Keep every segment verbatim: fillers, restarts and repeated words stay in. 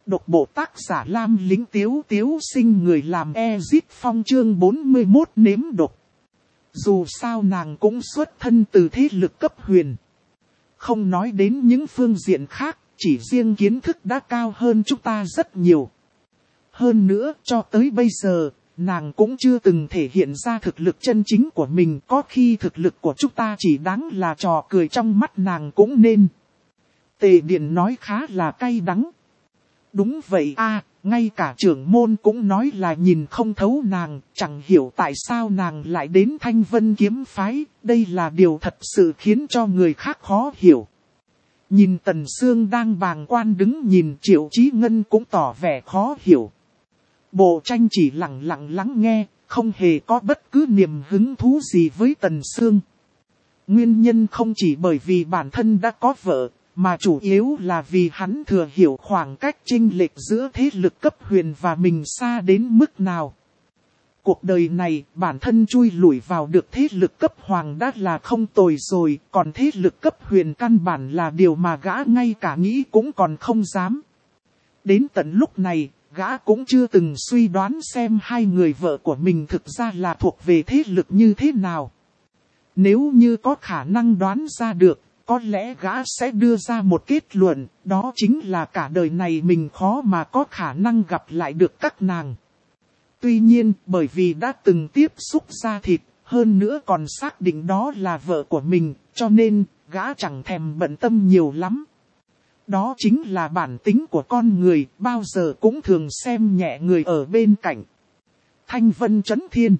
Độc bộ tác giả Lam Lính Tiếu Tiếu sinh người làm Ezit Phong chương bốn mươi mốt nếm độc. Dù sao nàng cũng xuất thân từ thế lực cấp huyền. Không nói đến những phương diện khác, chỉ riêng kiến thức đã cao hơn chúng ta rất nhiều. Hơn nữa, cho tới bây giờ, nàng cũng chưa từng thể hiện ra thực lực chân chính của mình. Có khi thực lực của chúng ta chỉ đáng là trò cười trong mắt nàng cũng nên. Tề Điện nói khá là cay đắng. Đúng vậy a, ngay cả trưởng môn cũng nói là nhìn không thấu nàng, chẳng hiểu tại sao nàng lại đến Thanh Vân kiếm phái, đây là điều thật sự khiến cho người khác khó hiểu. Nhìn Tần Sương đang bàng quan đứng nhìn, Triệu Chí Ngân cũng tỏ vẻ khó hiểu. Bộ tranh chỉ lặng lặng lắng nghe, không hề có bất cứ niềm hứng thú gì với Tần Sương. Nguyên nhân không chỉ bởi vì bản thân đã có vợ, mà chủ yếu là vì hắn thừa hiểu khoảng cách chênh lệch giữa thế lực cấp huyền và mình xa đến mức nào. Cuộc đời này, bản thân chui lủi vào được thế lực cấp hoàng đã là không tồi rồi, còn thế lực cấp huyền căn bản là điều mà gã ngay cả nghĩ cũng còn không dám. Đến tận lúc này, gã cũng chưa từng suy đoán xem hai người vợ của mình thực ra là thuộc về thế lực như thế nào. Nếu như có khả năng đoán ra được, có lẽ gã sẽ đưa ra một kết luận, đó chính là cả đời này mình khó mà có khả năng gặp lại được các nàng. Tuy nhiên, bởi vì đã từng tiếp xúc da thịt, hơn nữa còn xác định đó là vợ của mình, cho nên, gã chẳng thèm bận tâm nhiều lắm. Đó chính là bản tính của con người, bao giờ cũng thường xem nhẹ người ở bên cạnh. Thanh Vân Chấn Thiên.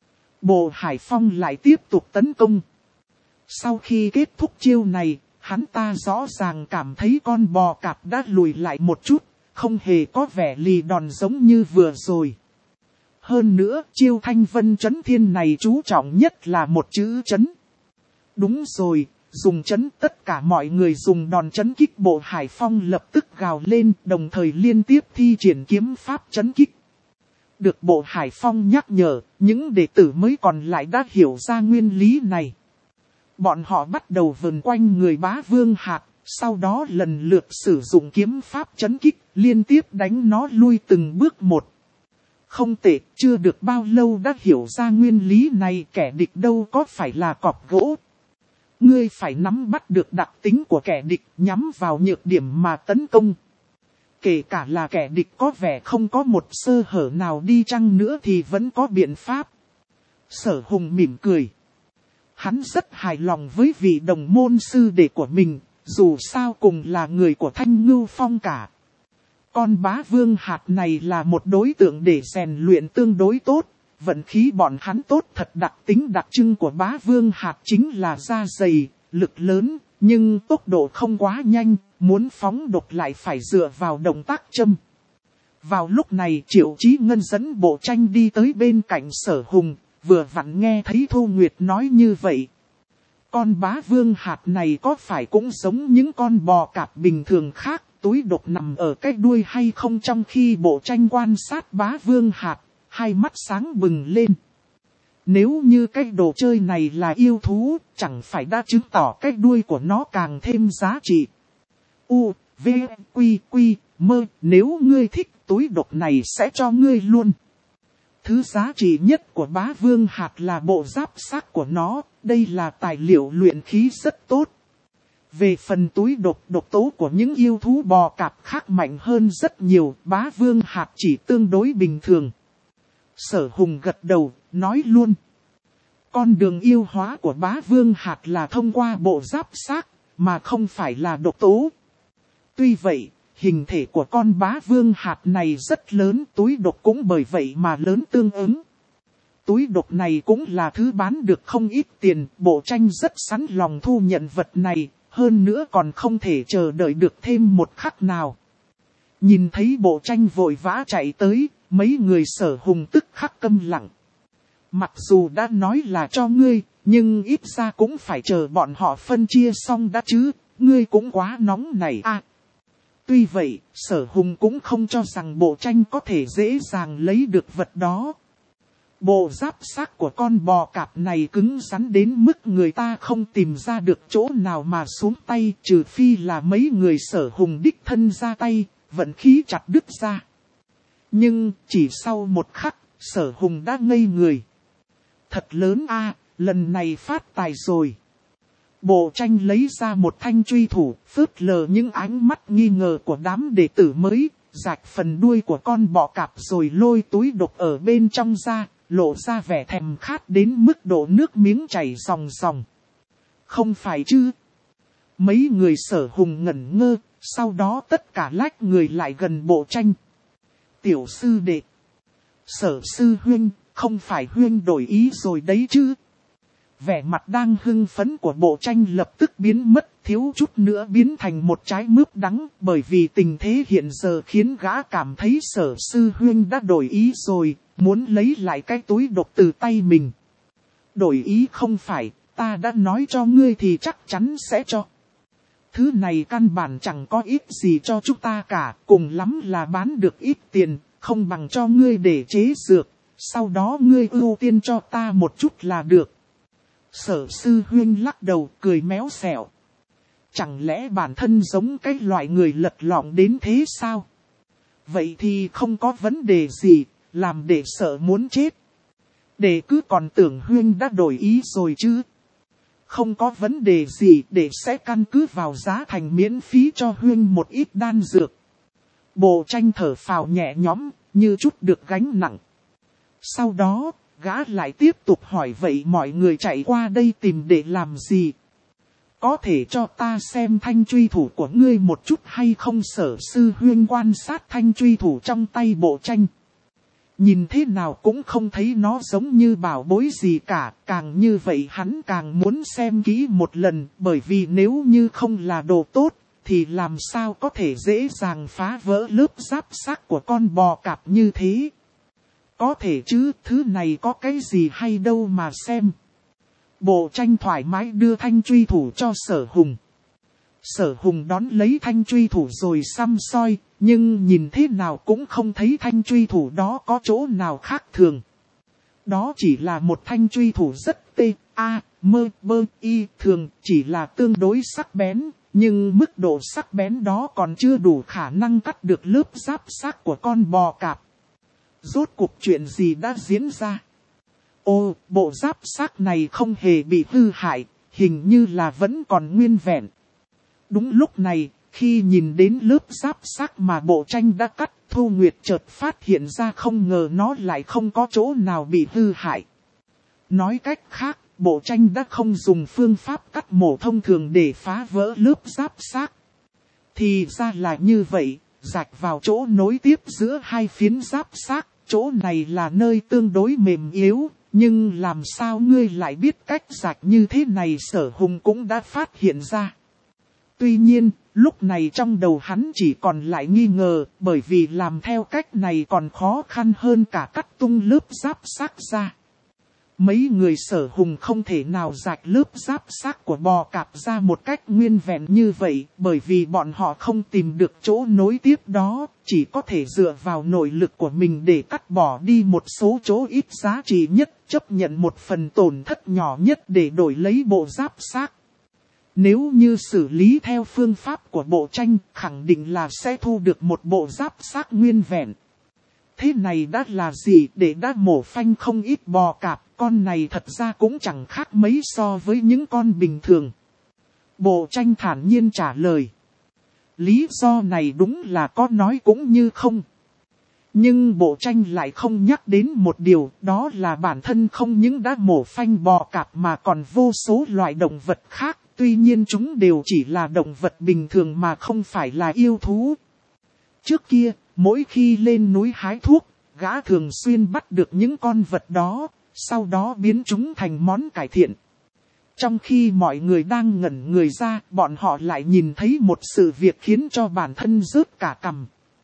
Bộ Hải Phong lại tiếp tục tấn công. Sau khi kết thúc chiêu này, hắn ta rõ ràng cảm thấy con bò cạp đã lùi lại một chút, không hề có vẻ lì đòn giống như vừa rồi. Hơn nữa, chiêu Thanh Vân Chấn Thiên này chú trọng nhất là một chữ chấn. Đúng rồi, dùng chấn, tất cả mọi người dùng đòn chấn kích. Bộ Hải Phong lập tức gào lên, đồng thời liên tiếp thi triển kiếm pháp chấn kích. Được Bộ Hải Phong nhắc nhở, những đệ tử mới còn lại đã hiểu ra nguyên lý này. Bọn họ bắt đầu vần quanh người Bá Vương Hạc, sau đó lần lượt sử dụng kiếm pháp chấn kích, liên tiếp đánh nó lui từng bước một. Không tệ, chưa được bao lâu đã hiểu ra nguyên lý này, kẻ địch đâu có phải là cọp gỗ. Ngươi phải nắm bắt được đặc tính của kẻ địch, nhắm vào nhược điểm mà tấn công. Kể cả là kẻ địch có vẻ không có một sơ hở nào đi chăng nữa thì vẫn có biện pháp. Sở Hùng mỉm cười. Hắn rất hài lòng với vị đồng môn sư đệ của mình, dù sao cùng là người của Thanh Ngưu Phong cả. Con Bá Vương Hạt này là một đối tượng để rèn luyện tương đối tốt, vận khí bọn hắn tốt thật. Đặc tính đặc trưng của Bá Vương Hạt chính là da dày, lực lớn, nhưng tốc độ không quá nhanh, muốn phóng độc lại phải dựa vào động tác châm. Vào lúc này Triệu Chí Ngân dẫn bộ tranh đi tới bên cạnh Sở Hùng. Vừa vặn nghe thấy Thu Nguyệt nói như vậy. Con Bá Vương Hạt này có phải cũng giống những con bò cạp bình thường khác, túi độc nằm ở cái đuôi hay không? Trong khi bộ tranh quan sát Bá Vương Hạt, hai mắt sáng bừng lên. Nếu như cái đồ chơi này là yêu thú, chẳng phải đã chứng tỏ cái đuôi của nó càng thêm giá trị. U, V, Quy, Quy, Mơ, nếu ngươi thích túi độc này sẽ cho ngươi luôn. Thứ giá trị nhất của Bá Vương Hạt là bộ giáp xác của nó, đây là tài liệu luyện khí rất tốt. Về phần túi độc, độc tố của những yêu thú bò cạp khác mạnh hơn rất nhiều, Bá Vương Hạt chỉ tương đối bình thường. Sở Hùng gật đầu, nói luôn. Con đường yêu hóa của Bá Vương Hạt là thông qua bộ giáp xác, mà không phải là độc tố. Tuy vậy, hình thể của con Bá Vương Hạt này rất lớn, túi độc cũng bởi vậy mà lớn tương ứng. Túi độc này cũng là thứ bán được không ít tiền, bộ tranh rất sẵn lòng thu nhận vật này, hơn nữa còn không thể chờ đợi được thêm một khắc nào. Nhìn thấy bộ tranh vội vã chạy tới, mấy người Sở Hùng tức khắc câm lặng. Mặc dù đã nói là cho ngươi, nhưng ít ra cũng phải chờ bọn họ phân chia xong đã chứ, ngươi cũng quá nóng này à. Tuy vậy, Sở Hùng cũng không cho rằng bộ tranh có thể dễ dàng lấy được vật đó. Bộ giáp xác của con bò cạp này cứng rắn đến mức người ta không tìm ra được chỗ nào mà xuống tay, trừ phi là mấy người Sở Hùng đích thân ra tay, vận khí chặt đứt ra. Nhưng chỉ sau một khắc, Sở Hùng đã ngây người. Thật lớn a, lần này phát tài rồi. Bộ tranh lấy ra một thanh truy thủ, phớt lờ những ánh mắt nghi ngờ của đám đệ tử mới, rạch phần đuôi của con bọ cạp rồi lôi túi độc ở bên trong ra, lộ ra vẻ thèm khát đến mức độ nước miếng chảy ròng ròng. Không phải chứ? Mấy người Sở Hùng ngẩn ngơ, sau đó tất cả lách người lại gần bộ tranh. Tiểu sư đệ. Sở sư huynh, không phải huynh đổi ý rồi đấy chứ? Vẻ mặt đang hưng phấn của bộ tranh lập tức biến mất, thiếu chút nữa biến thành một trái mướp đắng, bởi vì tình thế hiện giờ khiến gã cảm thấy Sở sư huynh đã đổi ý rồi, muốn lấy lại cái túi độc từ tay mình. Đổi ý không phải, ta đã nói cho ngươi thì chắc chắn sẽ cho. Thứ này căn bản chẳng có ích gì cho chúng ta cả, cùng lắm là bán được ít tiền, không bằng cho ngươi để chế dược, sau đó ngươi ưu tiên cho ta một chút là được. Sở sư huynh lắc đầu cười méo xẹo. Chẳng lẽ bản thân giống cái loại người lật lọng đến thế sao? Vậy thì không có vấn đề gì, làm để sợ muốn chết. Để cứ còn tưởng huynh đã đổi ý rồi chứ. Không có vấn đề gì, để sẽ căn cứ vào giá thành miễn phí cho huynh một ít đan dược. Bộ tranh thở phào nhẹ nhõm, như chút được gánh nặng. Sau đó, gã lại tiếp tục hỏi vậy mọi người chạy qua đây tìm để làm gì? Có thể cho ta xem thanh truy thủ của ngươi một chút hay không? Sở sư huynh quan sát thanh truy thủ trong tay bộ tranh. Nhìn thế nào cũng không thấy nó giống như bảo bối gì cả, càng như vậy hắn càng muốn xem kỹ một lần, bởi vì nếu như không là đồ tốt, thì làm sao có thể dễ dàng phá vỡ lớp giáp xác của con bò cạp như thế. Có thể chứ, thứ này có cái gì hay đâu mà xem. Bộ tranh thoải mái đưa thanh truy thủ cho Sở Hùng. Sở Hùng đón lấy thanh truy thủ rồi xăm soi, nhưng nhìn thế nào cũng không thấy thanh truy thủ đó có chỗ nào khác thường. Đó chỉ là một thanh truy thủ rất tê, a, mơ, bơ, y, thường, chỉ là tương đối sắc bén, nhưng mức độ sắc bén đó còn chưa đủ khả năng cắt được lớp giáp xác của con bò cạp. Rốt cuộc chuyện gì đã diễn ra? Ô, bộ giáp xác này không hề bị hư hại, hình như là vẫn còn nguyên vẹn. Đúng lúc này, khi nhìn đến lớp giáp xác mà bộ tranh đã cắt, Thu Nguyệt chợt phát hiện ra không ngờ nó lại không có chỗ nào bị hư hại. Nói cách khác, bộ tranh đã không dùng phương pháp cắt mổ thông thường để phá vỡ lớp giáp xác. Thì ra là như vậy, rạch vào chỗ nối tiếp giữa hai phiến giáp xác, chỗ này là nơi tương đối mềm yếu. Nhưng làm sao ngươi lại biết cách rạch như thế này? Sở Hùng cũng đã phát hiện ra. Tuy nhiên, lúc này trong đầu hắn chỉ còn lại nghi ngờ, bởi vì làm theo cách này còn khó khăn hơn cả cắt tung lớp giáp xác ra. Mấy người Sở Hùng không thể nào rạch lớp giáp xác của bò cạp ra một cách nguyên vẹn như vậy, bởi vì bọn họ không tìm được chỗ nối tiếp đó, chỉ có thể dựa vào nội lực của mình để cắt bỏ đi một số chỗ ít giá trị nhất, chấp nhận một phần tổn thất nhỏ nhất để đổi lấy bộ giáp xác. Nếu như xử lý theo phương pháp của bộ tranh, khẳng định là sẽ thu được một bộ giáp xác nguyên vẹn. Thế này đã là gì? Để đã mổ phanh không ít bò cạp, con này thật ra cũng chẳng khác mấy so với những con bình thường. Bộ tranh thản nhiên trả lời. Lý do này đúng là có nói cũng như không. Nhưng bộ tranh lại không nhắc đến một điều, đó là bản thân không những đã mổ phanh bò cạp mà còn vô số loại động vật khác, tuy nhiên chúng đều chỉ là động vật bình thường mà không phải là yêu thú. Trước kia, mỗi khi lên núi hái thuốc, gã thường xuyên bắt được những con vật đó, sau đó biến chúng thành món cải thiện. Trong khi mọi người đang ngẩn người ra, bọn họ lại nhìn thấy một sự việc khiến cho bản thân rớt cả cằm.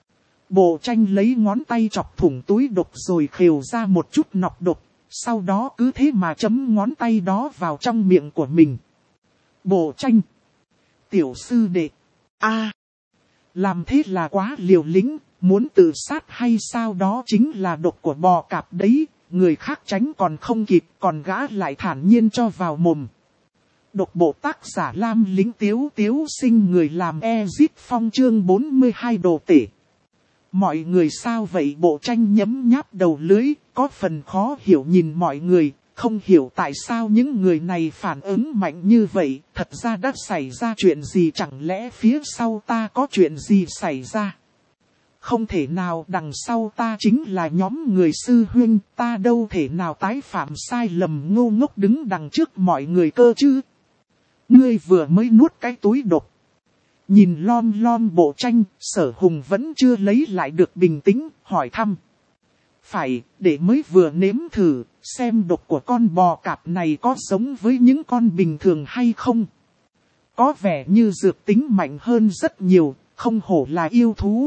Bộ tranh lấy ngón tay chọc thủng túi độc rồi khều ra một chút nọc độc, sau đó cứ thế mà chấm ngón tay đó vào trong miệng của mình. Bộ tranh. Tiểu sư đệ. A. Làm thế là quá liều lĩnh, muốn tự sát hay sao? Đó chính là độc của bò cạp đấy, người khác tránh còn không kịp, còn gã lại thản nhiên cho vào mồm. Độc bộ tác giả Lam Lính Tiếu Tiếu Sinh, người làm Ezit Phong chương bốn mươi hai đồ tể. Mọi người sao vậy? Bộ tranh nhấm nháp đầu lưới, có phần khó hiểu nhìn mọi người, không hiểu tại sao những người này phản ứng mạnh như vậy. Thật ra đã xảy ra chuyện gì, chẳng lẽ phía sau ta có chuyện gì xảy ra? Không thể nào, đằng sau ta chính là nhóm người sư huynh, ta đâu thể nào tái phạm sai lầm ngu ngốc đứng đằng trước mọi người cơ chứ. Ngươi vừa mới nuốt cái túi độc. Nhìn lon lon bộ tranh, Sở Hùng vẫn chưa lấy lại được bình tĩnh, hỏi thăm. Phải, để mới vừa nếm thử, xem độc của con bò cạp này có giống với những con bình thường hay không. Có vẻ như dược tính mạnh hơn rất nhiều, không hổ là yêu thú.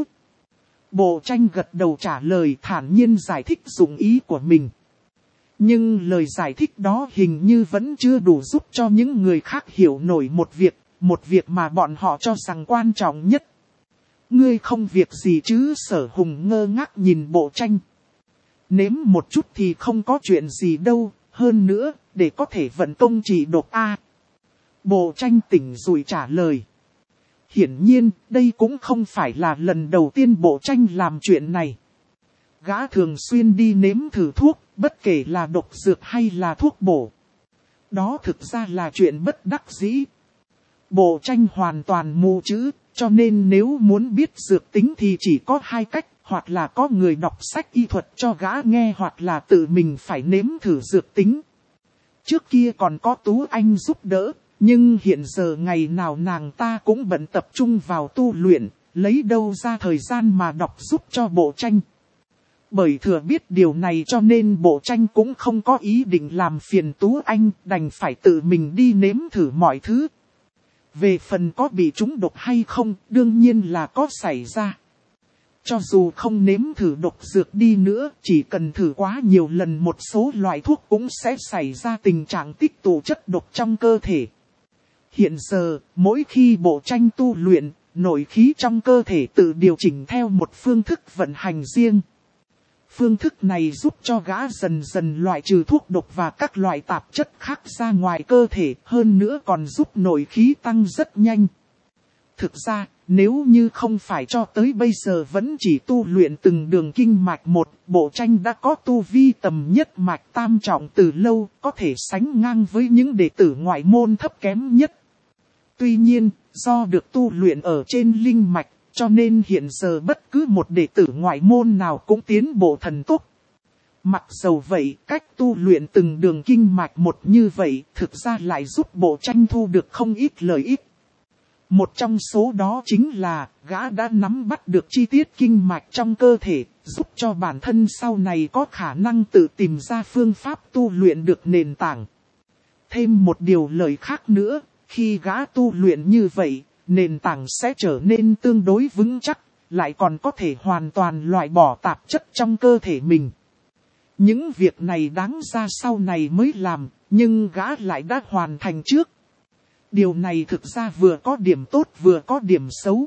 Bộ tranh gật đầu trả lời, thản nhiên giải thích dụng ý của mình. Nhưng lời giải thích đó hình như vẫn chưa đủ giúp cho những người khác hiểu nổi một việc, một việc mà bọn họ cho rằng quan trọng nhất. Ngươi không việc gì chứ? Sở Hùng ngơ ngác nhìn bộ tranh. Nếm một chút thì không có chuyện gì đâu, hơn nữa, để có thể vận công trị độc A. Bộ tranh tỉnh rồi trả lời. Hiển nhiên, đây cũng không phải là lần đầu tiên bộ tranh làm chuyện này. Gã thường xuyên đi nếm thử thuốc, bất kể là độc dược hay là thuốc bổ. Đó thực ra là chuyện bất đắc dĩ. Bộ tranh hoàn toàn mù chữ, cho nên nếu muốn biết dược tính thì chỉ có hai cách, hoặc là có người đọc sách y thuật cho gã nghe, hoặc là tự mình phải nếm thử dược tính. Trước kia còn có Tú Anh giúp đỡ, nhưng hiện giờ ngày nào nàng ta cũng bận tập trung vào tu luyện, lấy đâu ra thời gian mà đọc giúp cho bộ tranh. Bởi thừa biết điều này cho nên bộ tranh cũng không có ý định làm phiền Tú Anh, đành phải tự mình đi nếm thử mọi thứ. Về phần có bị trúng độc hay không, đương nhiên là có xảy ra. Cho dù không nếm thử độc dược đi nữa, chỉ cần thử quá nhiều lần một số loại thuốc cũng sẽ xảy ra tình trạng tích tụ chất độc trong cơ thể. Hiện giờ, mỗi khi bộ tranh tu luyện, nội khí trong cơ thể tự điều chỉnh theo một phương thức vận hành riêng. Phương thức này giúp cho gã dần dần loại trừ thuốc độc và các loại tạp chất khác ra ngoài cơ thể, hơn nữa còn giúp nội khí tăng rất nhanh. Thực ra, nếu như không phải cho tới bây giờ vẫn chỉ tu luyện từng đường kinh mạch một, bộ tranh đã có tu vi tầm nhất mạch tam trọng từ lâu, có thể sánh ngang với những đệ tử ngoại môn thấp kém nhất. Tuy nhiên, do được tu luyện ở trên linh mạch, cho nên hiện giờ bất cứ một đệ tử ngoại môn nào cũng tiến bộ thần tốc. Mặc dầu vậy, cách tu luyện từng đường kinh mạch một như vậy, thực ra lại giúp bộ tranh thu được không ít lợi ích. Một trong số đó chính là, gã đã nắm bắt được chi tiết kinh mạch trong cơ thể, giúp cho bản thân sau này có khả năng tự tìm ra phương pháp tu luyện được nền tảng. Thêm một điều lợi khác nữa, khi gã tu luyện như vậy, nền tảng sẽ trở nên tương đối vững chắc, lại còn có thể hoàn toàn loại bỏ tạp chất trong cơ thể mình. Những việc này đáng ra sau này mới làm, nhưng gã lại đã hoàn thành trước. Điều này thực ra vừa có điểm tốt vừa có điểm xấu.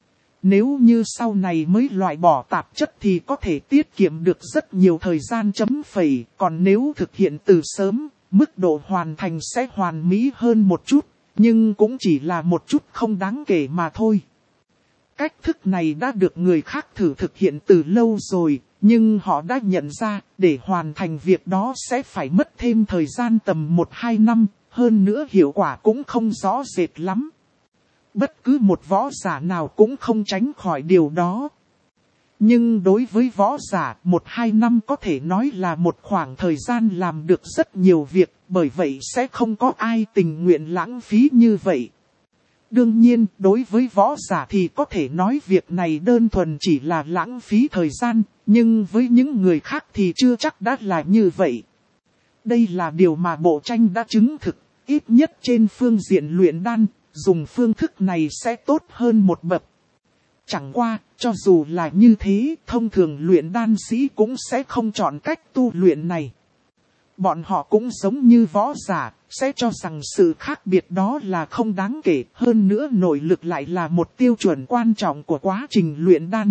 Nếu như sau này mới loại bỏ tạp chất thì có thể tiết kiệm được rất nhiều thời gian chấm phẩy, còn nếu thực hiện từ sớm, mức độ hoàn thành sẽ hoàn mỹ hơn một chút. Nhưng cũng chỉ là một chút không đáng kể mà thôi. Cách thức này đã được người khác thử thực hiện từ lâu rồi, nhưng họ đã nhận ra, để hoàn thành việc đó sẽ phải mất thêm thời gian tầm một hai năm, hơn nữa hiệu quả cũng không rõ rệt lắm. Bất cứ một võ giả nào cũng không tránh khỏi điều đó. Nhưng đối với võ giả, một hai năm có thể nói là một khoảng thời gian làm được rất nhiều việc, bởi vậy sẽ không có ai tình nguyện lãng phí như vậy. Đương nhiên, đối với võ giả thì có thể nói việc này đơn thuần chỉ là lãng phí thời gian, nhưng với những người khác thì chưa chắc đã là như vậy. Đây là điều mà bộ tranh đã chứng thực, ít nhất trên phương diện luyện đan, dùng phương thức này sẽ tốt hơn một bậc. Chẳng qua, cho dù là như thế, thông thường luyện đan sĩ cũng sẽ không chọn cách tu luyện này. Bọn họ cũng giống như võ giả, sẽ cho rằng sự khác biệt đó là không đáng kể, hơn nữa nội lực lại là một tiêu chuẩn quan trọng của quá trình luyện đan.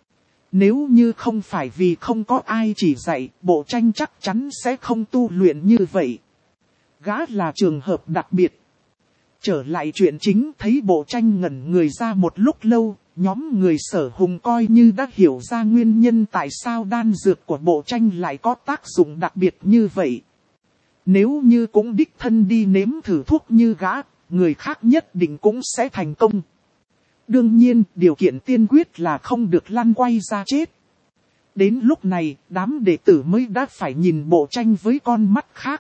Nếu như không phải vì không có ai chỉ dạy, bộ tranh chắc chắn sẽ không tu luyện như vậy. Gã là trường hợp đặc biệt. Trở lại chuyện chính, thấy Bộ Tranh ngẩn người ra một lúc lâu, nhóm người Sở Hùng coi như đã hiểu ra nguyên nhân tại sao đan dược của Bộ Tranh lại có tác dụng đặc biệt như vậy. Nếu như cũng đích thân đi nếm thử thuốc như gã, người khác nhất định cũng sẽ thành công. Đương nhiên, điều kiện tiên quyết là không được lăn quay ra chết. Đến lúc này, đám đệ tử mới đã phải nhìn Bộ Tranh với con mắt khác.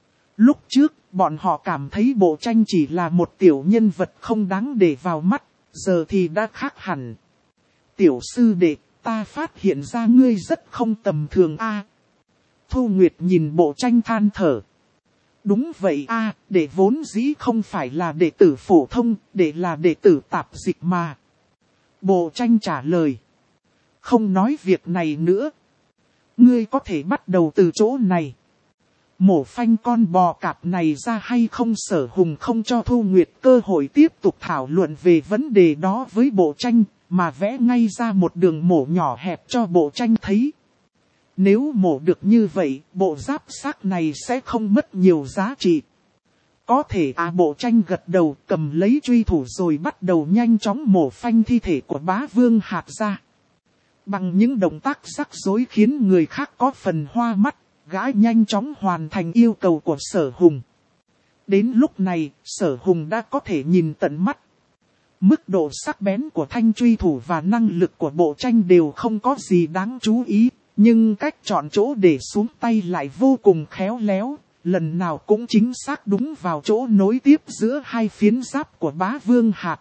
Lúc trước, bọn họ cảm thấy Bộ Tranh chỉ là một tiểu nhân vật không đáng để vào mắt, giờ thì đã khác hẳn. Tiểu sư đệ, ta phát hiện ra ngươi rất không tầm thường a. Thu Nguyệt nhìn Bộ Tranh than thở. Đúng vậy a, à, đệ vốn dĩ không phải là đệ tử phổ thông, đệ là đệ tử tạp dịch mà. Bộ Tranh trả lời. Không nói việc này nữa. Ngươi có thể bắt đầu từ chỗ này. Mổ phanh con bò cạp này ra hay không, Sở Hùng không cho Thu Nguyệt cơ hội tiếp tục thảo luận về vấn đề đó với Bộ Tranh, mà vẽ ngay ra một đường mổ nhỏ hẹp cho Bộ Tranh thấy. Nếu mổ được như vậy, bộ giáp xác này sẽ không mất nhiều giá trị. Có thể à, Bộ Tranh gật đầu, cầm lấy truy thủ rồi bắt đầu nhanh chóng mổ phanh thi thể của Bá Vương Hạt ra. Bằng những động tác rắc rối khiến người khác có phần hoa mắt, gã nhanh chóng hoàn thành yêu cầu của Sở Hùng. Đến lúc này, Sở Hùng đã có thể nhìn tận mắt. Mức độ sắc bén của thanh truy thủ và năng lực của Bộ Tranh đều không có gì đáng chú ý. Nhưng cách chọn chỗ để xuống tay lại vô cùng khéo léo, lần nào cũng chính xác đúng vào chỗ nối tiếp giữa hai phiến giáp của Bá Vương Hạt.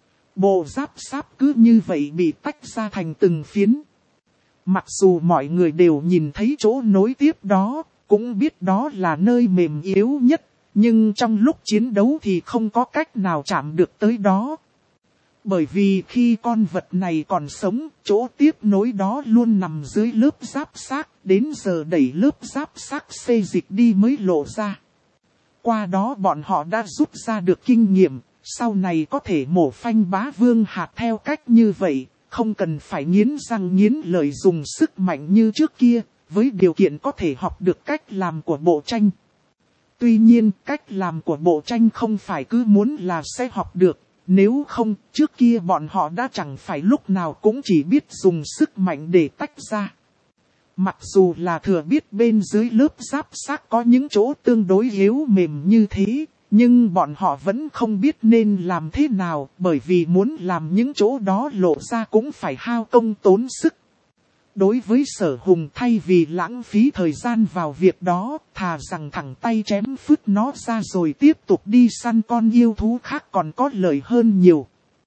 Bộ giáp sáp cứ như vậy bị tách ra thành từng phiến. Mặc dù mọi người đều nhìn thấy chỗ nối tiếp đó, cũng biết đó là nơi mềm yếu nhất, nhưng trong lúc chiến đấu thì không có cách nào chạm được tới đó. Bởi vì khi con vật này còn sống, chỗ tiếp nối đó luôn nằm dưới lớp giáp xác, đến giờ đẩy lớp giáp xác xê dịch đi mới lộ ra. Qua đó bọn họ đã rút ra được kinh nghiệm, sau này có thể mổ phanh Bá Vương Hạt theo cách như vậy, không cần phải nghiến răng nghiến lợi dùng sức mạnh như trước kia, với điều kiện có thể học được cách làm của Bộ Tranh. Tuy nhiên, cách làm của Bộ Tranh không phải cứ muốn là sẽ học được. Nếu không, trước kia bọn họ đã chẳng phải lúc nào cũng chỉ biết dùng sức mạnh để tách ra. Mặc dù là thừa biết bên dưới lớp giáp xác có những chỗ tương đối yếu mềm như thế, nhưng bọn họ vẫn không biết nên làm thế nào, bởi vì muốn làm những chỗ đó lộ ra cũng phải hao công tốn sức. Đối với Sở Hùng, thay vì lãng phí thời gian vào việc đó, thà rằng thẳng tay chém phứt nó ra rồi tiếp tục đi săn con yêu thú khác còn có lợi hơn nhiều.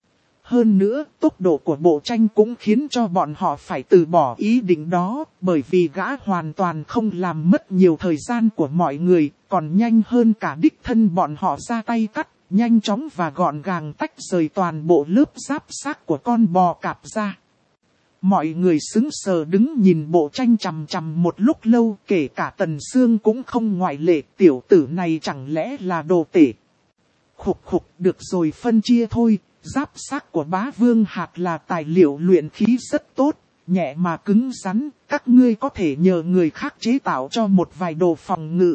Hơn nữa, tốc độ của Bộ Tranh cũng khiến cho bọn họ phải từ bỏ ý định đó, bởi vì gã hoàn toàn không làm mất nhiều thời gian của mọi người, còn nhanh hơn cả đích thân bọn họ ra tay cắt, nhanh chóng và gọn gàng tách rời toàn bộ lớp giáp xác của con bò cạp ra. Mọi người sững sờ đứng nhìn Bộ Tranh chằm chằm một lúc lâu, kể cả Tần Sương cũng không ngoại lệ, tiểu tử này chẳng lẽ là đồ tể. Khục khục, được rồi, phân chia thôi, giáp xác của Bá Vương Hạt là tài liệu luyện khí rất tốt, nhẹ mà cứng rắn, các ngươi có thể nhờ người khác chế tạo cho một vài đồ phòng ngự.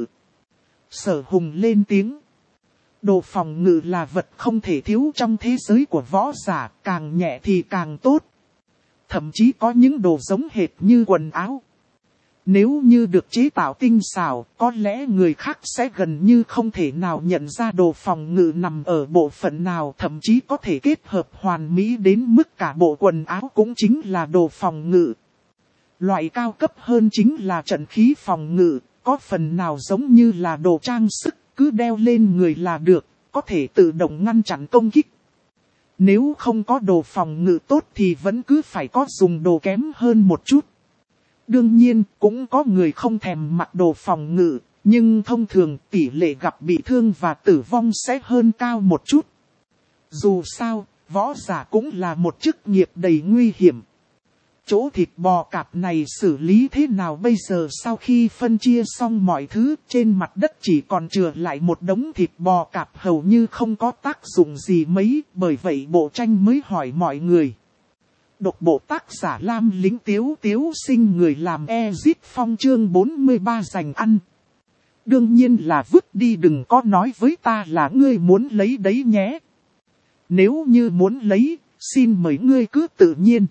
Sở Hùng lên tiếng. Đồ phòng ngự là vật không thể thiếu trong thế giới của võ giả, càng nhẹ thì càng tốt. Thậm chí có những đồ giống hệt như quần áo. Nếu như được chế tạo tinh xảo, có lẽ người khác sẽ gần như không thể nào nhận ra đồ phòng ngự nằm ở bộ phận nào, thậm chí có thể kết hợp hoàn mỹ đến mức cả bộ quần áo cũng chính là đồ phòng ngự. Loại cao cấp hơn chính là trận khí phòng ngự, có phần nào giống như là đồ trang sức, cứ đeo lên người là được, có thể tự động ngăn chặn công kích. Nếu không có đồ phòng ngự tốt thì vẫn cứ phải có dùng đồ kém hơn một chút. Đương nhiên, cũng có người không thèm mặc đồ phòng ngự, nhưng thông thường tỷ lệ gặp bị thương và tử vong sẽ hơn cao một chút. Dù sao, võ giả cũng là một chức nghiệp đầy nguy hiểm. Chỗ thịt bò cạp này xử lý thế nào bây giờ? Sau khi phân chia xong mọi thứ, trên mặt đất chỉ còn chừa lại một đống thịt bò cạp hầu như không có tác dụng gì mấy, bởi vậy Bộ Tranh mới hỏi mọi người. Độc bộ tác giả Lam Lính Tiếu Tiếu Sinh, người làm Ezit Phong, chương bốn mươi ba dành ăn. Đương nhiên là vứt đi, đừng có nói với ta là ngươi muốn lấy đấy nhé. Nếu như muốn lấy, xin mời ngươi cứ tự nhiên.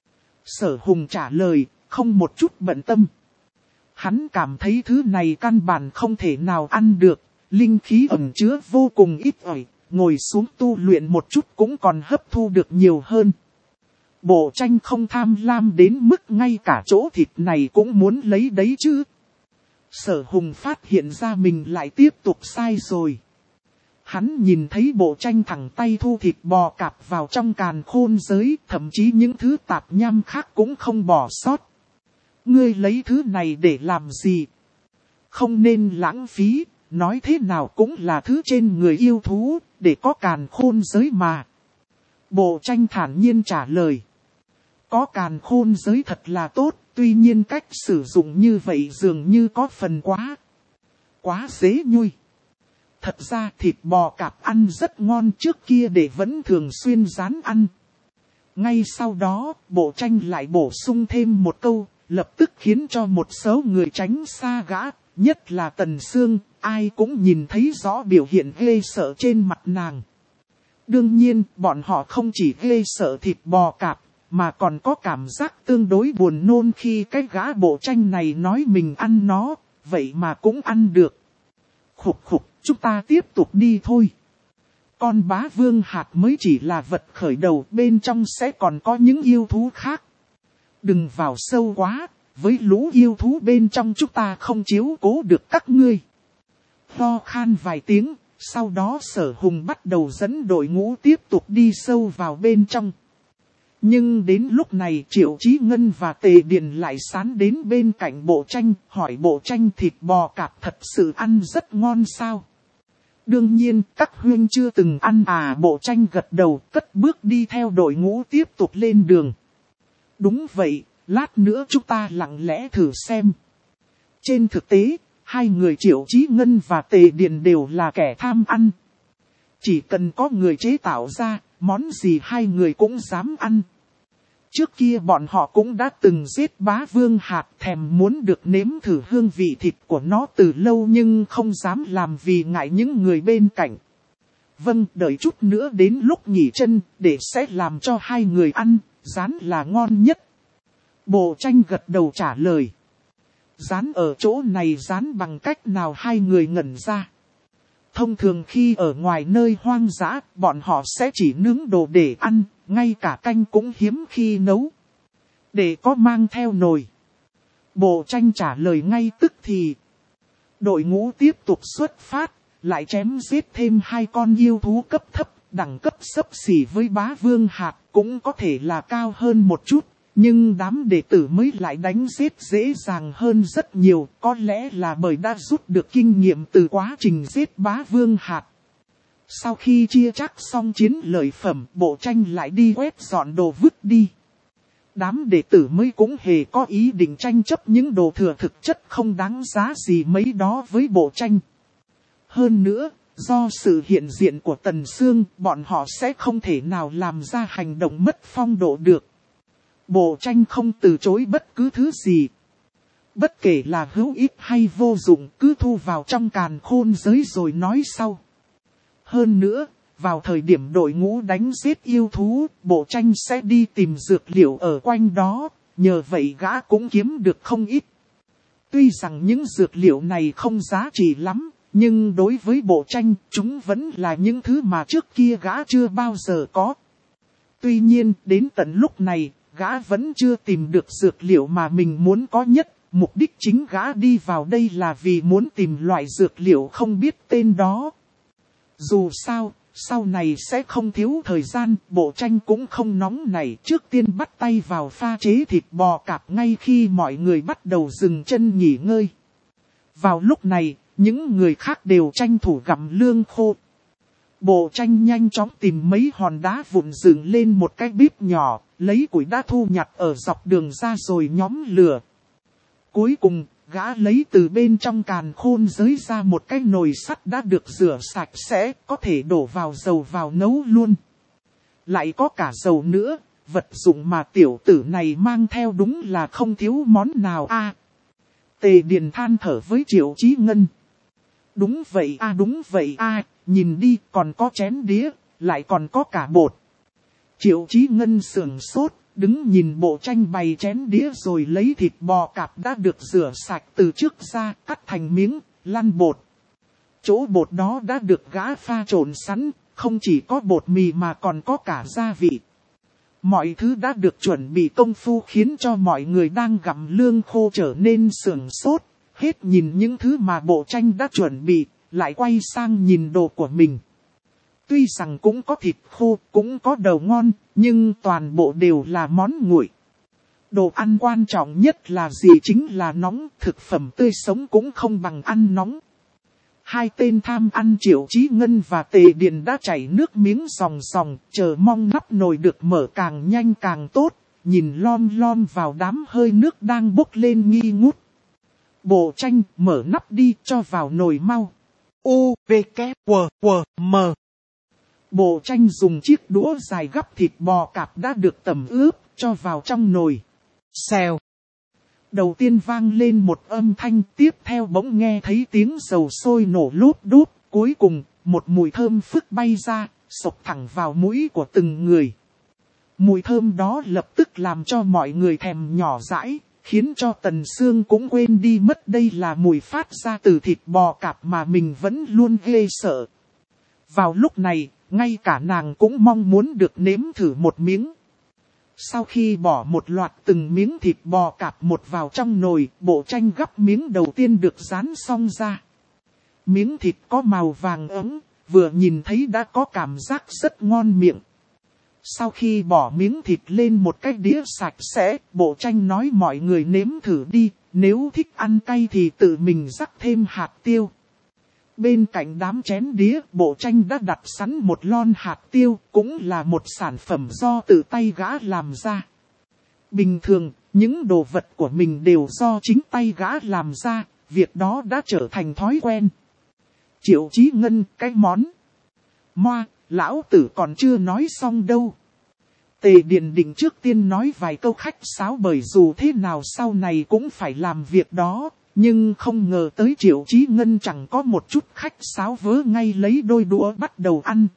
Sở Hùng trả lời, không một chút bận tâm. Hắn cảm thấy thứ này căn bản không thể nào ăn được, linh khí ẩn chứa vô cùng ít ỏi, ngồi xuống tu luyện một chút cũng còn hấp thu được nhiều hơn. Bộ tranh không tham lam đến mức ngay cả chỗ thịt này cũng muốn lấy đấy chứ. Sở Hùng phát hiện ra mình lại tiếp tục sai rồi. Hắn nhìn thấy bộ tranh thẳng tay thu thịt bò cạp vào trong càn khôn giới, thậm chí những thứ tạp nham khác cũng không bỏ sót. Ngươi lấy thứ này để làm gì? Không nên lãng phí, nói thế nào cũng là thứ trên người yêu thú, để có càn khôn giới mà. Bộ tranh thản nhiên trả lời. Có càn khôn giới thật là tốt, tuy nhiên cách sử dụng như vậy dường như có phần quá, quá dễ nhui. Thật ra thịt bò cạp ăn rất ngon, trước kia để vẫn thường xuyên rán ăn. Ngay sau đó, bộ tranh lại bổ sung thêm một câu, lập tức khiến cho một số người tránh xa gã, nhất là Tần Sương, ai cũng nhìn thấy rõ biểu hiện ghê sợ trên mặt nàng. Đương nhiên, bọn họ không chỉ ghê sợ thịt bò cạp, mà còn có cảm giác tương đối buồn nôn khi cái gã bộ tranh này nói mình ăn nó, vậy mà cũng ăn được. Khục khục, chúng ta tiếp tục đi thôi. Con bá vương hạt mới chỉ là vật khởi đầu, bên trong sẽ còn có những yêu thú khác. Đừng vào sâu quá, với lũ yêu thú bên trong chúng ta không chiếu cố được các ngươi. Ho khan vài tiếng, sau đó Sở Hùng bắt đầu dẫn đội ngũ tiếp tục đi sâu vào bên trong. Nhưng đến lúc này Triệu Chí Ngân và Tề Điền lại sán đến bên cạnh bộ tranh, hỏi bộ tranh thịt bò cạp thật sự ăn rất ngon sao? Đương nhiên, các huynh chưa từng ăn à, bộ tranh gật đầu, cất bước đi theo đội ngũ tiếp tục lên đường. Đúng vậy, lát nữa chúng ta lặng lẽ thử xem. Trên thực tế, hai người Triệu Chí Ngân và Tề Điền đều là kẻ tham ăn. Chỉ cần có người chế tạo ra, món gì hai người cũng dám ăn. Trước kia bọn họ cũng đã từng giết bá vương hạt, thèm muốn được nếm thử hương vị thịt của nó từ lâu nhưng không dám làm vì ngại những người bên cạnh. Vâng, đợi chút nữa đến lúc nghỉ chân, để sẽ làm cho hai người ăn, rán là ngon nhất. Bộ tranh gật đầu trả lời. Rán ở chỗ này rán bằng cách nào hai người ngẩn ra. Thông thường khi ở ngoài nơi hoang dã, bọn họ sẽ chỉ nướng đồ để ăn, ngay cả canh cũng hiếm khi nấu. Để có mang theo nồi. Bộ tranh trả lời ngay tức thì. Đội ngũ tiếp tục xuất phát, lại chém giết thêm hai con yêu thú cấp thấp, đẳng cấp xấp xỉ với bá vương hạt, cũng có thể là cao hơn một chút. Nhưng đám đệ tử mới lại đánh giết dễ dàng hơn rất nhiều, có lẽ là bởi đã rút được kinh nghiệm từ quá trình giết bá vương hạt. Sau khi chia chắc xong chiến lợi phẩm, bộ tranh lại đi quét dọn đồ vứt đi. Đám đệ tử mới cũng hề có ý định tranh chấp những đồ thừa thực chất không đáng giá gì mấy đó với bộ tranh. Hơn nữa, do sự hiện diện của Tần Sương, bọn họ sẽ không thể nào làm ra hành động mất phong độ được. Bộ tranh không từ chối bất cứ thứ gì. Bất kể là hữu ích hay vô dụng, cứ thu vào trong càn khôn giới rồi nói sau. Hơn nữa, vào thời điểm đội ngũ đánh giết yêu thú, bộ tranh sẽ đi tìm dược liệu ở quanh đó, nhờ vậy gã cũng kiếm được không ít. Tuy rằng những dược liệu này không giá trị lắm, nhưng đối với bộ tranh, chúng vẫn là những thứ mà trước kia gã chưa bao giờ có. Tuy nhiên, đến tận lúc này, gã vẫn chưa tìm được dược liệu mà mình muốn có nhất. Mục đích chính gã đi vào đây là vì muốn tìm loại dược liệu không biết tên đó. Dù sao, sau này sẽ không thiếu thời gian, bộ tranh cũng không nóng nảy, trước tiên bắt tay vào pha chế thịt bò cạp ngay khi mọi người bắt đầu dừng chân nghỉ ngơi. Vào lúc này, những người khác đều tranh thủ gặm lương khô. Bộ tranh nhanh chóng tìm mấy hòn đá vụn dựng lên một cái bếp nhỏ, lấy củi đã thu nhặt ở dọc đường ra rồi nhóm lửa. Cuối cùng, gã lấy từ bên trong càn khôn giới ra một cái nồi sắt đã được rửa sạch sẽ, có thể đổ vào dầu vào nấu luôn. Lại có cả dầu nữa, vật dụng mà tiểu tử này mang theo đúng là không thiếu món nào a. À, Tề Điền than thở với Triệu Chí Ngân. Đúng vậy a đúng vậy a, nhìn đi còn có chén đĩa, lại còn có cả bột. Triệu Chí Ngân sườn sốt, đứng nhìn bộ tranh bày chén đĩa rồi lấy thịt bò cạp đã được rửa sạch từ trước ra, cắt thành miếng, lăn bột. Chỗ bột đó đã được gã pha trộn sẵn, không chỉ có bột mì mà còn có cả gia vị. Mọi thứ đã được chuẩn bị công phu khiến cho mọi người đang gặm lương khô trở nên sườn sốt. Hết nhìn những thứ mà bộ tranh đã chuẩn bị, lại quay sang nhìn đồ của mình. Tuy rằng cũng có thịt khô, cũng có đầu ngon, nhưng toàn bộ đều là món nguội. Đồ ăn quan trọng nhất là gì chính là nóng, thực phẩm tươi sống cũng không bằng ăn nóng. Hai tên tham ăn Triệu Chí Ngân và Tề Điền đã chảy nước miếng ròng ròng, chờ mong nắp nồi được mở càng nhanh càng tốt, nhìn lom lom vào đám hơi nước đang bốc lên nghi ngút. Bộ tranh mở nắp đi cho vào nồi mau. U, V, K, W, W, M. Bộ tranh dùng chiếc đũa dài gắp thịt bò cạp đã được tẩm ướp, cho vào trong nồi. Xèo. Đầu tiên vang lên một âm thanh, tiếp theo bỗng nghe thấy tiếng dầu sôi nổ lốp đốp, cuối cùng, một mùi thơm phức bay ra, xộc thẳng vào mũi của từng người. Mùi thơm đó lập tức làm cho mọi người thèm nhỏ dãi, khiến cho Tần Sương cũng quên đi mất đây là mùi phát ra từ thịt bò cạp mà mình vẫn luôn ghê sợ. Vào lúc này, ngay cả nàng cũng mong muốn được nếm thử một miếng. Sau khi bỏ một loạt từng miếng thịt bò cạp một vào trong nồi, bộ tranh gắp miếng đầu tiên được rán xong ra. Miếng thịt có màu vàng ấm, vừa nhìn thấy đã có cảm giác rất ngon miệng. Sau khi bỏ miếng thịt lên một cái đĩa sạch sẽ, bộ tranh nói mọi người nếm thử đi, nếu thích ăn cay thì tự mình rắc thêm hạt tiêu. Bên cạnh đám chén đĩa, bộ tranh đã đặt sẵn một lon hạt tiêu, cũng là một sản phẩm do tự tay gã làm ra. Bình thường, những đồ vật của mình đều do chính tay gã làm ra, việc đó đã trở thành thói quen. Triệu Chí Ngân, cái món moa, lão tử còn chưa nói xong đâu. Tề Điền định trước tiên nói vài câu khách sáo bởi dù thế nào sau này cũng phải làm việc đó. Nhưng không ngờ tới Triệu Chí Ngân chẳng có một chút khách sáo vớ ngay lấy đôi đũa bắt đầu ăn.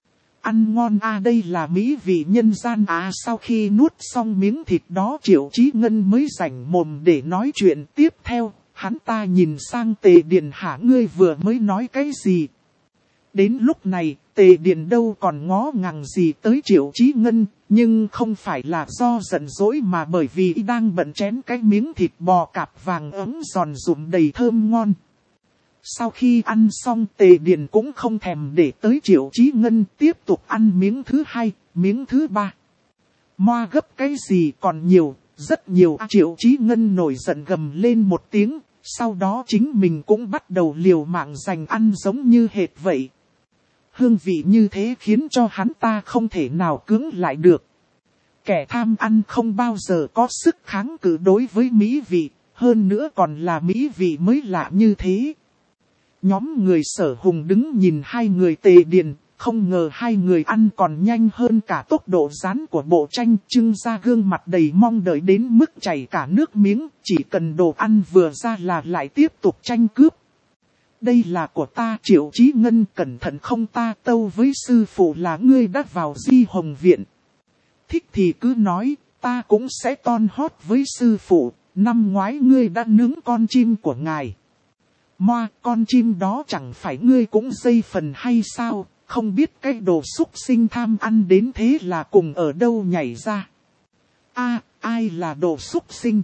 Ăn ngon à, đây là mỹ vị nhân gian à. Sau khi nuốt xong miếng thịt đó Triệu Chí Ngân mới rảnh mồm để nói chuyện tiếp theo. Hắn ta nhìn sang Tề Điền, hả ngươi vừa mới nói cái gì? Đến lúc này Tề Điền đâu còn ngó ngàng gì tới Triệu Chí Ngân. Nhưng không phải là do giận dỗi mà bởi vì đang bận chén cái miếng thịt bò cạp vàng ấm giòn rụm đầy thơm ngon. Sau khi ăn xong Tề Điền cũng không thèm để tới Triệu Chí Ngân, tiếp tục ăn miếng thứ hai, miếng thứ ba. Moa gấp cái gì còn nhiều, rất nhiều. Triệu Chí Ngân nổi giận gầm lên một tiếng, sau đó chính mình cũng bắt đầu liều mạng giành ăn giống như hệt vậy. Hương vị như thế khiến cho hắn ta không thể nào cưỡng lại được. Kẻ tham ăn không bao giờ có sức kháng cự đối với mỹ vị, hơn nữa còn là mỹ vị mới lạ như thế. Nhóm người Sở Hùng đứng nhìn hai người Tề Điền, không ngờ hai người ăn còn nhanh hơn cả tốc độ rán của bộ tranh, trưng ra gương mặt đầy mong đợi đến mức chảy cả nước miếng, chỉ cần đồ ăn vừa ra là lại tiếp tục tranh cướp. Đây là của ta. Triệu Chí Ngân, cẩn thận không ta tâu với sư phụ là ngươi đã vào Di Hồng Viện. Thích thì cứ nói, ta cũng sẽ ton hót với sư phụ, năm ngoái ngươi đã nướng con chim của ngài. Moa, con chim đó chẳng phải ngươi cũng dây phần hay sao, không biết cái đồ súc sinh tham ăn đến thế là cùng ở đâu nhảy ra. A, ai là đồ súc sinh?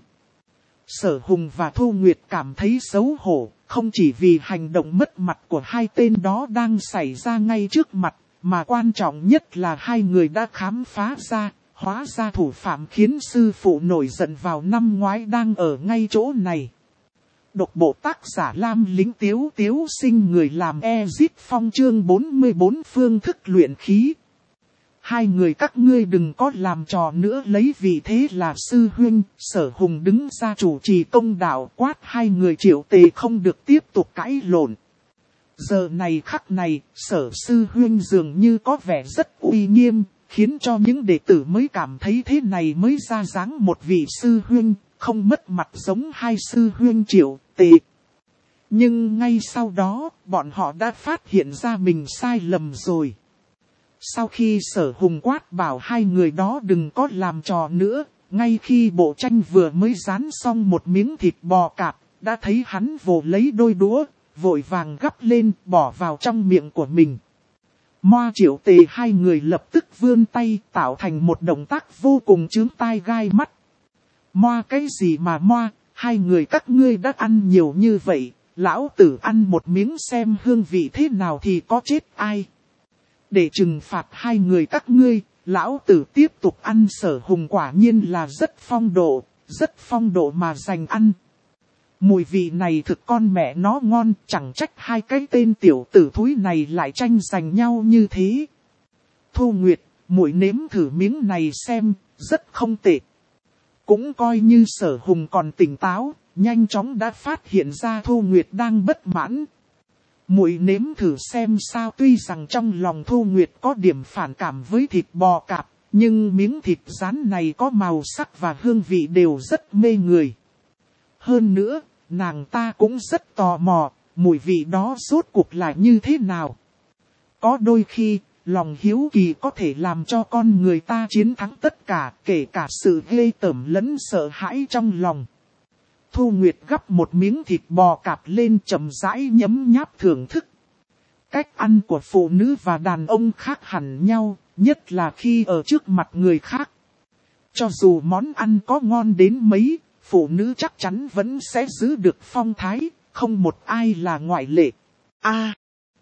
Sở Hùng và Thu Nguyệt cảm thấy xấu hổ, không chỉ vì hành động mất mặt của hai tên đó đang xảy ra ngay trước mặt, mà quan trọng nhất là hai người đã khám phá ra, hóa ra thủ phạm khiến sư phụ nổi giận vào năm ngoái đang ở ngay chỗ này. Độc bộ tác giả Lam Lính Tiếu Tiếu Sinh, người làm Ezit Phong, chương bốn mươi bốn phương thức luyện khí. Hai người các ngươi đừng có làm trò nữa, lấy vị thế là sư huynh. Sở Hùng đứng ra chủ trì công đạo, quát hai người Triệu Tề không được tiếp tục cãi lộn. Giờ này khắc này, Sở sư huynh dường như có vẻ rất uy nghiêm, khiến cho những đệ tử mới cảm thấy thế này mới ra dáng một vị sư huynh, không mất mặt giống hai sư huynh Triệu Tề. Nhưng ngay sau đó, bọn họ đã phát hiện ra mình sai lầm rồi. Sau khi Sở Hùng quát bảo hai người đó đừng có làm trò nữa, ngay khi Bộ Tranh vừa mới rán xong một miếng thịt bò cạp, đã thấy hắn vồ lấy đôi đũa, vội vàng gắp lên bỏ vào trong miệng của mình. Moa Triệu Tề hai người lập tức vươn tay tạo thành một động tác vô cùng chướng tai gai mắt. Moa cái gì mà moa, hai người các ngươi đã ăn nhiều như vậy, lão tử ăn một miếng xem hương vị thế nào thì có chết ai. Để trừng phạt hai người các ngươi, lão tử tiếp tục ăn. Sở Hùng quả nhiên là rất phong độ, rất phong độ mà dành ăn. Mùi vị này thực con mẹ nó ngon, chẳng trách hai cái tên tiểu tử thúi này lại tranh giành nhau như thế. Thu Nguyệt, muội nếm thử miếng này xem, rất không tệ. Cũng coi như Sở Hùng còn tỉnh táo, nhanh chóng đã phát hiện ra Thu Nguyệt đang bất mãn. Muội nếm thử xem sao. Tuy rằng trong lòng Thu Nguyệt có điểm phản cảm với thịt bò cạp, nhưng miếng thịt rán này có màu sắc và hương vị đều rất mê người. Hơn nữa, nàng ta cũng rất tò mò, mùi vị đó rốt cuộc là như thế nào. Có đôi khi, lòng hiếu kỳ có thể làm cho con người ta chiến thắng tất cả, kể cả sự ghê tởm lẫn sợ hãi trong lòng. Thu Nguyệt gắp một miếng thịt bò cạp lên chậm rãi nhấm nháp thưởng thức. Cách ăn của phụ nữ và đàn ông khác hẳn nhau, nhất là khi ở trước mặt người khác. Cho dù món ăn có ngon đến mấy, phụ nữ chắc chắn vẫn sẽ giữ được phong thái, không một ai là ngoại lệ. A.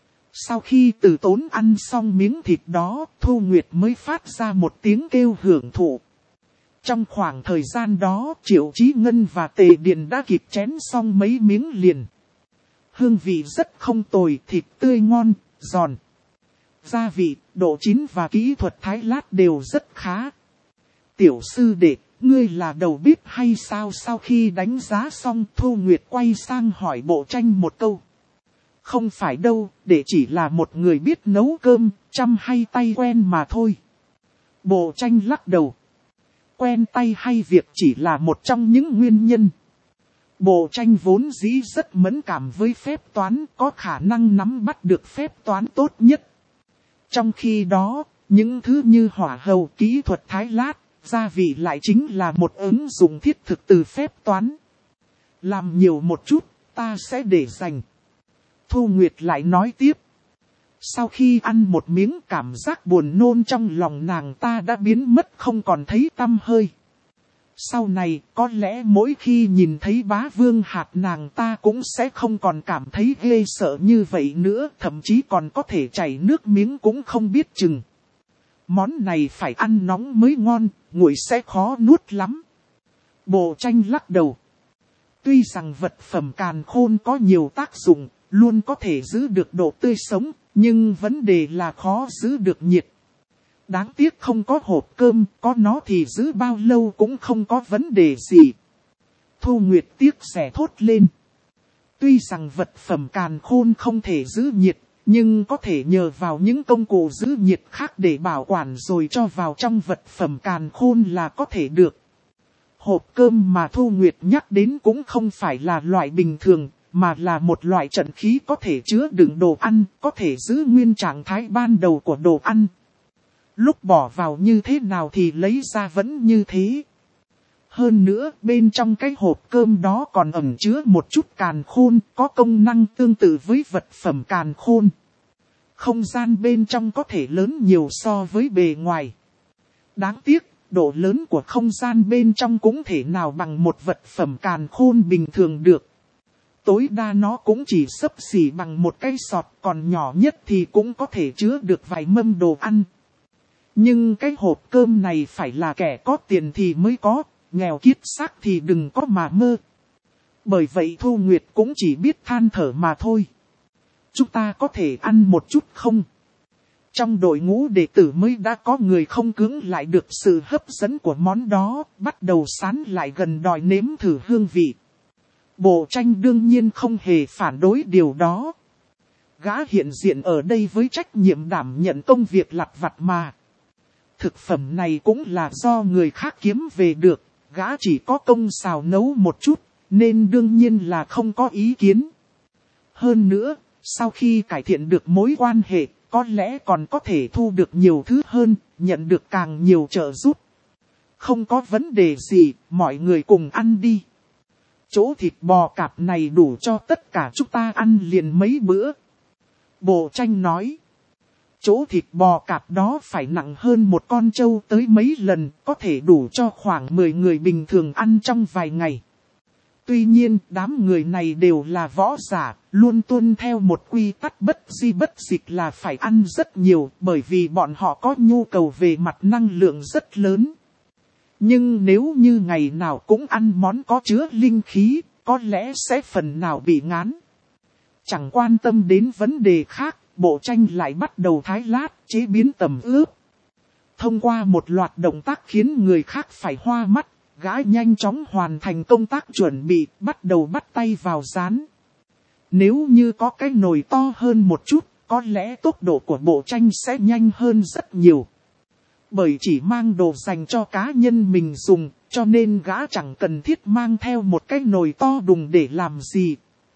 Sau khi từ tốn ăn xong miếng thịt đó, Thu Nguyệt mới phát ra một tiếng kêu hưởng thụ. Trong khoảng thời gian đó, Triệu Chí Ngân và Tề Điền đã kịp chén xong mấy miếng liền. Hương vị rất không tồi, thịt tươi ngon, giòn. Gia vị, độ chín và kỹ thuật thái lát đều rất khá. Tiểu sư đệ, ngươi là đầu bếp hay sao? Sau khi đánh giá xong, Thu Nguyệt quay sang hỏi Bộ Tranh một câu. Không phải đâu, để chỉ là một người biết nấu cơm, chăm hay tay quen mà thôi. Bộ Tranh lắc đầu. Quen tay hay việc chỉ là một trong những nguyên nhân. Bộ Tranh vốn dĩ rất mẫn cảm với phép toán, có khả năng nắm bắt được phép toán tốt nhất. Trong khi đó, những thứ như hỏa hầu, kỹ thuật thái lát, gia vị lại chính là một ứng dụng thiết thực từ phép toán. Làm nhiều một chút, ta sẽ để dành. Thu Nguyệt lại nói tiếp. Sau khi ăn một miếng, cảm giác buồn nôn trong lòng nàng ta đã biến mất không còn thấy tăm hơi. Sau này, có lẽ mỗi khi nhìn thấy Bá Vương Hạt nàng ta cũng sẽ không còn cảm thấy ghê sợ như vậy nữa, thậm chí còn có thể chảy nước miếng cũng không biết chừng. Món này phải ăn nóng mới ngon, nguội sẽ khó nuốt lắm. Bộ Tranh lắc đầu. Tuy rằng vật phẩm càn khôn có nhiều tác dụng, luôn có thể giữ được độ tươi sống, nhưng vấn đề là khó giữ được nhiệt. Đáng tiếc không có hộp cơm, có nó thì giữ bao lâu cũng không có vấn đề gì. Thu Nguyệt tiếc rẻ thốt lên. Tuy rằng vật phẩm càn khôn không thể giữ nhiệt, nhưng có thể nhờ vào những công cụ giữ nhiệt khác để bảo quản rồi cho vào trong vật phẩm càn khôn là có thể được. Hộp cơm mà Thu Nguyệt nhắc đến cũng không phải là loại bình thường, mà là một loại trận khí có thể chứa đựng đồ ăn, có thể giữ nguyên trạng thái ban đầu của đồ ăn. Lúc bỏ vào như thế nào thì lấy ra vẫn như thế. Hơn nữa, bên trong cái hộp cơm đó còn ẩn chứa một chút càn khôn, có công năng tương tự với vật phẩm càn khôn. Không gian bên trong có thể lớn nhiều so với bề ngoài. Đáng tiếc, độ lớn của không gian bên trong cũng thể nào bằng một vật phẩm càn khôn bình thường được. Tối đa nó cũng chỉ xấp xỉ bằng một cái sọt, còn nhỏ nhất thì cũng có thể chứa được vài mâm đồ ăn. Nhưng cái hộp cơm này phải là kẻ có tiền thì mới có, nghèo kiết xác thì đừng có mà mơ. Bởi vậy Thu Nguyệt cũng chỉ biết than thở mà thôi. Chúng ta có thể ăn một chút không? Trong đội ngũ đệ tử mới đã có người không cưỡng lại được sự hấp dẫn của món đó, bắt đầu sán lại gần đòi nếm thử hương vị. Bộ Tranh đương nhiên không hề phản đối điều đó. Gã hiện diện ở đây với trách nhiệm đảm nhận công việc lặt vặt mà. Thực phẩm này cũng là do người khác kiếm về được, gã chỉ có công xào nấu một chút, nên đương nhiên là không có ý kiến. Hơn nữa, sau khi cải thiện được mối quan hệ, có lẽ còn có thể thu được nhiều thứ hơn, nhận được càng nhiều trợ giúp. Không có vấn đề gì, mọi người cùng ăn đi. Chỗ thịt bò cạp này đủ cho tất cả chúng ta ăn liền mấy bữa. Bộ Tranh nói. Chỗ thịt bò cạp đó phải nặng hơn một con trâu tới mấy lần, có thể đủ cho khoảng mười người bình thường ăn trong vài ngày. Tuy nhiên, đám người này đều là võ giả, luôn tuân theo một quy tắc bất di bất dịch là phải ăn rất nhiều, bởi vì bọn họ có nhu cầu về mặt năng lượng rất lớn. Nhưng nếu như ngày nào cũng ăn món có chứa linh khí, có lẽ sẽ phần nào bị ngán. Chẳng quan tâm đến vấn đề khác, Bộ Tranh lại bắt đầu thái lát, chế biến tẩm ướp. Thông qua một loạt động tác khiến người khác phải hoa mắt, gã nhanh chóng hoàn thành công tác chuẩn bị, bắt đầu bắt tay vào rán. Nếu như có cái nồi to hơn một chút, có lẽ tốc độ của Bộ Tranh sẽ nhanh hơn rất nhiều. Bởi chỉ mang đồ dành cho cá nhân mình dùng, cho nên gã chẳng cần thiết mang theo một cái nồi to đùng để làm gì.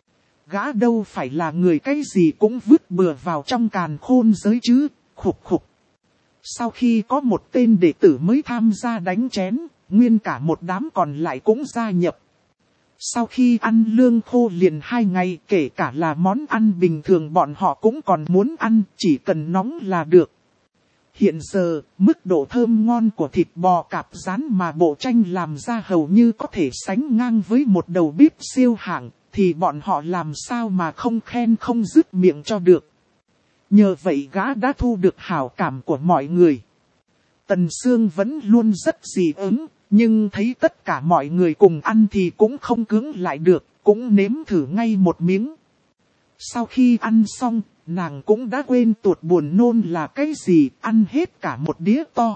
Gã đâu phải là người cái gì cũng vứt bừa vào trong càn khôn giới chứ, khục khục. Sau khi có một tên đệ tử mới tham gia đánh chén, nguyên cả một đám còn lại cũng gia nhập. Sau khi ăn lương khô liền hai ngày, kể cả là món ăn bình thường bọn họ cũng còn muốn ăn, chỉ cần nóng là được. Hiện giờ, mức độ thơm ngon của thịt bò cạp rán mà Bộ Tranh làm ra hầu như có thể sánh ngang với một đầu bếp siêu hạng, thì bọn họ làm sao mà không khen không dứt miệng cho được. Nhờ vậy gã đã thu được hảo cảm của mọi người. Tần Sương vẫn luôn rất dị ứng, nhưng thấy tất cả mọi người cùng ăn thì cũng không cưỡng lại được, cũng nếm thử ngay một miếng. Sau khi ăn xong, nàng cũng đã quên tuột buồn nôn là cái gì, ăn hết cả một đĩa to.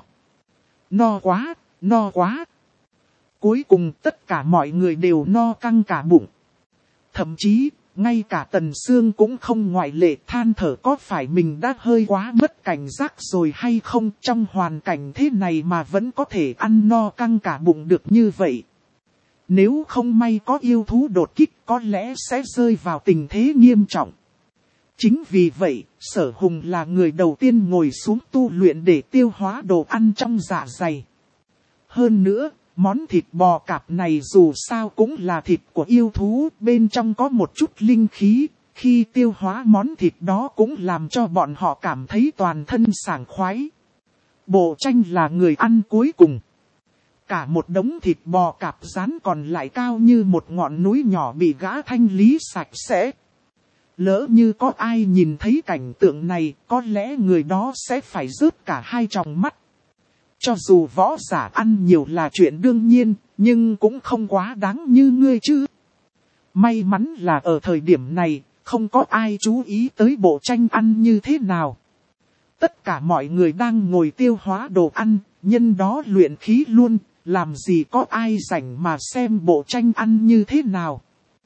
No quá, no quá. Cuối cùng tất cả mọi người đều no căng cả bụng. Thậm chí, ngay cả Tần Sương cũng không ngoại lệ, than thở có phải mình đã hơi quá mất cảnh giác rồi hay không, trong hoàn cảnh thế này mà vẫn có thể ăn no căng cả bụng được như vậy. Nếu không may có yêu thú đột kích có lẽ sẽ rơi vào tình thế nghiêm trọng. Chính vì vậy, Sở Hùng là người đầu tiên ngồi xuống tu luyện để tiêu hóa đồ ăn trong dạ dày. Hơn nữa, món thịt bò cạp này dù sao cũng là thịt của yêu thú, bên trong có một chút linh khí, khi tiêu hóa món thịt đó cũng làm cho bọn họ cảm thấy toàn thân sảng khoái. Bộ Tranh là người ăn cuối cùng. Cả một đống thịt bò cạp rán còn lại cao như một ngọn núi nhỏ bị gã thanh lý sạch sẽ. Lỡ như có ai nhìn thấy cảnh tượng này, có lẽ người đó sẽ phải rớt cả hai tròng mắt. Cho dù võ giả ăn nhiều là chuyện đương nhiên, nhưng cũng không quá đáng như ngươi chứ. May mắn là ở thời điểm này, không có ai chú ý tới Bộ Tranh ăn như thế nào. Tất cả mọi người đang ngồi tiêu hóa đồ ăn, nhân đó luyện khí luôn, làm gì có ai rảnh mà xem Bộ Tranh ăn như thế nào.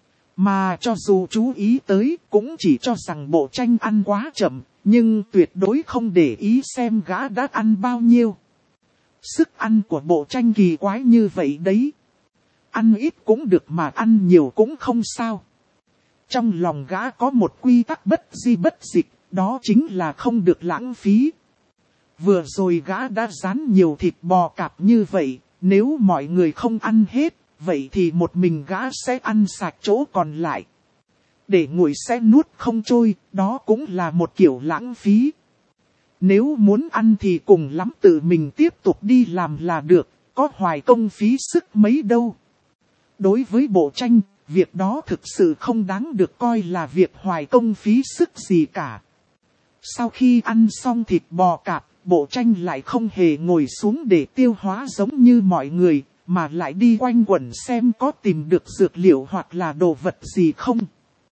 Mà cho dù chú ý tới, cũng chỉ cho rằng Bộ Tranh ăn quá chậm, nhưng tuyệt đối không để ý xem gã đã ăn bao nhiêu. Sức ăn của Bộ Tranh kỳ quái như vậy đấy. Ăn ít cũng được mà ăn nhiều cũng không sao. Trong lòng gã có một quy tắc bất di bất dịch, đó chính là không được lãng phí. Vừa rồi gã đã rán nhiều thịt bò cạp như vậy, nếu mọi người không ăn hết, vậy thì một mình gã sẽ ăn sạch chỗ còn lại. Để nguội sẽ nuốt không trôi, đó cũng là một kiểu lãng phí. Nếu muốn ăn thì cùng lắm tự mình tiếp tục đi làm là được, có hoài công phí sức mấy đâu. Đối với Bộ Tranh, việc đó thực sự không đáng được coi là việc hoài công phí sức gì cả. Sau khi ăn xong thịt bò cạp, Bộ Tranh lại không hề ngồi xuống để tiêu hóa giống như mọi người, mà lại đi quanh quẩn xem có tìm được dược liệu hoặc là đồ vật gì không.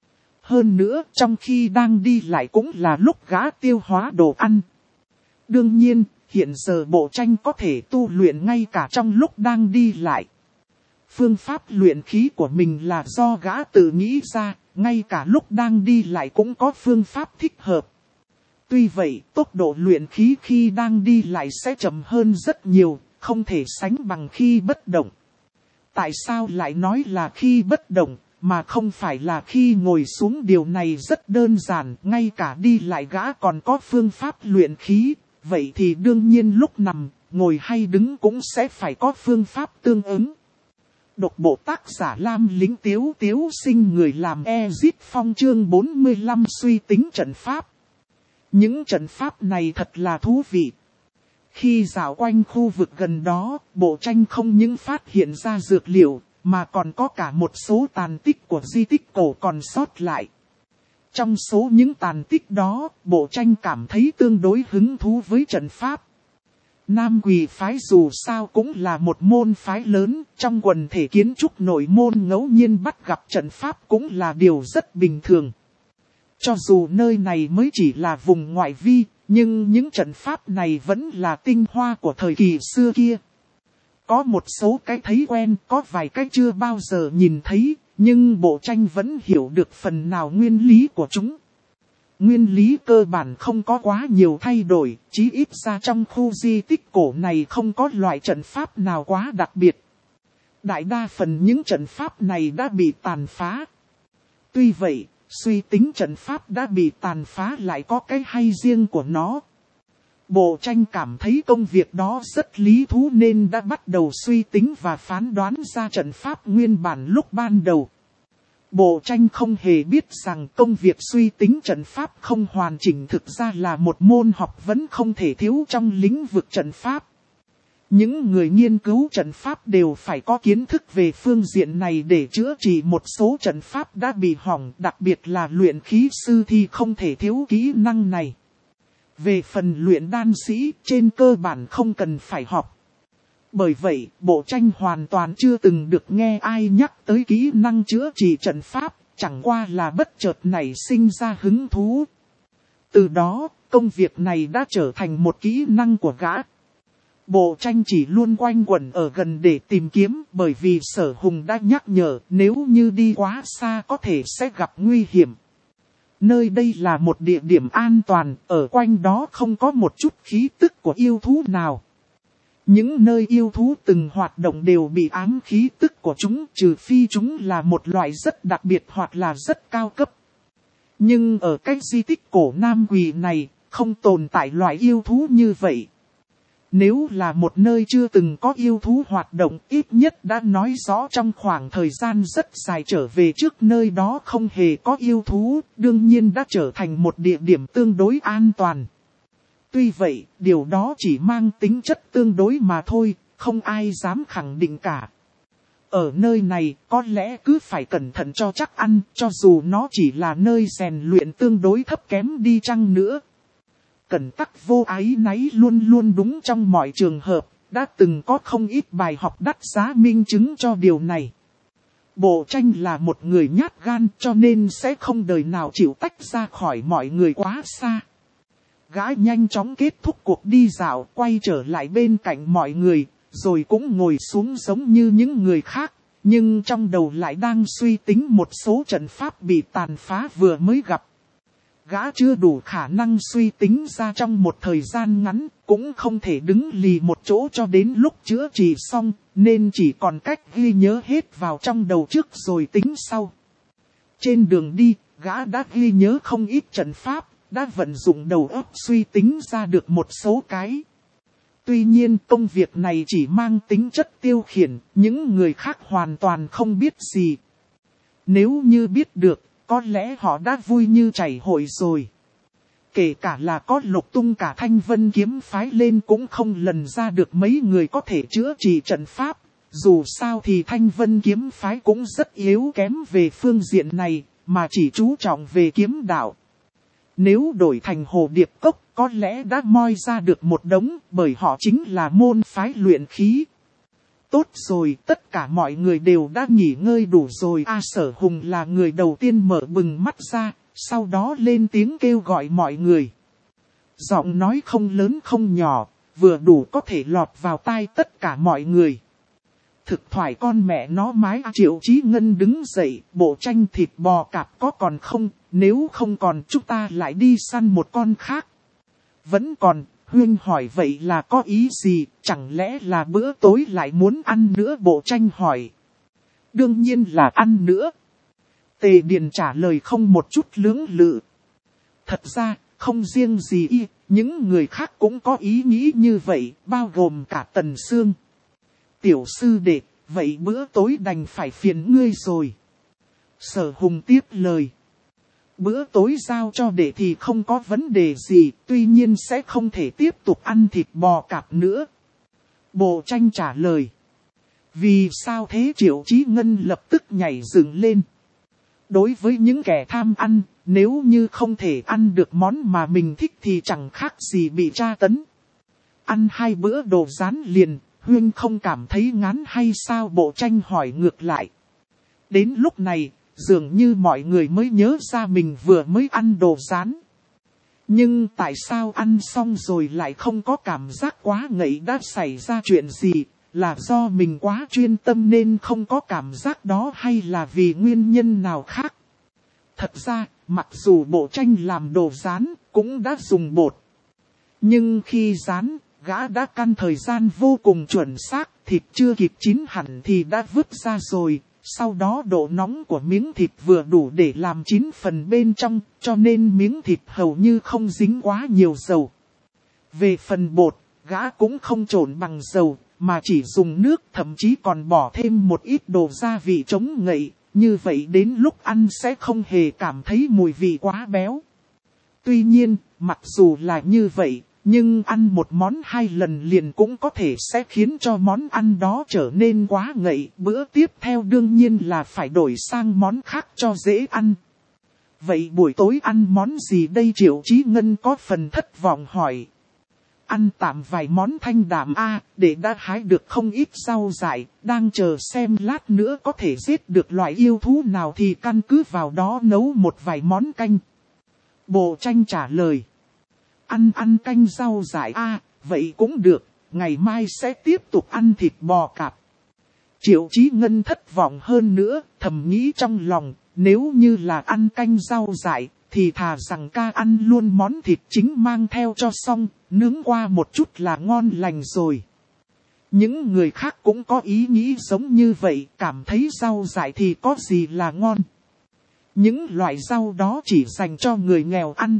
Hơn nữa, trong khi đang đi lại cũng là lúc gã tiêu hóa đồ ăn. Đương nhiên, hiện giờ Bộ Tranh có thể tu luyện ngay cả trong lúc đang đi lại. Phương pháp luyện khí của mình là do gã tự nghĩ ra, ngay cả lúc đang đi lại cũng có phương pháp thích hợp. Tuy vậy, tốc độ luyện khí khi đang đi lại sẽ chậm hơn rất nhiều, không thể sánh bằng khi bất động. Tại sao lại nói là khi bất động? mà không phải là khi ngồi xuống. Điều này rất đơn giản, ngay cả đi lại gã còn có phương pháp luyện khí, vậy thì đương nhiên lúc nằm, ngồi hay đứng cũng sẽ phải có phương pháp tương ứng. Độc bộ tác giả Lam Lĩnh Tiếu Tiếu Sinh, người làm Ezit Phong, chương bốn mươi lăm suy tính trận pháp. Những trận pháp này thật là thú vị. Khi dạo quanh khu vực gần đó, Bộ Tranh không những phát hiện ra dược liệu, mà còn có cả một số tàn tích của di tích cổ còn sót lại. Trong số những tàn tích đó, Bộ Tranh cảm thấy tương đối hứng thú với trận pháp. Nam Quỳ phái dù sao cũng là một môn phái lớn, trong quần thể kiến trúc nội môn ngẫu nhiên bắt gặp trận pháp cũng là điều rất bình thường. Cho dù nơi này mới chỉ là vùng ngoại vi, nhưng những trận pháp này vẫn là tinh hoa của thời kỳ xưa kia. Có một số cái thấy quen, có vài cái chưa bao giờ nhìn thấy, nhưng Bộ Tranh vẫn hiểu được phần nào nguyên lý của chúng. Nguyên lý cơ bản không có quá nhiều thay đổi, chí ít ra trong khu di tích cổ này không có loại trận pháp nào quá đặc biệt. Đại đa phần những trận pháp này đã bị tàn phá. Tuy vậy, suy tính trận pháp đã bị tàn phá lại có cái hay riêng của nó. Bộ Tranh cảm thấy công việc đó rất lý thú nên đã bắt đầu suy tính và phán đoán ra trận pháp nguyên bản lúc ban đầu. Bộ Tranh không hề biết rằng công việc suy tính trận pháp không hoàn chỉnh thực ra là một môn học vẫn không thể thiếu trong lĩnh vực trận pháp. Những người nghiên cứu trận pháp đều phải có kiến thức về phương diện này để chữa trị một số trận pháp đã bị hỏng, đặc biệt là luyện khí sư thì không thể thiếu kỹ năng này. Về phần luyện đan sĩ, trên cơ bản không cần phải học. Bởi vậy, Bộ Tranh hoàn toàn chưa từng được nghe ai nhắc tới kỹ năng chữa trị trận pháp, chẳng qua là bất chợt nảy sinh ra hứng thú. Từ đó, công việc này đã trở thành một kỹ năng của gã. Bộ Tranh chỉ luôn quanh quẩn ở gần để tìm kiếm, bởi vì Sở Hùng đã nhắc nhở nếu như đi quá xa có thể sẽ gặp nguy hiểm. Nơi đây là một địa điểm an toàn, ở quanh đó không có một chút khí tức của yêu thú nào. Những nơi yêu thú từng hoạt động đều bị ám khí tức của chúng, trừ phi chúng là một loại rất đặc biệt hoặc là rất cao cấp. Nhưng ở cái di tích cổ Nam Quỳ này, không tồn tại loại yêu thú như vậy. Nếu là một nơi chưa từng có yêu thú hoạt động, ít nhất đã nói rõ trong khoảng thời gian rất dài trở về trước nơi đó không hề có yêu thú, đương nhiên đã trở thành một địa điểm tương đối an toàn. Tuy vậy, điều đó chỉ mang tính chất tương đối mà thôi, không ai dám khẳng định cả. Ở nơi này, có lẽ cứ phải cẩn thận cho chắc ăn, cho dù nó chỉ là nơi rèn luyện tương đối thấp kém đi chăng nữa. Cẩn tắc vô ái náy luôn luôn đúng trong mọi trường hợp, đã từng có không ít bài học đắt giá minh chứng cho điều này. Bộ Tranh là một người nhát gan cho nên sẽ không đời nào chịu tách ra khỏi mọi người quá xa. Gã nhanh chóng kết thúc cuộc đi dạo, quay trở lại bên cạnh mọi người, rồi cũng ngồi xuống giống như những người khác, nhưng trong đầu lại đang suy tính một số trận pháp bị tàn phá vừa mới gặp. Gã chưa đủ khả năng suy tính ra trong một thời gian ngắn, cũng không thể đứng lì một chỗ cho đến lúc chữa trị xong, nên chỉ còn cách ghi nhớ hết vào trong đầu trước rồi tính sau. Trên đường đi, gã đã ghi nhớ không ít trận pháp, đã vận dụng đầu óc suy tính ra được một số cái. Tuy nhiên công việc này chỉ mang tính chất tiêu khiển, những người khác hoàn toàn không biết gì. Nếu như biết được, có lẽ họ đã vui như chảy hội rồi. Kể cả là có Lục Tung cả Thanh Vân kiếm phái lên cũng không lần ra được mấy người có thể chữa trị trận pháp. Dù sao thì Thanh Vân kiếm phái cũng rất yếu kém về phương diện này, mà chỉ chú trọng về kiếm đạo. Nếu đổi thành Hồ Điệp Cốc có lẽ đã moi ra được một đống, bởi họ chính là môn phái luyện khí. Tốt rồi, tất cả mọi người đều đã nghỉ ngơi đủ rồi. A Sở Hùng là người đầu tiên mở bừng mắt ra, sau đó lên tiếng kêu gọi mọi người. Giọng nói không lớn không nhỏ, vừa đủ có thể lọt vào tai tất cả mọi người. Thực thoại con mẹ nó mái. Triệu Chí Ngân đứng dậy, Bộ Tranh thịt bò cạp có còn không, nếu không còn chúng ta lại đi săn một con khác. Vẫn còn. Huyên hỏi vậy là có ý gì, chẳng lẽ là bữa tối lại muốn ăn nữa? Bộ Tranh hỏi. Đương nhiên là ăn nữa. Tề Điền trả lời không một chút lưỡng lự. Thật ra, không riêng gì y, những người khác cũng có ý nghĩ như vậy, bao gồm cả Tần Sương. Tiểu sư đệ, vậy bữa tối đành phải phiền ngươi rồi. Sở Hùng tiếp lời. Bữa tối giao cho đệ thì không có vấn đề gì, tuy nhiên sẽ không thể tiếp tục ăn thịt bò cạp nữa. Bộ Tranh trả lời. Vì sao thế? Triệu Chí Ngân lập tức nhảy dựng lên. Đối với những kẻ tham ăn, nếu như không thể ăn được món mà mình thích thì chẳng khác gì bị tra tấn. Ăn hai bữa đồ rán liền, Huyên không cảm thấy ngán hay sao? Bộ Tranh hỏi ngược lại. Đến lúc này, dường như mọi người mới nhớ ra mình vừa mới ăn đồ rán. Nhưng tại sao ăn xong rồi lại không có cảm giác quá ngậy? Đã xảy ra chuyện gì? Là do mình quá chuyên tâm nên không có cảm giác đó, hay là vì nguyên nhân nào khác? Thật ra, mặc dù Bộ Tranh làm đồ rán, cũng đã dùng bột. Nhưng khi rán, gã đã căn thời gian vô cùng chuẩn xác, thịt chưa kịp chín hẳn thì đã vứt ra rồi. Sau đó độ nóng của miếng thịt vừa đủ để làm chín phần bên trong, cho nên miếng thịt hầu như không dính quá nhiều dầu. Về phần bột, gã cũng không trộn bằng dầu, mà chỉ dùng nước, thậm chí còn bỏ thêm một ít đồ gia vị chống ngậy, như vậy đến lúc ăn sẽ không hề cảm thấy mùi vị quá béo. Tuy nhiên, mặc dù là như vậy, nhưng ăn một món hai lần liền cũng có thể sẽ khiến cho món ăn đó trở nên quá ngậy. Bữa tiếp theo đương nhiên là phải đổi sang món khác cho dễ ăn. Vậy buổi tối ăn món gì đây? Triệu Chí Ngân có phần thất vọng hỏi. Ăn tạm vài món thanh đạm a, để đã hái được không ít rau dại, đang chờ xem lát nữa có thể giết được loại yêu thú nào thì căn cứ vào đó nấu một vài món canh. Bộ Tranh trả lời. Ăn ăn canh rau dại a, vậy cũng được, ngày mai sẽ tiếp tục ăn thịt bò cạp. Triệu Chí Ngân thất vọng hơn nữa, thầm nghĩ trong lòng, nếu như là ăn canh rau dại, thì thà rằng ca ăn luôn món thịt chính mang theo cho xong, nướng qua một chút là ngon lành rồi. Những người khác cũng có ý nghĩ giống như vậy, cảm thấy rau dại thì có gì là ngon. Những loại rau đó chỉ dành cho người nghèo ăn.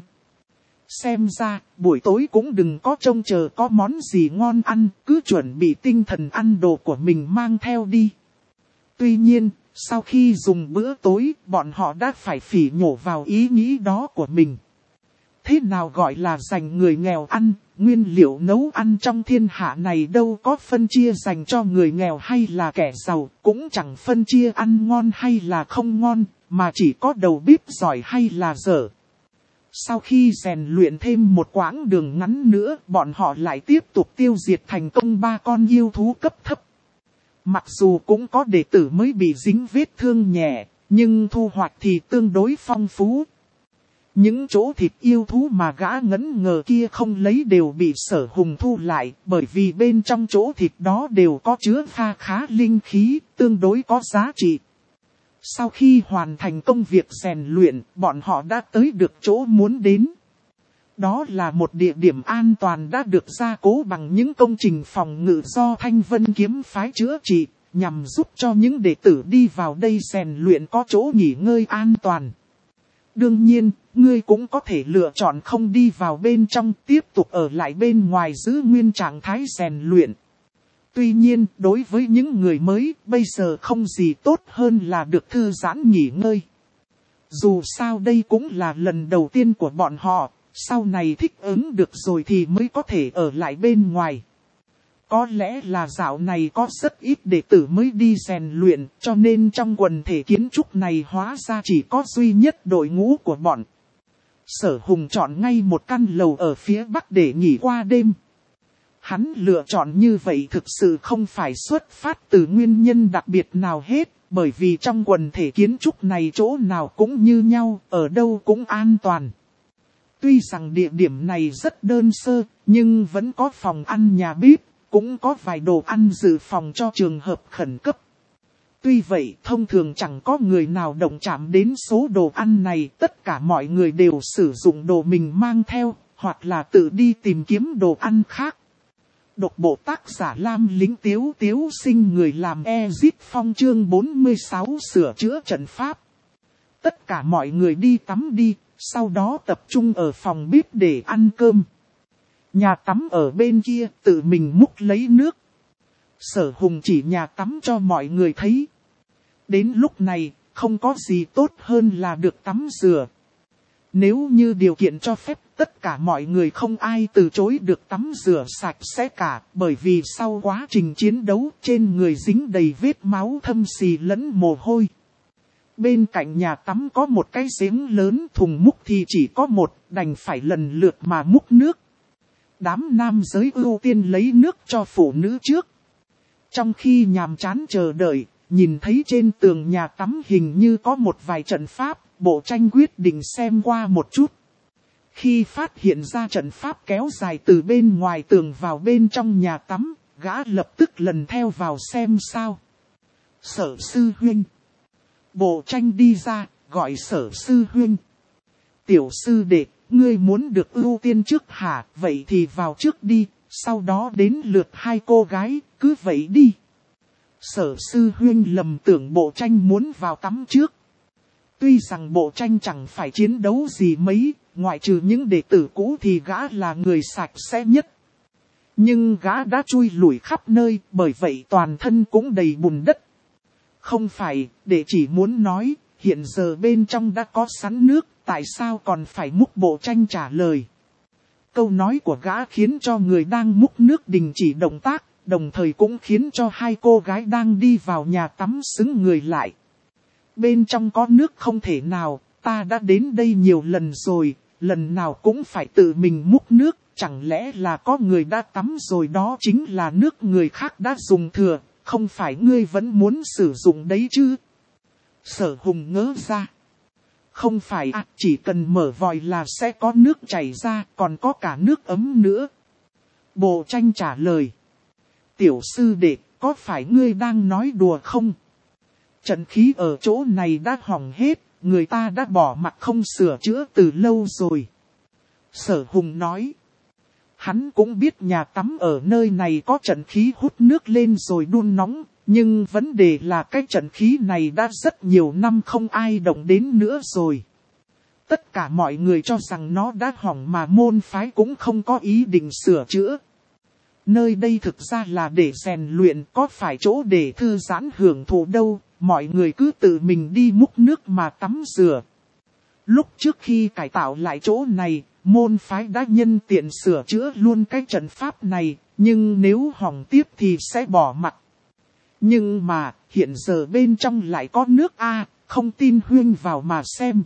Xem ra, buổi tối cũng đừng có trông chờ có món gì ngon ăn, cứ chuẩn bị tinh thần ăn đồ của mình mang theo đi. Tuy nhiên, sau khi dùng bữa tối, bọn họ đã phải phỉ nhổ vào ý nghĩ đó của mình. Thế nào gọi là dành người nghèo ăn, nguyên liệu nấu ăn trong thiên hạ này đâu có phân chia dành cho người nghèo hay là kẻ giàu, cũng chẳng phân chia ăn ngon hay là không ngon, mà chỉ có đầu bếp giỏi hay là dở. Sau khi rèn luyện thêm một quãng đường ngắn nữa, bọn họ lại tiếp tục tiêu diệt thành công ba con yêu thú cấp thấp. Mặc dù cũng có đệ tử mới bị dính vết thương nhẹ, nhưng thu hoạch thì tương đối phong phú. Những chỗ thịt yêu thú mà gã ngẫn ngờ kia không lấy đều bị Sở Hùng thu lại, bởi vì bên trong chỗ thịt đó đều có chứa pha khá linh khí, tương đối có giá trị. Sau khi hoàn thành công việc rèn luyện, bọn họ đã tới được chỗ muốn đến. Đó là một địa điểm an toàn đã được gia cố bằng những công trình phòng ngự do Thanh Vân Kiếm phái chữa trị, nhằm giúp cho những đệ tử đi vào đây rèn luyện có chỗ nghỉ ngơi an toàn. Đương nhiên, ngươi cũng có thể lựa chọn không đi vào bên trong, tiếp tục ở lại bên ngoài giữ nguyên trạng thái rèn luyện. Tuy nhiên, đối với những người mới, bây giờ không gì tốt hơn là được thư giãn nghỉ ngơi. Dù sao đây cũng là lần đầu tiên của bọn họ, sau này thích ứng được rồi thì mới có thể ở lại bên ngoài. Có lẽ là dạo này có rất ít đệ tử mới đi rèn luyện, cho nên trong quần thể kiến trúc này hóa ra chỉ có duy nhất đội ngũ của bọn. Sở Hùng chọn ngay một căn lầu ở phía bắc để nghỉ qua đêm. Hắn lựa chọn như vậy thực sự không phải xuất phát từ nguyên nhân đặc biệt nào hết, bởi vì trong quần thể kiến trúc này chỗ nào cũng như nhau, ở đâu cũng an toàn. Tuy rằng địa điểm này rất đơn sơ, nhưng vẫn có phòng ăn nhà bếp, cũng có vài đồ ăn dự phòng cho trường hợp khẩn cấp. Tuy vậy, thông thường chẳng có người nào động chạm đến số đồ ăn này, tất cả mọi người đều sử dụng đồ mình mang theo, hoặc là tự đi tìm kiếm đồ ăn khác. Độc bộ tác giả Lam Lính Tiếu Tiếu Sinh người làm Ezit Phong chương bốn mươi sáu sửa chữa trận pháp. Tất cả mọi người đi tắm đi, sau đó tập trung ở phòng bếp để ăn cơm. Nhà tắm ở bên kia, tự mình múc lấy nước. Sở Hùng chỉ nhà tắm cho mọi người thấy. Đến lúc này, không có gì tốt hơn là được tắm rửa. Nếu như điều kiện cho phép, tất cả mọi người không ai từ chối được tắm rửa sạch sẽ cả, bởi vì sau quá trình chiến đấu trên người dính đầy vết máu thâm xì lẫn mồ hôi. Bên cạnh nhà tắm có một cái giếng lớn, thùng múc thì chỉ có một, đành phải lần lượt mà múc nước. Đám nam giới ưu tiên lấy nước cho phụ nữ trước. Trong khi nhàm chán chờ đợi, nhìn thấy trên tường nhà tắm hình như có một vài trận pháp, Bộ Tranh quyết định xem qua một chút. Khi phát hiện ra trận pháp kéo dài từ bên ngoài tường vào bên trong nhà tắm, gã lập tức lần theo vào xem sao. Sở sư huynh. Bộ Tranh đi ra, gọi Sở sư huynh. Tiểu sư đệ, ngươi muốn được ưu tiên trước hả? Vậy thì vào trước đi, sau đó đến lượt hai cô gái, cứ vậy đi. Sở sư huynh lầm tưởng Bộ Tranh muốn vào tắm trước. Tuy rằng Bộ Tranh chẳng phải chiến đấu gì mấy, ngoại trừ những đệ tử cũ thì gã là người sạch sẽ nhất. Nhưng gã đã chui lủi khắp nơi, bởi vậy toàn thân cũng đầy bùn đất. Không phải, để chỉ muốn nói, hiện giờ bên trong đã có sẵn nước, tại sao còn phải múc? Bộ Tranh trả lời. Câu nói của gã khiến cho người đang múc nước đình chỉ động tác, đồng thời cũng khiến cho hai cô gái đang đi vào nhà tắm xứng người lại. Bên trong có nước không thể nào, ta đã đến đây nhiều lần rồi, lần nào cũng phải tự mình múc nước, chẳng lẽ là có người đã tắm rồi? Đó chính là nước người khác đã dùng thừa, không phải ngươi vẫn muốn sử dụng đấy chứ? Sở Hùng ngớ ra. Không phải à, chỉ cần mở vòi là sẽ có nước chảy ra, còn có cả nước ấm nữa. Bộ Tranh trả lời. Tiểu sư đệ, có phải ngươi đang nói đùa không? Trận khí ở chỗ này đã hỏng hết, người ta đã bỏ mặc không sửa chữa từ lâu rồi. Sở Hùng nói. Hắn cũng biết nhà tắm ở nơi này có trận khí hút nước lên rồi đun nóng, nhưng vấn đề là cái trận khí này đã rất nhiều năm không ai động đến nữa rồi. Tất cả mọi người cho rằng nó đã hỏng mà môn phái cũng không có ý định sửa chữa. Nơi đây thực ra là để rèn luyện, có phải chỗ để thư giãn hưởng thụ đâu, mọi người cứ tự mình đi múc nước mà tắm rửa. Lúc trước khi cải tạo lại chỗ này, môn phái đã nhân tiện sửa chữa luôn cái trận pháp này, nhưng nếu hỏng tiếp thì sẽ bỏ mặc. Nhưng mà, hiện giờ bên trong lại có nước a, không tin huynh vào mà xem.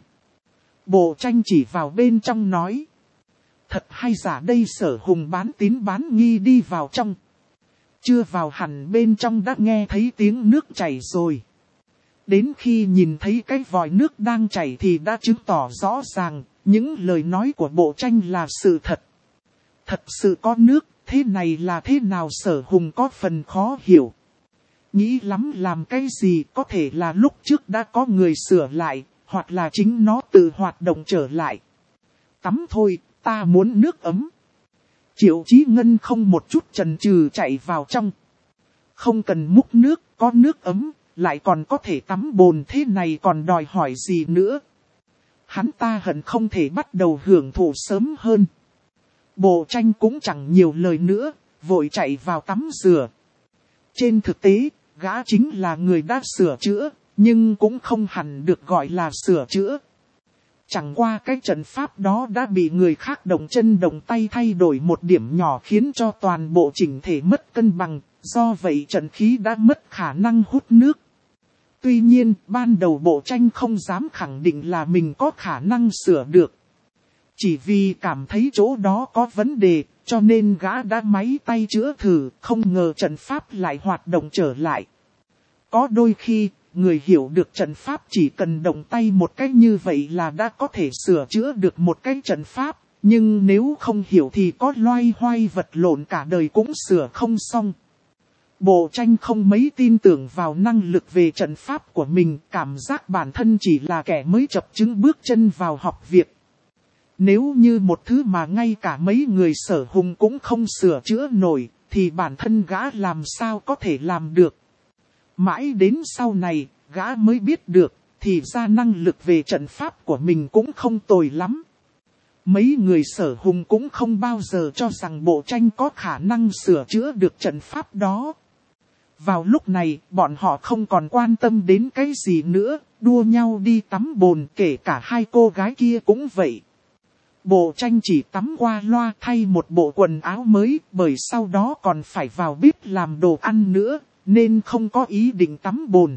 Bộ Tranh chỉ vào bên trong nói. Thật hay giả đây? Sở Hùng bán tín bán nghi đi vào trong. Chưa vào hẳn bên trong đã nghe thấy tiếng nước chảy rồi. Đến khi nhìn thấy cái vòi nước đang chảy thì đã chứng tỏ rõ ràng, những lời nói của Bộ Tranh là sự thật. Thật sự có nước, thế này là thế nào? Sở Hùng có phần khó hiểu. Nghĩ lắm làm cái gì, có thể là lúc trước đã có người sửa lại, hoặc là chính nó tự hoạt động trở lại. Tắm thôi, ta muốn nước ấm. Triệu Chí Ngân không một chút chần chừ chạy vào trong. Không cần múc nước, có nước ấm, lại còn có thể tắm bồn, thế này còn đòi hỏi gì nữa. Hắn ta hận không thể bắt đầu hưởng thụ sớm hơn. Bộ Tranh cũng chẳng nhiều lời nữa, vội chạy vào tắm rửa. Trên thực tế, gã chính là người đã sửa chữa, nhưng cũng không hẳn được gọi là sửa chữa. Chẳng qua cái trận pháp đó đã bị người khác động chân động tay thay đổi một điểm nhỏ khiến cho toàn bộ chỉnh thể mất cân bằng, do vậy trận khí đã mất khả năng hút nước. Tuy nhiên, ban đầu Bộ Tranh không dám khẳng định là mình có khả năng sửa được. Chỉ vì cảm thấy chỗ đó có vấn đề, cho nên gã đã máy tay chữa thử, không ngờ trận pháp lại hoạt động trở lại. Có đôi khi, người hiểu được trận pháp chỉ cần động tay một cách như vậy là đã có thể sửa chữa được một cái trận pháp, nhưng nếu không hiểu thì có loay hoay vật lộn cả đời cũng sửa không xong. Bộ Tranh không mấy tin tưởng vào năng lực về trận pháp của mình, cảm giác bản thân chỉ là kẻ mới chập chững bước chân vào học việc. Nếu như một thứ mà ngay cả mấy người Sở Hùng cũng không sửa chữa nổi, thì bản thân gã làm sao có thể làm được. Mãi đến sau này, gã mới biết được, thì ra năng lực về trận pháp của mình cũng không tồi lắm. Mấy người Sở Hùng cũng không bao giờ cho rằng Bộ Tranh có khả năng sửa chữa được trận pháp đó. Vào lúc này, bọn họ không còn quan tâm đến cái gì nữa, đua nhau đi tắm bồn, kể cả hai cô gái kia cũng vậy. Bộ Tranh chỉ tắm qua loa thay một bộ quần áo mới, bởi sau đó còn phải vào bếp làm đồ ăn nữa, nên không có ý định tắm bồn.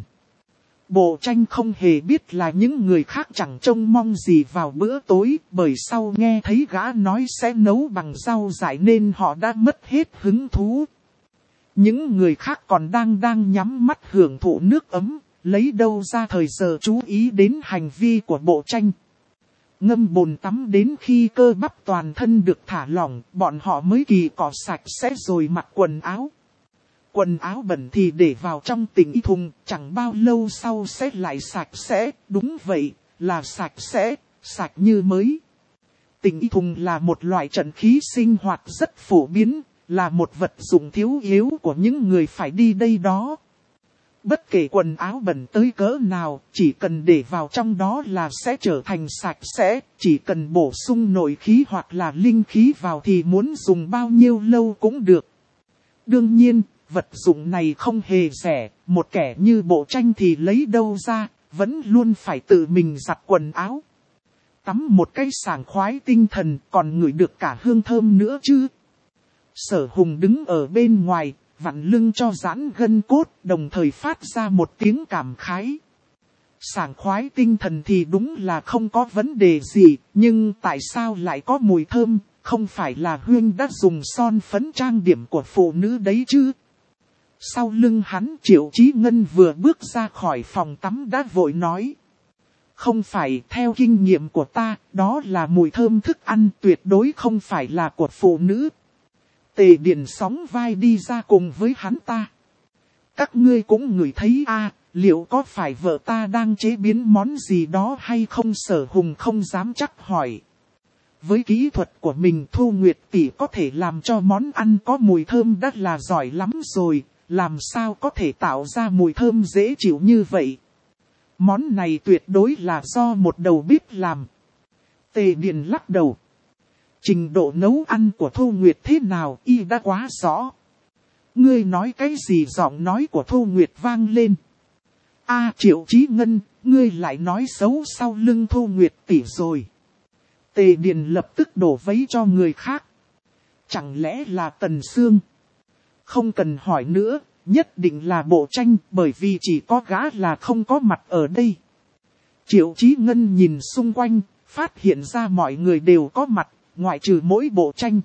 Bộ Tranh không hề biết là những người khác chẳng trông mong gì vào bữa tối, bởi sau nghe thấy gã nói sẽ nấu bằng rau dại nên họ đã mất hết hứng thú. Những người khác còn đang đang nhắm mắt hưởng thụ nước ấm, lấy đâu ra thời giờ chú ý đến hành vi của Bộ Tranh. Ngâm bồn tắm đến khi cơ bắp toàn thân được thả lỏng, bọn họ mới kỳ cọ sạch sẽ rồi mặc quần áo. Quần áo bẩn thì để vào trong tịnh y thùng, chẳng bao lâu sau sẽ lại sạch sẽ, đúng vậy, là sạch sẽ, sạch như mới. Tịnh y thùng là một loại trận khí sinh hoạt rất phổ biến, là một vật dụng thiếu yếu của những người phải đi đây đó. Bất kể quần áo bẩn tới cỡ nào, chỉ cần để vào trong đó là sẽ trở thành sạch sẽ, chỉ cần bổ sung nội khí hoặc là linh khí vào thì muốn dùng bao nhiêu lâu cũng được. Đương nhiên, vật dụng này không hề rẻ, một kẻ như Bộ Tranh thì lấy đâu ra, vẫn luôn phải tự mình giặt quần áo. Tắm một cái sảng khoái tinh thần còn ngửi được cả hương thơm nữa chứ. Sở Hùng đứng ở bên ngoài, vặn lưng cho giãn gân cốt, đồng thời phát ra một tiếng cảm khái. Sảng khoái tinh thần thì đúng là không có vấn đề gì, nhưng tại sao lại có mùi thơm, không phải là Huyên đã dùng son phấn trang điểm của phụ nữ đấy chứ? Sau lưng hắn Triệu Chí Ngân vừa bước ra khỏi phòng tắm đã vội nói. Không phải, theo kinh nghiệm của ta, đó là mùi thơm thức ăn, tuyệt đối không phải là của phụ nữ. Tề Điền sóng vai đi ra cùng với hắn ta. Các ngươi cũng ngửi thấy a, à, liệu có phải vợ ta đang chế biến món gì đó hay không? Sở Hùng không dám chắc hỏi. Với kỹ thuật của mình, Thu Nguyệt tỷ có thể làm cho món ăn có mùi thơm đã là giỏi lắm rồi, làm sao có thể tạo ra mùi thơm dễ chịu như vậy? Món này tuyệt đối là do một đầu bếp làm. Tề Điền lắc đầu. Trình độ nấu ăn của Thu Nguyệt thế nào y đã quá rõ. Ngươi nói cái gì? Giọng nói của Thu Nguyệt vang lên. A Triệu Chí Ngân, ngươi lại nói xấu sau lưng Thu Nguyệt tỷ rồi. Tề Điền lập tức đổ vấy cho người khác. Chẳng lẽ là Tần Sương? Không cần hỏi nữa, nhất định là Bộ Tranh, bởi vì chỉ có gã là không có mặt ở đây. Triệu Chí Ngân nhìn xung quanh, phát hiện ra mọi người đều có mặt, ngoại trừ mỗi Bộ Tranh.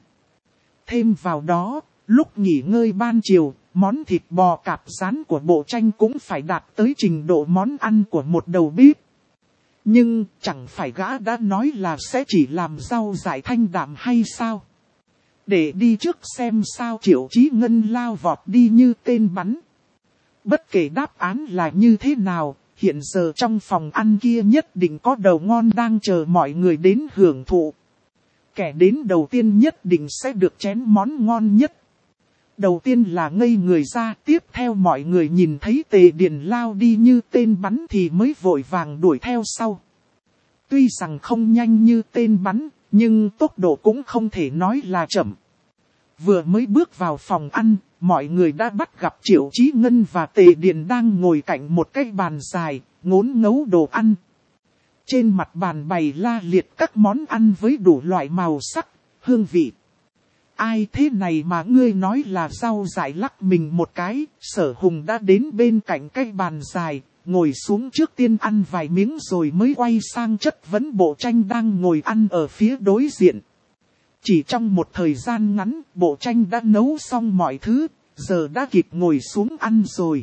Thêm vào đó, lúc nghỉ ngơi ban chiều, món thịt bò cạp rán của Bộ Tranh cũng phải đạt tới trình độ món ăn của một đầu bếp. Nhưng chẳng phải gã đã nói là sẽ chỉ làm rau dại thanh đạm hay sao? Để đi trước xem sao. Triệu Chí Ngân lao vọt đi như tên bắn. Bất kể đáp án là như thế nào, hiện giờ trong phòng ăn kia nhất định có đầu ngon đang chờ mọi người đến hưởng thụ. Kẻ đến đầu tiên nhất định sẽ được chén món ngon nhất. Đầu tiên là ngây người ra, tiếp theo mọi người nhìn thấy Tề Điền lao đi như tên bắn thì mới vội vàng đuổi theo sau. Tuy rằng không nhanh như tên bắn, nhưng tốc độ cũng không thể nói là chậm. Vừa mới bước vào phòng ăn, mọi người đã bắt gặp Triệu Chí Ngân và Tề Điền đang ngồi cạnh một cái bàn dài, ngốn ngấu đồ ăn. Trên mặt bàn bày la liệt các món ăn với đủ loại màu sắc, hương vị. Ai thế này mà ngươi nói là rau dại? Lắc mình một cái, Sở Hùng đã đến bên cạnh cái bàn dài, ngồi xuống trước tiên ăn vài miếng rồi mới quay sang chất vấn Bộ Tranh đang ngồi ăn ở phía đối diện. Chỉ trong một thời gian ngắn, Bộ Tranh đã nấu xong mọi thứ, giờ đã kịp ngồi xuống ăn rồi.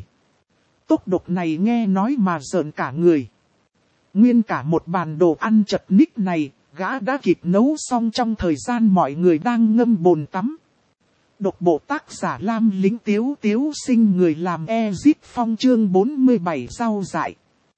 Tốc độ này nghe nói mà rợn cả người. Nguyên cả một bàn đồ ăn chật ních này, gã đã kịp nấu xong trong thời gian mọi người đang ngâm bồn tắm. Độc bộ tác giả Lam Lính Tiếu Tiếu Sinh, người làm Ezit Phong, chương bốn mươi bảy rau dại.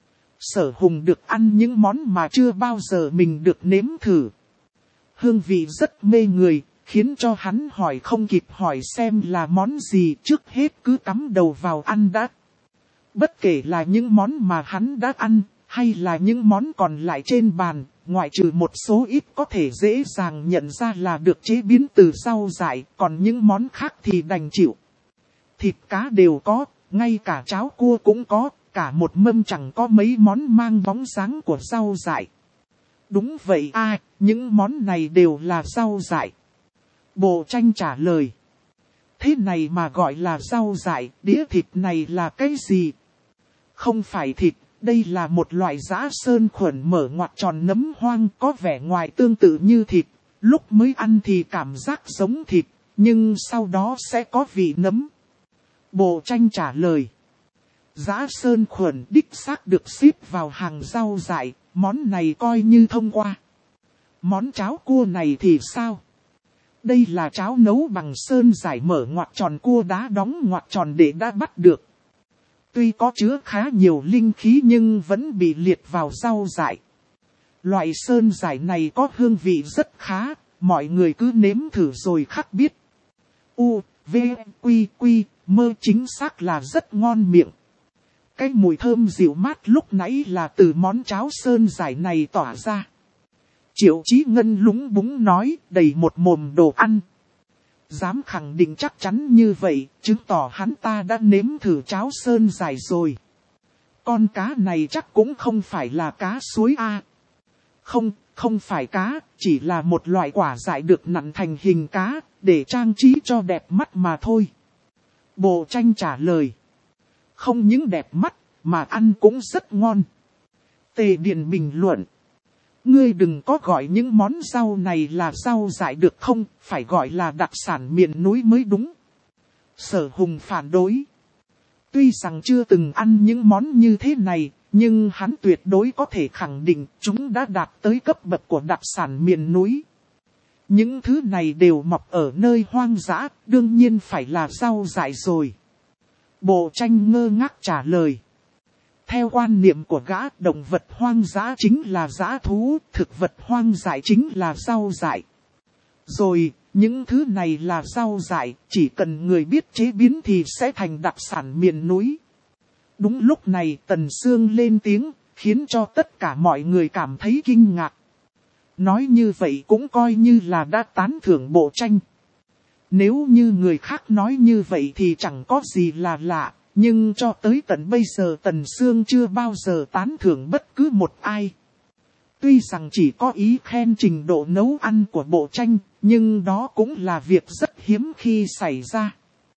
Sở Hùng được ăn những món mà chưa bao giờ mình được nếm thử. Hương vị rất mê người, khiến cho hắn hỏi không kịp hỏi xem là món gì, trước hết cứ cắm đầu vào ăn đã. Bất kể là những món mà hắn đã ăn, hay là những món còn lại trên bàn, ngoại trừ một số ít có thể dễ dàng nhận ra là được chế biến từ rau dại, còn những món khác thì đành chịu. Thịt cá đều có, ngay cả cháo cua cũng có, cả một mâm chẳng có mấy món mang bóng dáng của rau dại. Đúng vậy à, những món này đều là rau dại. Bộ Tranh trả lời. Thế này mà gọi là rau dại, đĩa thịt này là cái gì? Không phải thịt, đây là một loại giã sơn khuẩn mở ngoặt tròn nấm hoang, có vẻ ngoài tương tự như thịt. Lúc mới ăn thì cảm giác giống thịt, nhưng sau đó sẽ có vị nấm. Bộ Tranh trả lời. Giã sơn khuẩn đích xác được xếp vào hàng rau dại, món này coi như thông qua. Món cháo cua này thì sao? Đây là cháo nấu bằng sơn dải mở ngoặt tròn cua đá đóng ngoặt tròn để đã bắt được. Tuy có chứa khá nhiều linh khí nhưng vẫn bị liệt vào rau dại. Loại sơn dải này có hương vị rất khá, mọi người cứ nếm thử rồi khắc biết. U, V, Quy, Quy, Mơ chính xác là rất ngon miệng. Cái mùi thơm dịu mát lúc nãy là từ món cháo sơn dải này tỏa ra. Triệu Chí Ngân lúng búng nói, đầy một mồm đồ ăn. Dám khẳng định chắc chắn như vậy, chứng tỏ hắn ta đã nếm thử cháo sơn dải rồi. Con cá này chắc cũng không phải là cá suối a. À. Không, không phải cá, chỉ là một loại quả dại được nặn thành hình cá, để trang trí cho đẹp mắt mà thôi. Bộ Tranh trả lời. Không những đẹp mắt, mà ăn cũng rất ngon. Tề Điền bình luận. Ngươi đừng có gọi những món rau này là rau dại được không, phải gọi là đặc sản miền núi mới đúng. Sở Hùng phản đối. Tuy rằng chưa từng ăn những món như thế này, nhưng hắn tuyệt đối có thể khẳng định chúng đã đạt tới cấp bậc của đặc sản miền núi. Những thứ này đều mọc ở nơi hoang dã, đương nhiên phải là rau dại rồi. Bộ Tranh ngơ ngác trả lời. Theo quan niệm của gã, động vật hoang dã chính là dã thú, thực vật hoang dại chính là rau dại. Rồi, những thứ này là rau dại, chỉ cần người biết chế biến thì sẽ thành đặc sản miền núi. Đúng lúc này Tần Sương lên tiếng, khiến cho tất cả mọi người cảm thấy kinh ngạc. Nói như vậy cũng coi như là đã tán thưởng Bộ Tranh. Nếu như người khác nói như vậy thì chẳng có gì là lạ. Nhưng cho tới tận bây giờ Tần Sương chưa bao giờ tán thưởng bất cứ một ai. Tuy rằng chỉ có ý khen trình độ nấu ăn của Bộ Tranh, nhưng đó cũng là việc rất hiếm khi xảy ra.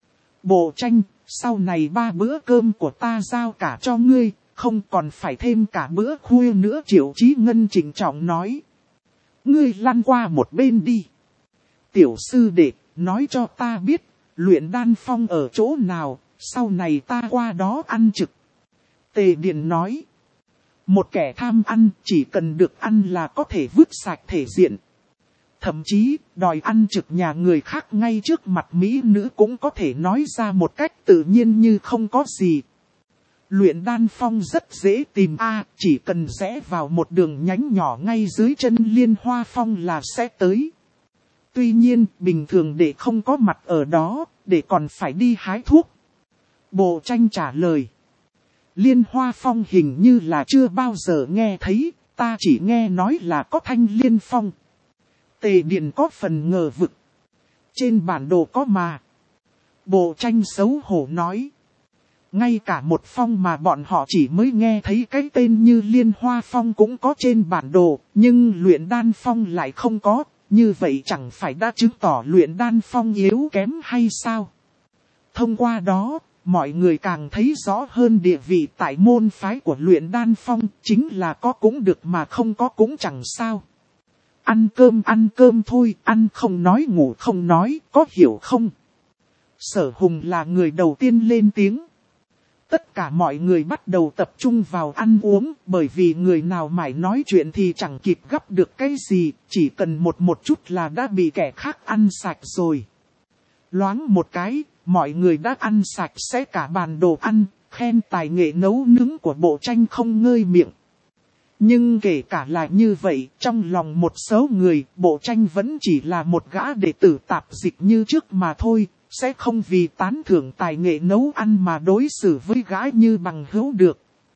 Bộ Tranh, sau này ba bữa cơm của ta giao cả cho ngươi, không còn phải thêm cả bữa khuya nữa. Triệu Chí Ngân trịnh trọng nói. Ngươi lăn qua một bên đi. Tiểu sư đệ, nói cho ta biết, luyện đan phong ở chỗ nào? Sau này ta qua đó ăn trực. Tề Điền nói. Một kẻ tham ăn chỉ cần được ăn là có thể vứt sạch thể diện. Thậm chí đòi ăn trực nhà người khác ngay trước mặt mỹ nữ cũng có thể nói ra một cách tự nhiên như không có gì. Luyện đan phong rất dễ tìm a, à, chỉ cần rẽ vào một đường nhánh nhỏ ngay dưới chân Liên Hoa Phong là sẽ tới. Tuy nhiên bình thường để không có mặt ở đó, để còn phải đi hái thuốc. Bộ Tranh trả lời. Liên Hoa Phong hình như là chưa bao giờ nghe thấy, ta chỉ nghe nói là có Thanh Liên Phong. Tề Điền có phần ngờ vực. Trên bản đồ có mà. Bộ Tranh xấu hổ nói. Ngay cả một phong mà bọn họ chỉ mới nghe thấy cái tên như Liên Hoa Phong cũng có trên bản đồ, nhưng luyện đan phong lại không có, như vậy chẳng phải đã chứng tỏ luyện đan phong yếu kém hay sao? Thông qua đó, mọi người càng thấy rõ hơn địa vị tại môn phái của luyện đan phong, chính là có cũng được mà không có cũng chẳng sao. Ăn cơm ăn cơm thôi, ăn không nói ngủ không nói, có hiểu không? Sở Hùng là người đầu tiên lên tiếng. Tất cả mọi người bắt đầu tập trung vào ăn uống, bởi vì người nào mải nói chuyện thì chẳng kịp gắp được cái gì, chỉ cần một một chút là đã bị kẻ khác ăn sạch rồi. Loáng một cái, mọi người đã ăn sạch sẽ cả bàn đồ ăn, khen tài nghệ nấu nướng của Bộ Tranh không ngơi miệng. Nhưng kể cả là như vậy, trong lòng một số người, Bộ Tranh vẫn chỉ là một gã đệ tử tạp dịch như trước mà thôi, sẽ không vì tán thưởng tài nghệ nấu ăn mà đối xử với gã như bằng hữu được.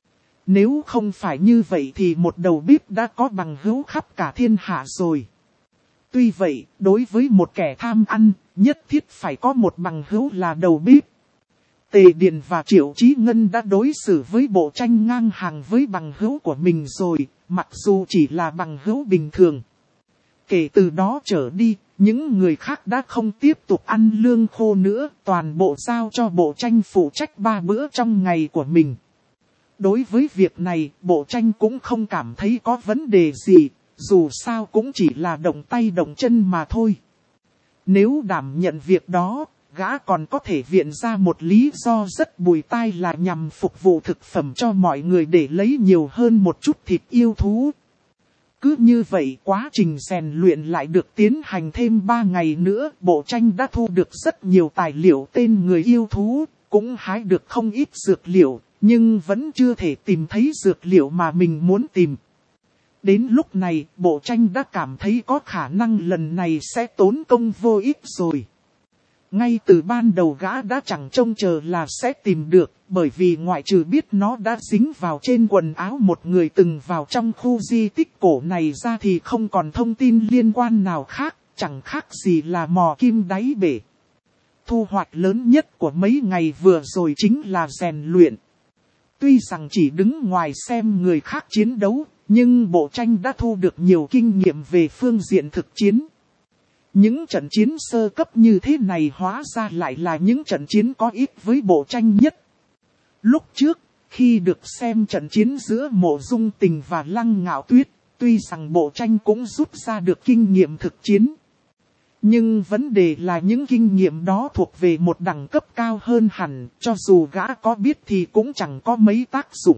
Nếu không phải như vậy thì một đầu bếp đã có bằng hữu khắp cả thiên hạ rồi. Tuy vậy, đối với một kẻ tham ăn, nhất thiết phải có một bằng hữu là đầu bếp. Tề Điền và Triệu Chí Ngân đã đối xử với Bộ Tranh ngang hàng với bằng hữu của mình rồi, mặc dù chỉ là bằng hữu bình thường. Kể từ đó trở đi, những người khác đã không tiếp tục ăn lương khô nữa, toàn bộ giao cho Bộ Tranh phụ trách ba bữa trong ngày của mình. Đối với việc này, Bộ Tranh cũng không cảm thấy có vấn đề gì, dù sao cũng chỉ là động tay động chân mà thôi. Nếu đảm nhận việc đó, gã còn có thể viện ra một lý do rất bùi tai là nhằm phục vụ thực phẩm cho mọi người để lấy nhiều hơn một chút thịt yêu thú. Cứ như vậy quá trình rèn luyện lại được tiến hành thêm ba ngày nữa, Bộ Tranh đã thu được rất nhiều tài liệu tên người yêu thú, cũng hái được không ít dược liệu, nhưng vẫn chưa thể tìm thấy dược liệu mà mình muốn tìm. Đến lúc này, Bộ Tranh đã cảm thấy có khả năng lần này sẽ tốn công vô ích rồi. Ngay từ ban đầu gã đã chẳng trông chờ là sẽ tìm được, bởi vì ngoại trừ biết nó đã dính vào trên quần áo một người từng vào trong khu di tích cổ này ra thì không còn thông tin liên quan nào khác, chẳng khác gì là mò kim đáy bể. Thu hoạch lớn nhất của mấy ngày vừa rồi chính là rèn luyện. Tuy rằng chỉ đứng ngoài xem người khác chiến đấu, nhưng Bộ Tranh đã thu được nhiều kinh nghiệm về phương diện thực chiến. Những trận chiến sơ cấp như thế này hóa ra lại là những trận chiến có ích với Bộ Tranh nhất. Lúc trước, khi được xem trận chiến giữa Mộ Dung Tình và Lăng Ngạo Tuyết, tuy rằng Bộ Tranh cũng rút ra được kinh nghiệm thực chiến. Nhưng vấn đề là những kinh nghiệm đó thuộc về một đẳng cấp cao hơn hẳn, cho dù gã có biết thì cũng chẳng có mấy tác dụng.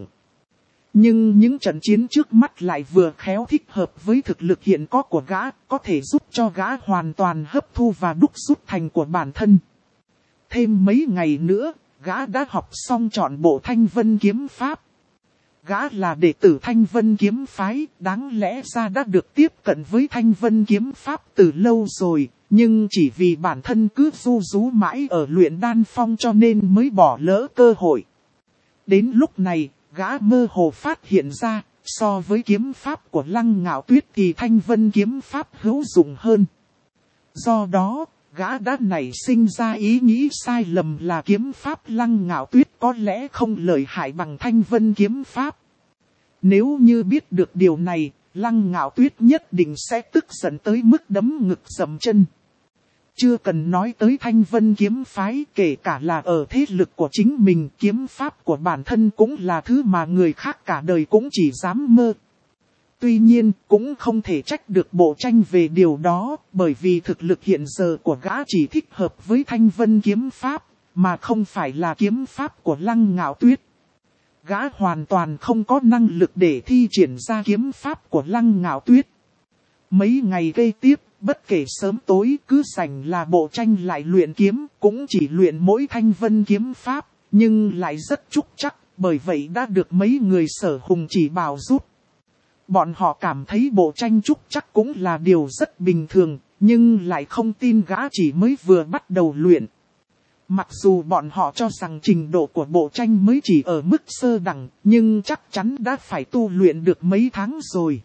Nhưng những trận chiến trước mắt lại vừa khéo thích hợp với thực lực hiện có của gã, có thể giúp cho gã hoàn toàn hấp thu và đúc rút thành của bản thân. Thêm mấy ngày nữa, gã đã học xong trọn bộ Thanh Vân Kiếm Pháp. Gã là đệ tử Thanh Vân Kiếm Phái, đáng lẽ ra đã được tiếp cận với Thanh Vân Kiếm Pháp từ lâu rồi, nhưng chỉ vì bản thân cứ du rú mãi ở luyện đan phong cho nên mới bỏ lỡ cơ hội. Đến lúc này, gã mơ hồ phát hiện ra, so với kiếm pháp của Lăng Ngạo Tuyết thì Thanh Vân Kiếm Pháp hữu dụng hơn. Do đó, gã đã nảy sinh ra ý nghĩ sai lầm là kiếm pháp Lăng Ngạo Tuyết có lẽ không lợi hại bằng Thanh Vân Kiếm Pháp. Nếu như biết được điều này, Lăng Ngạo Tuyết nhất định sẽ tức giận tới mức đấm ngực dậm chân. Chưa cần nói tới Thanh Vân Kiếm Phái, kể cả là ở thế lực của chính mình, kiếm pháp của bản thân cũng là thứ mà người khác cả đời cũng chỉ dám mơ. Tuy nhiên, cũng không thể trách được Bộ Tranh về điều đó, bởi vì thực lực hiện giờ của gã chỉ thích hợp với Thanh Vân Kiếm Pháp, mà không phải là kiếm pháp của Lăng Ngạo Tuyết. Gã hoàn toàn không có năng lực để thi triển ra kiếm pháp của Lăng Ngạo Tuyết. Mấy ngày kế tiếp, bất kể sớm tối cứ rảnh là Bộ Tranh lại luyện kiếm, cũng chỉ luyện mỗi Thanh Vân Kiếm Pháp, nhưng lại rất trúc chắc, bởi vậy đã được mấy người Sở Hùng chỉ bảo giúp. Bọn họ cảm thấy Bộ Tranh trúc chắc cũng là điều rất bình thường, nhưng lại không tin gã chỉ mới vừa bắt đầu luyện. Mặc dù bọn họ cho rằng trình độ của Bộ Tranh mới chỉ ở mức sơ đẳng, nhưng chắc chắn đã phải tu luyện được mấy tháng rồi.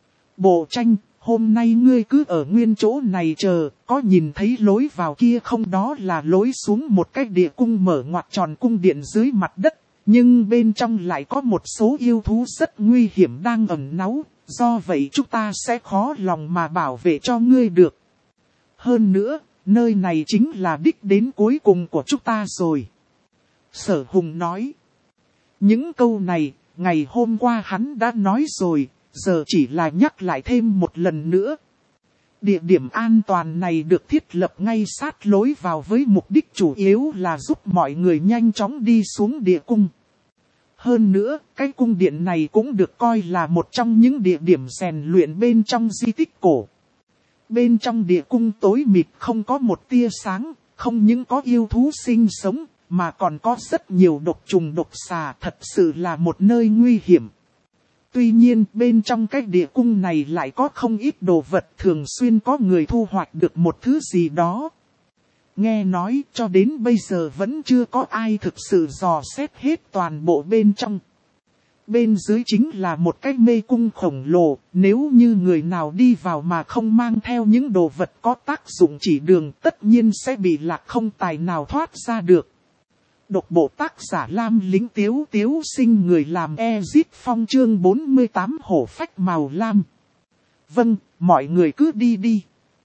Bộ Tranh, hôm nay ngươi cứ ở nguyên chỗ này chờ, có nhìn thấy lối vào kia không? Đó là lối xuống một cái địa cung mở ngoặt tròn cung điện dưới mặt đất, nhưng bên trong lại có một số yêu thú rất nguy hiểm đang ẩn náu, do vậy chúng ta sẽ khó lòng mà bảo vệ cho ngươi được. Hơn nữa, nơi này chính là đích đến cuối cùng của chúng ta rồi. Sở Hùng nói. Những câu này, ngày hôm qua hắn đã nói rồi, giờ chỉ là nhắc lại thêm một lần nữa. Địa điểm an toàn này được thiết lập ngay sát lối vào với mục đích chủ yếu là giúp mọi người nhanh chóng đi xuống địa cung. Hơn nữa, cái cung điện này cũng được coi là một trong những địa điểm rèn luyện bên trong di tích cổ. Bên trong địa cung tối mịt không có một tia sáng, không những có yêu thú sinh sống, mà còn có rất nhiều độc trùng độc xà, thật sự là một nơi nguy hiểm. Tuy nhiên, bên trong cái địa cung này lại có không ít đồ vật, thường xuyên có người thu hoạch được một thứ gì đó. Nghe nói, cho đến bây giờ vẫn chưa có ai thực sự dò xét hết toàn bộ bên trong. Bên dưới chính là một cái mê cung khổng lồ, nếu như người nào đi vào mà không mang theo những đồ vật có tác dụng chỉ đường tất nhiên sẽ bị lạc không tài nào thoát ra được. Độc bộ tác giả Lam Lĩnh Tiếu Tiếu Sinh, người làm Ezit Phong chương bốn mươi tám hổ phách màu lam. Vâng, mọi người cứ đi đi.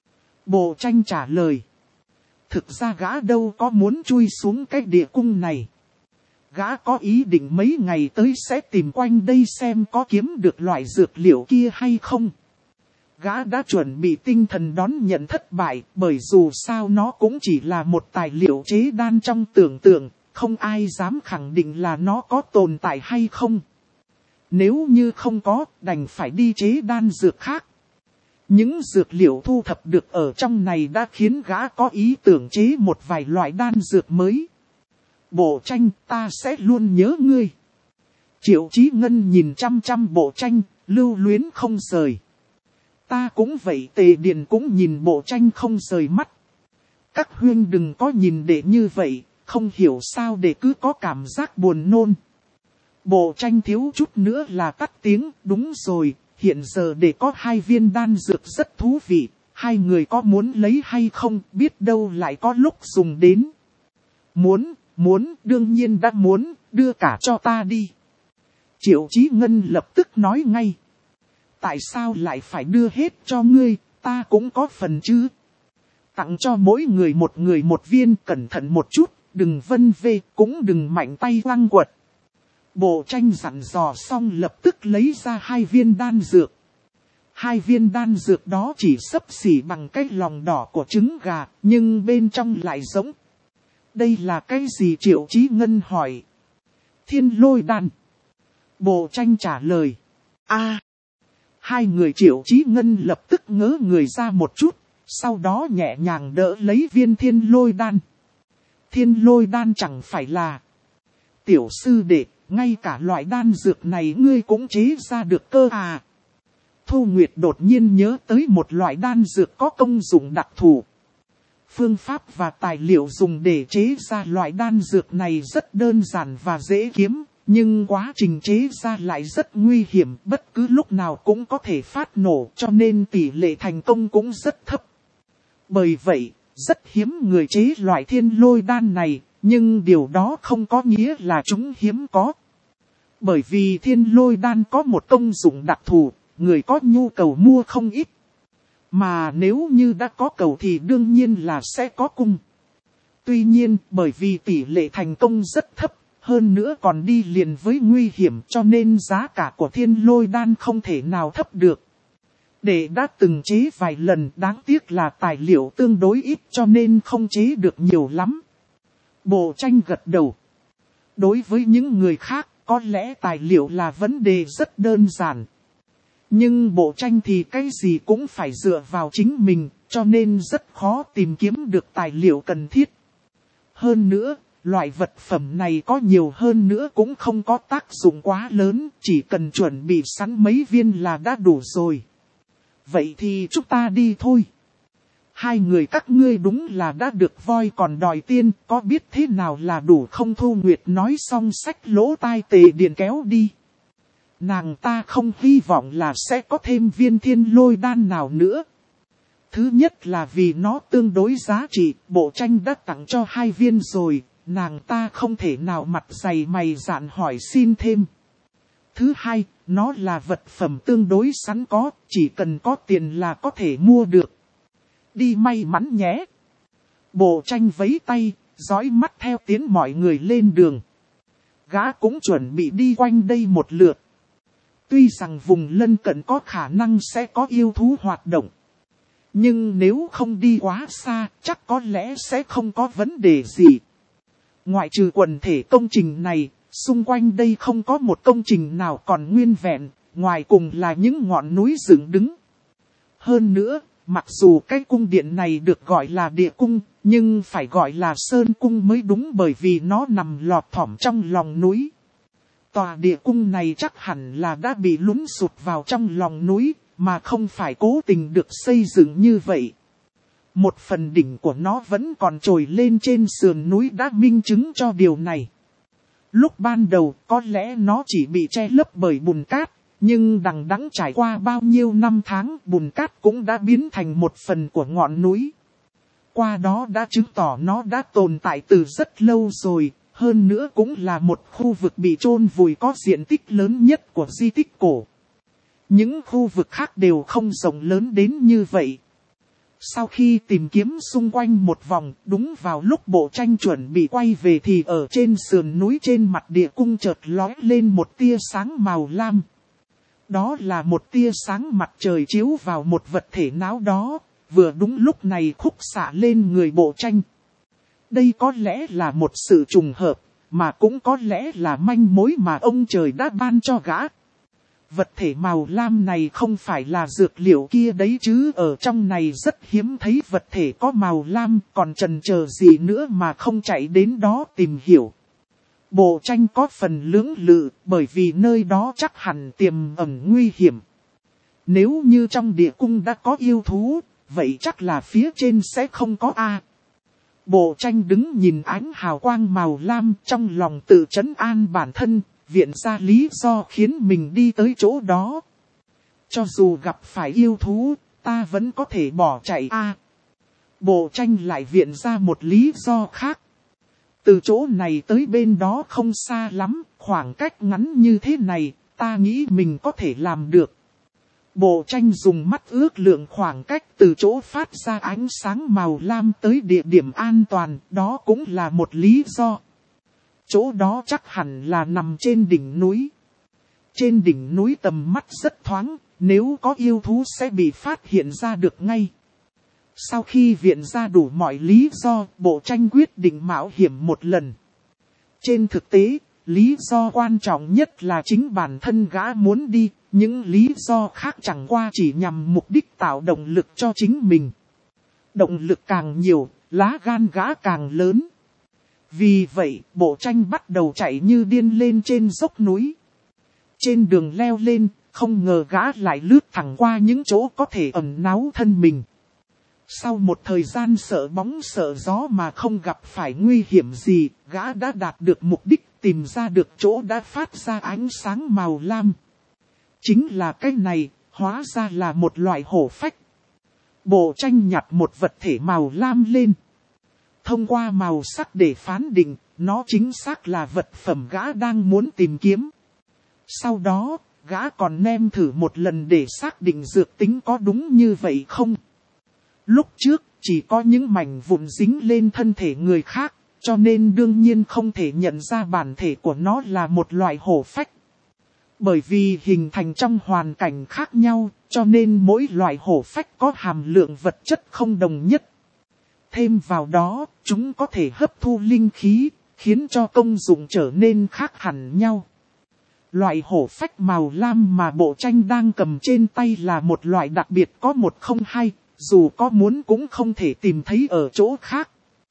Bộ tranh trả lời. Thực ra gã đâu có muốn chui xuống cái địa cung này. Gã có ý định mấy ngày tới sẽ tìm quanh đây xem có kiếm được loại dược liệu kia hay không. Gã đã chuẩn bị tinh thần đón nhận thất bại, bởi dù sao nó cũng chỉ là một tài liệu chế đan trong tưởng tượng, không ai dám khẳng định là nó có tồn tại hay không. Nếu như không có, đành phải đi chế đan dược khác. Những dược liệu thu thập được ở trong này đã khiến gã có ý tưởng chế một vài loại đan dược mới. Bộ tranh, ta sẽ luôn nhớ ngươi. Triệu Chí Ngân nhìn chăm chăm bộ tranh, lưu luyến không rời. Ta cũng vậy, Tề Điền cũng nhìn bộ tranh không rời mắt. Các huynh đừng có nhìn để như vậy, không hiểu sao để cứ có cảm giác buồn nôn. Bộ tranh thiếu chút nữa là tắt tiếng, đúng rồi, hiện giờ để có hai viên đan dược rất thú vị, hai người có muốn lấy hay không, biết đâu lại có lúc dùng đến. Muốn, muốn, đương nhiên đã muốn, đưa cả cho ta đi. Triệu Chí Ngân lập tức nói ngay. Tại sao lại phải đưa hết cho ngươi, ta cũng có phần chứ. Tặng cho mỗi người một người một viên, cẩn thận một chút, đừng vân vê, cũng đừng mạnh tay quăng quật. Bộ tranh dặn dò xong lập tức lấy ra hai viên đan dược. Hai viên đan dược đó chỉ xấp xỉ bằng cái lòng đỏ của trứng gà, nhưng bên trong lại giống. Đây là cái gì? Triệu Chí Ngân hỏi. Thiên lôi đan. Bộ tranh trả lời. A. Hai người Triệu Chí Ngân lập tức ngớ người ra một chút, sau đó nhẹ nhàng đỡ lấy viên thiên lôi đan. Thiên lôi đan chẳng phải là. Tiểu sư đệ, ngay cả loại đan dược này ngươi cũng chế ra được cơ à. Thu Nguyệt đột nhiên nhớ tới một loại đan dược có công dụng đặc thù. Phương pháp và tài liệu dùng để chế ra loại đan dược này rất đơn giản và dễ kiếm, nhưng quá trình chế ra lại rất nguy hiểm, bất cứ lúc nào cũng có thể phát nổ, cho nên tỷ lệ thành công cũng rất thấp. Bởi vậy, rất hiếm người chế loại thiên lôi đan này, nhưng điều đó không có nghĩa là chúng hiếm có. Bởi vì thiên lôi đan có một công dụng đặc thù, người có nhu cầu mua không ít. Mà nếu như đã có cầu thì đương nhiên là sẽ có cung. Tuy nhiên, bởi vì tỷ lệ thành công rất thấp, hơn nữa còn đi liền với nguy hiểm, cho nên giá cả của thiên lôi đan không thể nào thấp được. Để đã từng chế vài lần, đáng tiếc là tài liệu tương đối ít cho nên không chế được nhiều lắm. Bộ tranh gật đầu. Đối với những người khác, có lẽ tài liệu là vấn đề rất đơn giản. Nhưng bộ tranh thì cái gì cũng phải dựa vào chính mình, cho nên rất khó tìm kiếm được tài liệu cần thiết. Hơn nữa, loại vật phẩm này có nhiều hơn nữa cũng không có tác dụng quá lớn, chỉ cần chuẩn bị sẵn mấy viên là đã đủ rồi. Vậy thì chúng ta đi thôi. Hai người các ngươi đúng là đã được voi còn đòi tiên, có biết thế nào là đủ không? Thu Nguyệt nói xong xách lỗ tai Tề Điền kéo đi. Nàng ta không hy vọng là sẽ có thêm viên thiên lôi đan nào nữa. Thứ nhất là vì nó tương đối giá trị, bộ tranh đã tặng cho hai viên rồi, nàng ta không thể nào mặt dày mày dạn hỏi xin thêm. Thứ hai, nó là vật phẩm tương đối sẵn có, chỉ cần có tiền là có thể mua được. Đi may mắn nhé. Bộ tranh vẫy tay, dõi mắt theo tiến mọi người lên đường. Gã cũng chuẩn bị đi quanh đây một lượt. Tuy rằng vùng lân cận có khả năng sẽ có yêu thú hoạt động. Nhưng nếu không đi quá xa, chắc có lẽ sẽ không có vấn đề gì. Ngoại trừ quần thể công trình này, xung quanh đây không có một công trình nào còn nguyên vẹn, ngoài cùng là những ngọn núi dựng đứng. Hơn nữa, mặc dù cái cung điện này được gọi là địa cung, nhưng phải gọi là sơn cung mới đúng, bởi vì nó nằm lọt thỏm trong lòng núi. Tòa địa cung này chắc hẳn là đã bị lún sụt vào trong lòng núi, mà không phải cố tình được xây dựng như vậy. Một phần đỉnh của nó vẫn còn trồi lên trên sườn núi đã minh chứng cho điều này. Lúc ban đầu có lẽ nó chỉ bị che lấp bởi bùn cát, nhưng đằng đẵng trải qua bao nhiêu năm tháng bùn cát cũng đã biến thành một phần của ngọn núi. Qua đó đã chứng tỏ nó đã tồn tại từ rất lâu rồi, hơn nữa cũng là một khu vực bị chôn vùi có diện tích lớn nhất của di tích cổ. Những khu vực khác đều không rộng lớn đến như vậy. Sau khi tìm kiếm xung quanh một vòng, đúng vào lúc Bộ Tranh chuẩn bị quay về thì ở trên sườn núi trên mặt địa cung chợt lóe lên một tia sáng màu lam. Đó là một tia sáng mặt trời chiếu vào một vật thể nào đó, vừa đúng lúc này khúc xạ lên người Bộ Tranh. Đây có lẽ là một sự trùng hợp, mà cũng có lẽ là manh mối mà ông trời đã ban cho gã. Vật thể màu lam này không phải là dược liệu kia đấy chứ, ở trong này rất hiếm thấy vật thể có màu lam, còn chần chờ gì nữa mà không chạy đến đó tìm hiểu. Bộ Tranh có phần lưỡng lự, bởi vì nơi đó chắc hẳn tiềm ẩn nguy hiểm. Nếu như trong địa cung đã có yêu thú, vậy chắc là phía trên sẽ không có a. Bộ Tranh đứng nhìn ánh hào quang màu lam, trong lòng tự trấn an bản thân, viện ra lý do khiến mình đi tới chỗ đó. Cho dù gặp phải yêu thú, ta vẫn có thể bỏ chạy a. Bộ Tranh lại viện ra một lý do khác. Từ chỗ này tới bên đó không xa lắm, khoảng cách ngắn như thế này, ta nghĩ mình có thể làm được. Bộ Tranh dùng mắt ước lượng khoảng cách từ chỗ phát ra ánh sáng màu lam tới địa điểm an toàn, đó cũng là một lý do. Chỗ đó chắc hẳn là nằm trên đỉnh núi. Trên đỉnh núi tầm mắt rất thoáng, nếu có yêu thú sẽ bị phát hiện ra được ngay. Sau khi viện ra đủ mọi lý do, Bộ Tranh quyết định mạo hiểm một lần. Trên thực tế, lý do quan trọng nhất là chính bản thân gã muốn đi, những lý do khác chẳng qua chỉ nhằm mục đích tạo động lực cho chính mình. Động lực càng nhiều, lá gan gã càng lớn. Vì vậy, Bộ Tranh bắt đầu chạy như điên lên trên dốc núi. Trên đường leo lên, không ngờ gã lại lướt thẳng qua những chỗ có thể ẩn náu thân mình. Sau một thời gian sợ bóng sợ gió mà không gặp phải nguy hiểm gì, gã đã đạt được mục đích, tìm ra được chỗ đã phát ra ánh sáng màu lam. Chính là cái này, hóa ra là một loại hổ phách. Bộ Tranh nhặt một vật thể màu lam lên. Thông qua màu sắc để phán định, nó chính xác là vật phẩm gã đang muốn tìm kiếm. Sau đó, gã còn nêm thử một lần để xác định dược tính có đúng như vậy không. Lúc trước, chỉ có những mảnh vụn dính lên thân thể người khác, cho nên đương nhiên không thể nhận ra bản thể của nó là một loại hổ phách. Bởi vì hình thành trong hoàn cảnh khác nhau, cho nên mỗi loại hổ phách có hàm lượng vật chất không đồng nhất. Thêm vào đó, chúng có thể hấp thu linh khí, khiến cho công dụng trở nên khác hẳn nhau. Loại hổ phách màu lam mà Bộ Tranh đang cầm trên tay là một loại đặc biệt có một không hai, dù có muốn cũng không thể tìm thấy ở chỗ khác.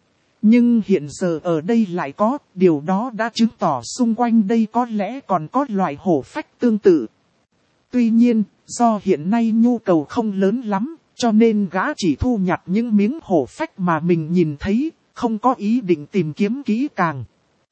Nhưng hiện giờ ở đây lại có, điều đó đã chứng tỏ xung quanh đây có lẽ còn có loại hổ phách tương tự. Tuy nhiên, do hiện nay nhu cầu không lớn lắm, cho nên gã chỉ thu nhặt những miếng hổ phách mà mình nhìn thấy, không có ý định tìm kiếm kỹ càng.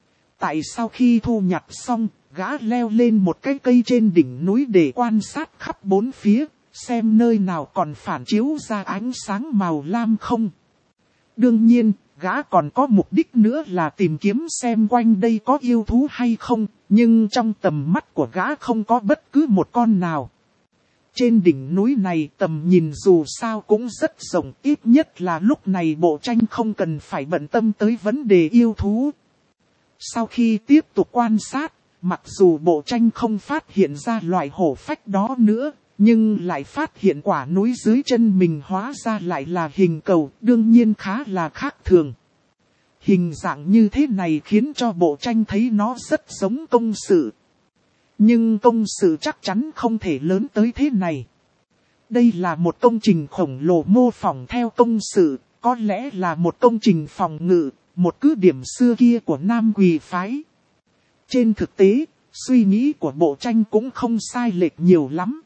Tại sau khi thu nhặt xong, gã leo lên một cái cây trên đỉnh núi để quan sát khắp bốn phía, xem nơi nào còn phản chiếu ra ánh sáng màu lam không. Đương nhiên, gã còn có mục đích nữa là tìm kiếm xem quanh đây có yêu thú hay không, nhưng trong tầm mắt của gã không có bất cứ một con nào. Trên đỉnh núi này tầm nhìn dù sao cũng rất rộng, ít nhất là lúc này Bộ Tranh không cần phải bận tâm tới vấn đề yêu thú. Sau khi tiếp tục quan sát, mặc dù Bộ Tranh không phát hiện ra loại hổ phách đó nữa, nhưng lại phát hiện quả núi dưới chân mình hóa ra lại là hình cầu, đương nhiên khá là khác thường. Hình dạng như thế này khiến cho Bộ Tranh thấy nó rất giống công sự. Nhưng công sự chắc chắn không thể lớn tới thế này. Đây là một công trình khổng lồ mô phỏng theo công sự, có lẽ là một công trình phòng ngự, một cứ điểm xưa kia của Nam Quỳ phái. Trên thực tế, suy nghĩ của Bộ Tranh cũng không sai lệch nhiều lắm.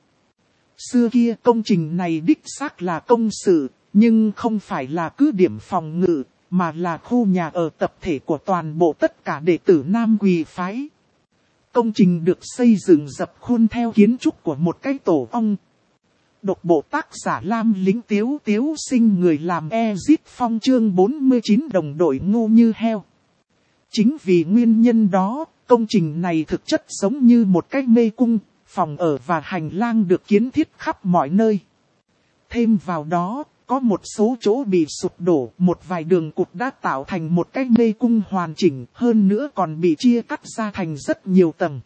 Xưa kia công trình này đích xác là công sự, nhưng không phải là cứ điểm phòng ngự, mà là khu nhà ở tập thể của toàn bộ tất cả đệ tử Nam Quỳ phái. Công trình được xây dựng dập khuôn theo kiến trúc của một cái tổ ong. Độc bộ tác giả Lam Lính Tiếu Tiếu Sinh, người làm Ezit Phong chương bốn mươi chín đồng đội ngu như heo. Chính vì nguyên nhân đó, công trình này thực chất giống như một cái mê cung, phòng ở và hành lang được kiến thiết khắp mọi nơi. Thêm vào đó, có một số chỗ bị sụp đổ, một vài đường cụt đã tạo thành một cái mê cung hoàn chỉnh, hơn nữa còn bị chia cắt ra thành rất nhiều tầng.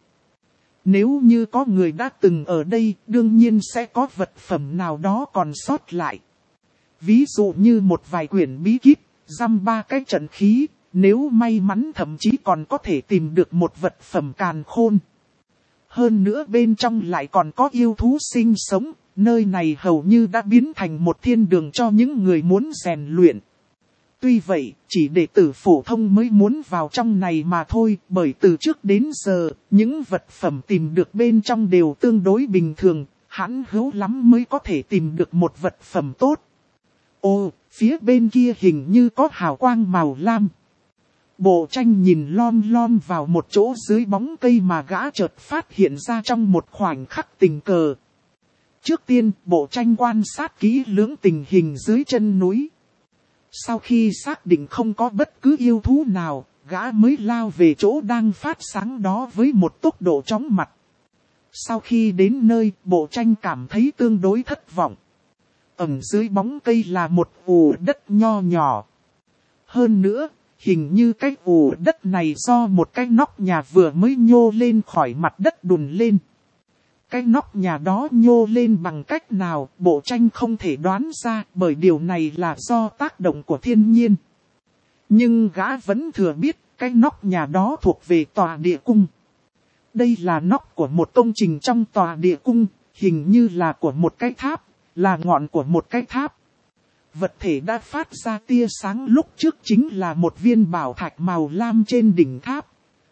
Nếu như có người đã từng ở đây, đương nhiên sẽ có vật phẩm nào đó còn sót lại. Ví dụ như một vài quyển bí kíp, dăm ba cái trận khí, nếu may mắn thậm chí còn có thể tìm được một vật phẩm càn khôn. Hơn nữa bên trong lại còn có yêu thú sinh sống, nơi này hầu như đã biến thành một thiên đường cho những người muốn rèn luyện. Tuy vậy, chỉ đệ tử phổ thông mới muốn vào trong này mà thôi, bởi từ trước đến giờ, những vật phẩm tìm được bên trong đều tương đối bình thường, hãn hữu lắm mới có thể tìm được một vật phẩm tốt. Ô, phía bên kia hình như có hào quang màu lam. Bộ tranh nhìn lom lom vào một chỗ dưới bóng cây mà gã chợt phát hiện ra trong một khoảnh khắc tình cờ. Trước tiên, bộ tranh quan sát kỹ lưỡng tình hình dưới chân núi. Sau khi xác định không có bất cứ yêu thú nào, gã mới lao về chỗ đang phát sáng đó với một tốc độ chóng mặt. Sau khi đến nơi, bộ tranh cảm thấy tương đối thất vọng. Ẩn dưới bóng cây là một ù đất nho nhỏ. Hơn nữa, hình như cái ù đất này do một cái nóc nhà vừa mới nhô lên khỏi mặt đất đùn lên. Cái nóc nhà đó nhô lên bằng cách nào, bộ tranh không thể đoán ra, bởi điều này là do tác động của thiên nhiên. Nhưng gã vẫn thừa biết, cái nóc nhà đó thuộc về tòa địa cung. Đây là nóc của một công trình trong tòa địa cung, hình như là của một cái tháp, là ngọn của một cái tháp. Vật thể đã phát ra tia sáng lúc trước chính là một viên bảo thạch màu lam trên đỉnh tháp.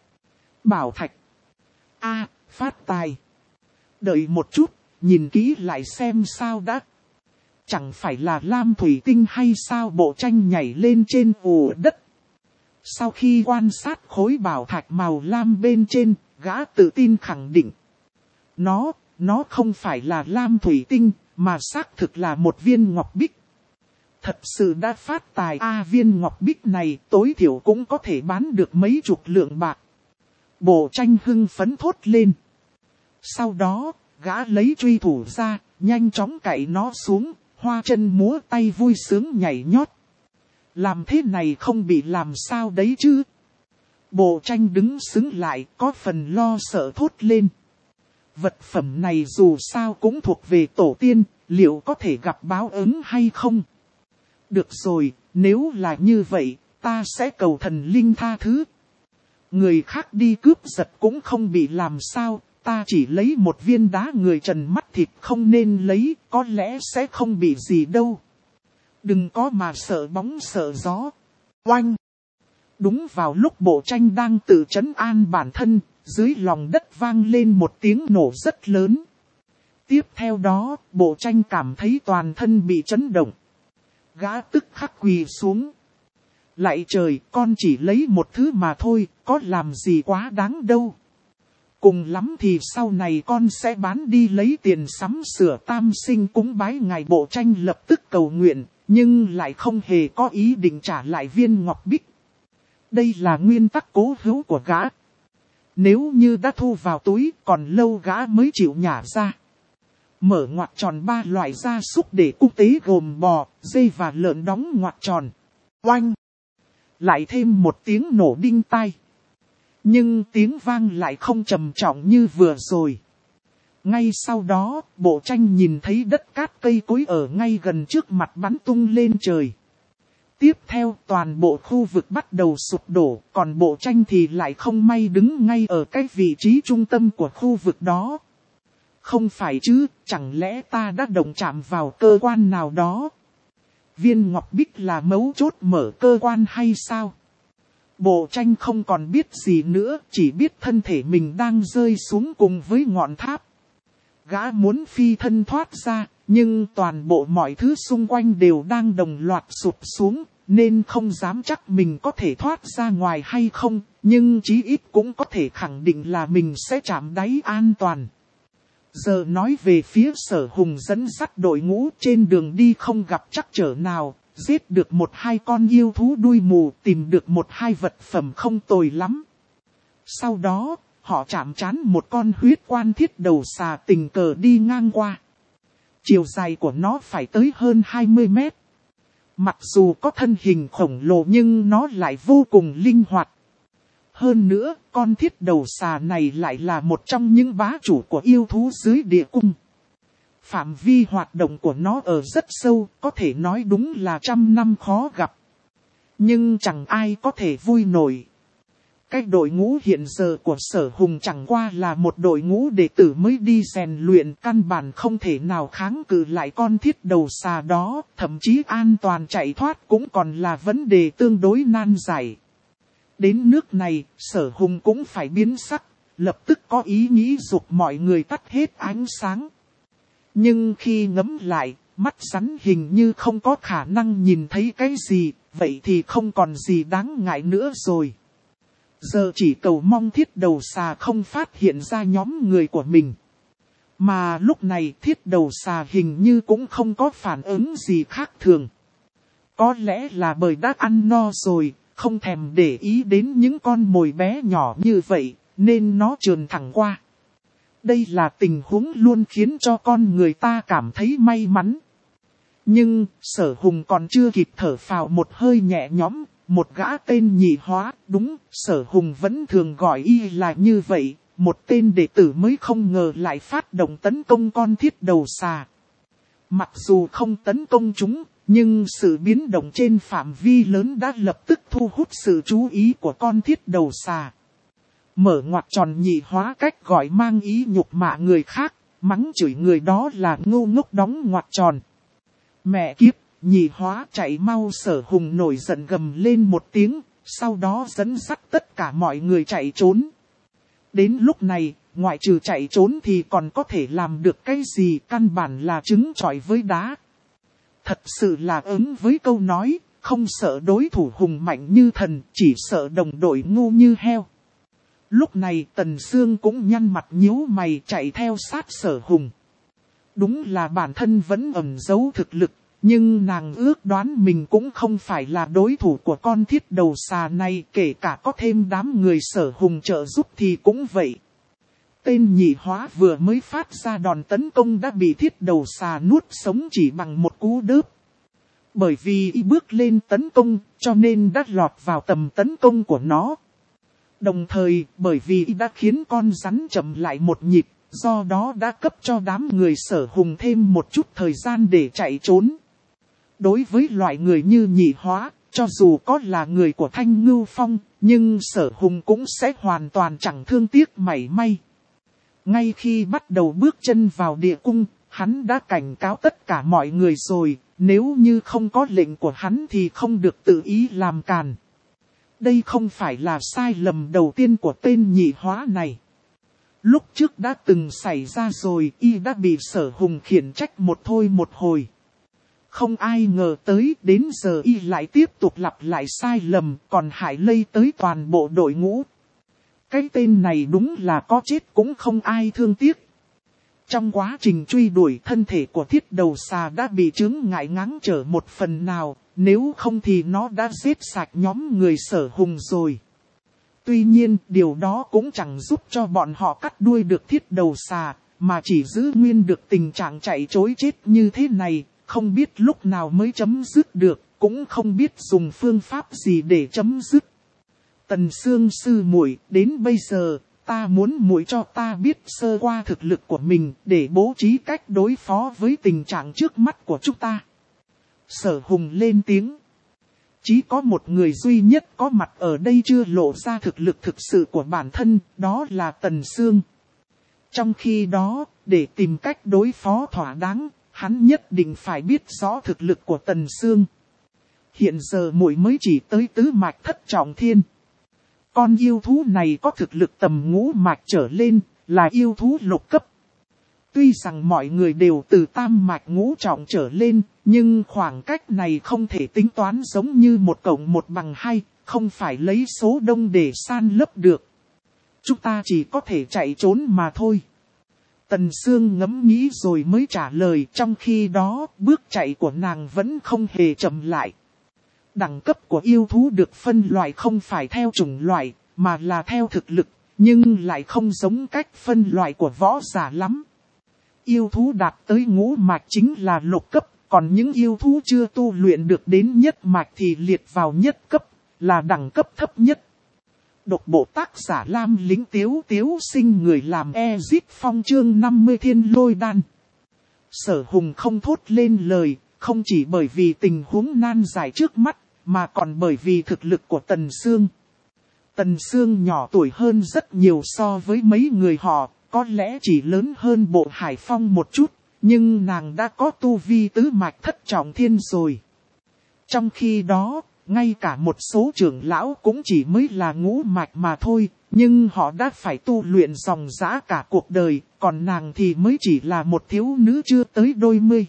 Bảo thạch. A, à, phát tài. Đợi một chút, nhìn kỹ lại xem sao đã. Chẳng phải là lam thủy tinh hay sao, bộ tranh nhảy lên trên ù đất. Sau khi quan sát khối bảo thạch màu lam bên trên, gã tự tin khẳng định. Nó, nó không phải là lam thủy tinh, mà xác thực là một viên ngọc bích. Thật sự đã phát tài. A à, viên ngọc bích này tối thiểu cũng có thể bán được mấy chục lượng bạc. Bộ tranh hưng phấn thốt lên. Sau đó, gã lấy truy thủ ra, nhanh chóng cạy nó xuống, hoa chân múa tay vui sướng nhảy nhót. Làm thế này không bị làm sao đấy chứ? Bộ tranh đứng sững lại, có phần lo sợ thốt lên. Vật phẩm này dù sao cũng thuộc về tổ tiên, liệu có thể gặp báo ứng hay không? Được rồi, nếu là như vậy, ta sẽ cầu thần linh tha thứ. Người khác đi cướp giật cũng không bị làm sao, ta chỉ lấy một viên đá người trần mắt thịt không nên lấy, có lẽ sẽ không bị gì đâu. Đừng có mà sợ bóng sợ gió. Oanh! Đúng vào lúc bộ tranh đang tự trấn an bản thân, dưới lòng đất vang lên một tiếng nổ rất lớn. Tiếp theo đó, bộ tranh cảm thấy toàn thân bị chấn động. Gã tức khắc quỳ xuống. Lạy trời, con chỉ lấy một thứ mà thôi, có làm gì quá đáng đâu. Cùng lắm thì sau này con sẽ bán đi lấy tiền sắm sửa tam sinh cúng bái ngài. Bộ tranh lập tức cầu nguyện, nhưng lại không hề có ý định trả lại viên ngọc bích. Đây là nguyên tắc cố hữu của gã. Nếu như đã thu vào túi, còn lâu gã mới chịu nhả ra. Mở ngoặc tròn ba loại gia súc để cung tế gồm bò, dê và lợn đóng ngoặc tròn. Oanh! Lại thêm một tiếng nổ đinh tai. Nhưng tiếng vang lại không trầm trọng như vừa rồi. Ngay sau đó, bộ tranh nhìn thấy đất cát cây cối ở ngay gần trước mặt bắn tung lên trời. Tiếp theo toàn bộ khu vực bắt đầu sụp đổ, còn bộ tranh thì lại không may đứng ngay ở cái vị trí trung tâm của khu vực đó. Không phải chứ, chẳng lẽ ta đã động chạm vào cơ quan nào đó? Viên ngọc bích là mấu chốt mở cơ quan hay sao? Bộ tranh không còn biết gì nữa, chỉ biết thân thể mình đang rơi xuống cùng với ngọn tháp. Gã muốn phi thân thoát ra, nhưng toàn bộ mọi thứ xung quanh đều đang đồng loạt sụp xuống, nên không dám chắc mình có thể thoát ra ngoài hay không, nhưng chí ít cũng có thể khẳng định là mình sẽ chạm đáy an toàn. Giờ nói về phía Sở Hùng dẫn dắt đội ngũ trên đường đi không gặp trắc trở nào, giết được một hai con yêu thú đuôi mù, tìm được một hai vật phẩm không tồi lắm. Sau đó, họ chạm trán một con huyết quan thiết đầu xà tình cờ đi ngang qua. Chiều dài của nó phải tới hơn hai mươi mét. Mặc dù có thân hình khổng lồ nhưng nó lại vô cùng linh hoạt. Hơn nữa, con thiết đầu xà này lại là một trong những bá chủ của yêu thú dưới địa cung. Phạm vi hoạt động của nó ở rất sâu, có thể nói đúng là trăm năm khó gặp. Nhưng chẳng ai có thể vui nổi. Cái đội ngũ hiện giờ của Sở Hùng chẳng qua là một đội ngũ đệ tử mới đi rèn luyện, căn bản không thể nào kháng cự lại con thiết đầu xà đó, thậm chí an toàn chạy thoát cũng còn là vấn đề tương đối nan giải. Đến nước này, Sở Hùng cũng phải biến sắc, lập tức có ý nghĩ giục mọi người tắt hết ánh sáng. Nhưng khi ngẫm lại, mắt rắn hình như không có khả năng nhìn thấy cái gì, vậy thì không còn gì đáng ngại nữa rồi. Giờ chỉ cầu mong thiết đầu xà không phát hiện ra nhóm người của mình. Mà lúc này thiết đầu xà hình như cũng không có phản ứng gì khác thường. Có lẽ là bởi đã ăn no rồi, không thèm để ý đến những con mồi bé nhỏ như vậy, nên nó trườn thẳng qua. Đây là tình huống luôn khiến cho con người ta cảm thấy may mắn. Nhưng, Sở Hùng còn chưa kịp thở phào một hơi nhẹ nhõm, một gã tên Nhị Hóa, đúng, Sở Hùng vẫn thường gọi y là như vậy, một tên đệ tử mới không ngờ lại phát động tấn công con thiết đầu xà. Mặc dù không tấn công chúng, nhưng sự biến động trên phạm vi lớn đã lập tức thu hút sự chú ý của con thiết đầu xà. Mở ngoặc tròn Nhị Hóa cách gọi mang ý nhục mạ người khác, mắng chửi người đó là ngu ngốc đóng ngoặc tròn. Mẹ kiếp, Nhị Hóa chạy mau, Sở Hùng nổi giận gầm lên một tiếng, sau đó dẫn dắt tất cả mọi người chạy trốn. Đến lúc này, ngoại trừ chạy trốn thì còn có thể làm được cái gì, căn bản là trứng chọi với đá. Thật sự là ứng với câu nói, không sợ đối thủ hùng mạnh như thần, chỉ sợ đồng đội ngu như heo. Lúc này Tần Sương cũng nhăn mặt nhíu mày chạy theo sát Sở Hùng. Đúng là bản thân vẫn ẩn giấu thực lực, nhưng nàng ước đoán mình cũng không phải là đối thủ của con thiết đầu xà này, kể cả có thêm đám người Sở Hùng trợ giúp thì cũng vậy. Tên Nhị Hóa vừa mới phát ra đòn tấn công đã bị thiết đầu xà nuốt sống chỉ bằng một cú đớp. Bởi vì y bước lên tấn công, cho nên đã lọt vào tầm tấn công của nó. Đồng thời, bởi vì y đã khiến con rắn chậm lại một nhịp, do đó đã cấp cho đám người Sở Hùng thêm một chút thời gian để chạy trốn. Đối với loại người như Nhị Hóa, cho dù có là người của Thanh Ngưu Phong, nhưng Sở Hùng cũng sẽ hoàn toàn chẳng thương tiếc mảy may. Ngay khi bắt đầu bước chân vào địa cung, hắn đã cảnh cáo tất cả mọi người rồi, nếu như không có lệnh của hắn thì không được tự ý làm càn. Đây không phải là sai lầm đầu tiên của tên Nhị Hóa này. Lúc trước đã từng xảy ra rồi, y đã bị Sở Hùng khiển trách một thôi một hồi. Không ai ngờ tới đến giờ y lại tiếp tục lặp lại sai lầm, còn hại lây tới toàn bộ đội ngũ. Cái tên này đúng là có chết cũng không ai thương tiếc. Trong quá trình truy đuổi, thân thể của thiết đầu xà đã bị chướng ngại ngáng trở một phần nào, nếu không thì nó đã giết sạch nhóm người Sở Hùng rồi. Tuy nhiên, điều đó cũng chẳng giúp cho bọn họ cắt đuôi được thiết đầu xà, mà chỉ giữ nguyên được tình trạng chạy trối chết như thế này, không biết lúc nào mới chấm dứt được, cũng không biết dùng phương pháp gì để chấm dứt. Tần Sương sư muội, đến bây giờ, ta muốn muội cho ta biết sơ qua thực lực của mình để bố trí cách đối phó với tình trạng trước mắt của chúng ta. Sở Hùng lên tiếng. Chỉ có một người duy nhất có mặt ở đây chưa lộ ra thực lực thực sự của bản thân, đó là Tần Sương. Trong khi đó, để tìm cách đối phó thỏa đáng, hắn nhất định phải biết rõ thực lực của Tần Sương. Hiện giờ muội mới chỉ tới tứ mạch thất trọng thiên. Con yêu thú này có thực lực tầm ngũ mạch trở lên, là yêu thú lục cấp. Tuy rằng mọi người đều từ tam mạch ngũ trọng trở lên, nhưng khoảng cách này không thể tính toán giống như một cộng một bằng hai, không phải lấy số đông để san lấp được. Chúng ta chỉ có thể chạy trốn mà thôi. Tần Sương ngẫm nghĩ rồi mới trả lời, trong khi đó bước chạy của nàng vẫn không hề chậm lại. Đẳng cấp của yêu thú được phân loại không phải theo chủng loại, mà là theo thực lực, nhưng lại không giống cách phân loại của võ giả lắm. Yêu thú đạt tới ngũ mạch chính là lục cấp, còn những yêu thú chưa tu luyện được đến nhất mạch thì liệt vào nhất cấp, là đẳng cấp thấp nhất. Độc bộ tác giả Lam Lĩnh Tiếu Tiếu sinh người làm Ezit Phong chương năm mươi Thiên Lôi Đan. Sở Hùng không thốt lên lời, không chỉ bởi vì tình huống nan giải trước mắt, mà còn bởi vì thực lực của Tần Sương. Tần Sương nhỏ tuổi hơn rất nhiều so với mấy người họ, có lẽ chỉ lớn hơn Bộ Hải Phong một chút, nhưng nàng đã có tu vi tứ mạch thất trọng thiên rồi. Trong khi đó, ngay cả một số trưởng lão cũng chỉ mới là ngũ mạch mà thôi, nhưng họ đã phải tu luyện dòng dã cả cuộc đời, còn nàng thì mới chỉ là một thiếu nữ chưa tới đôi mươi.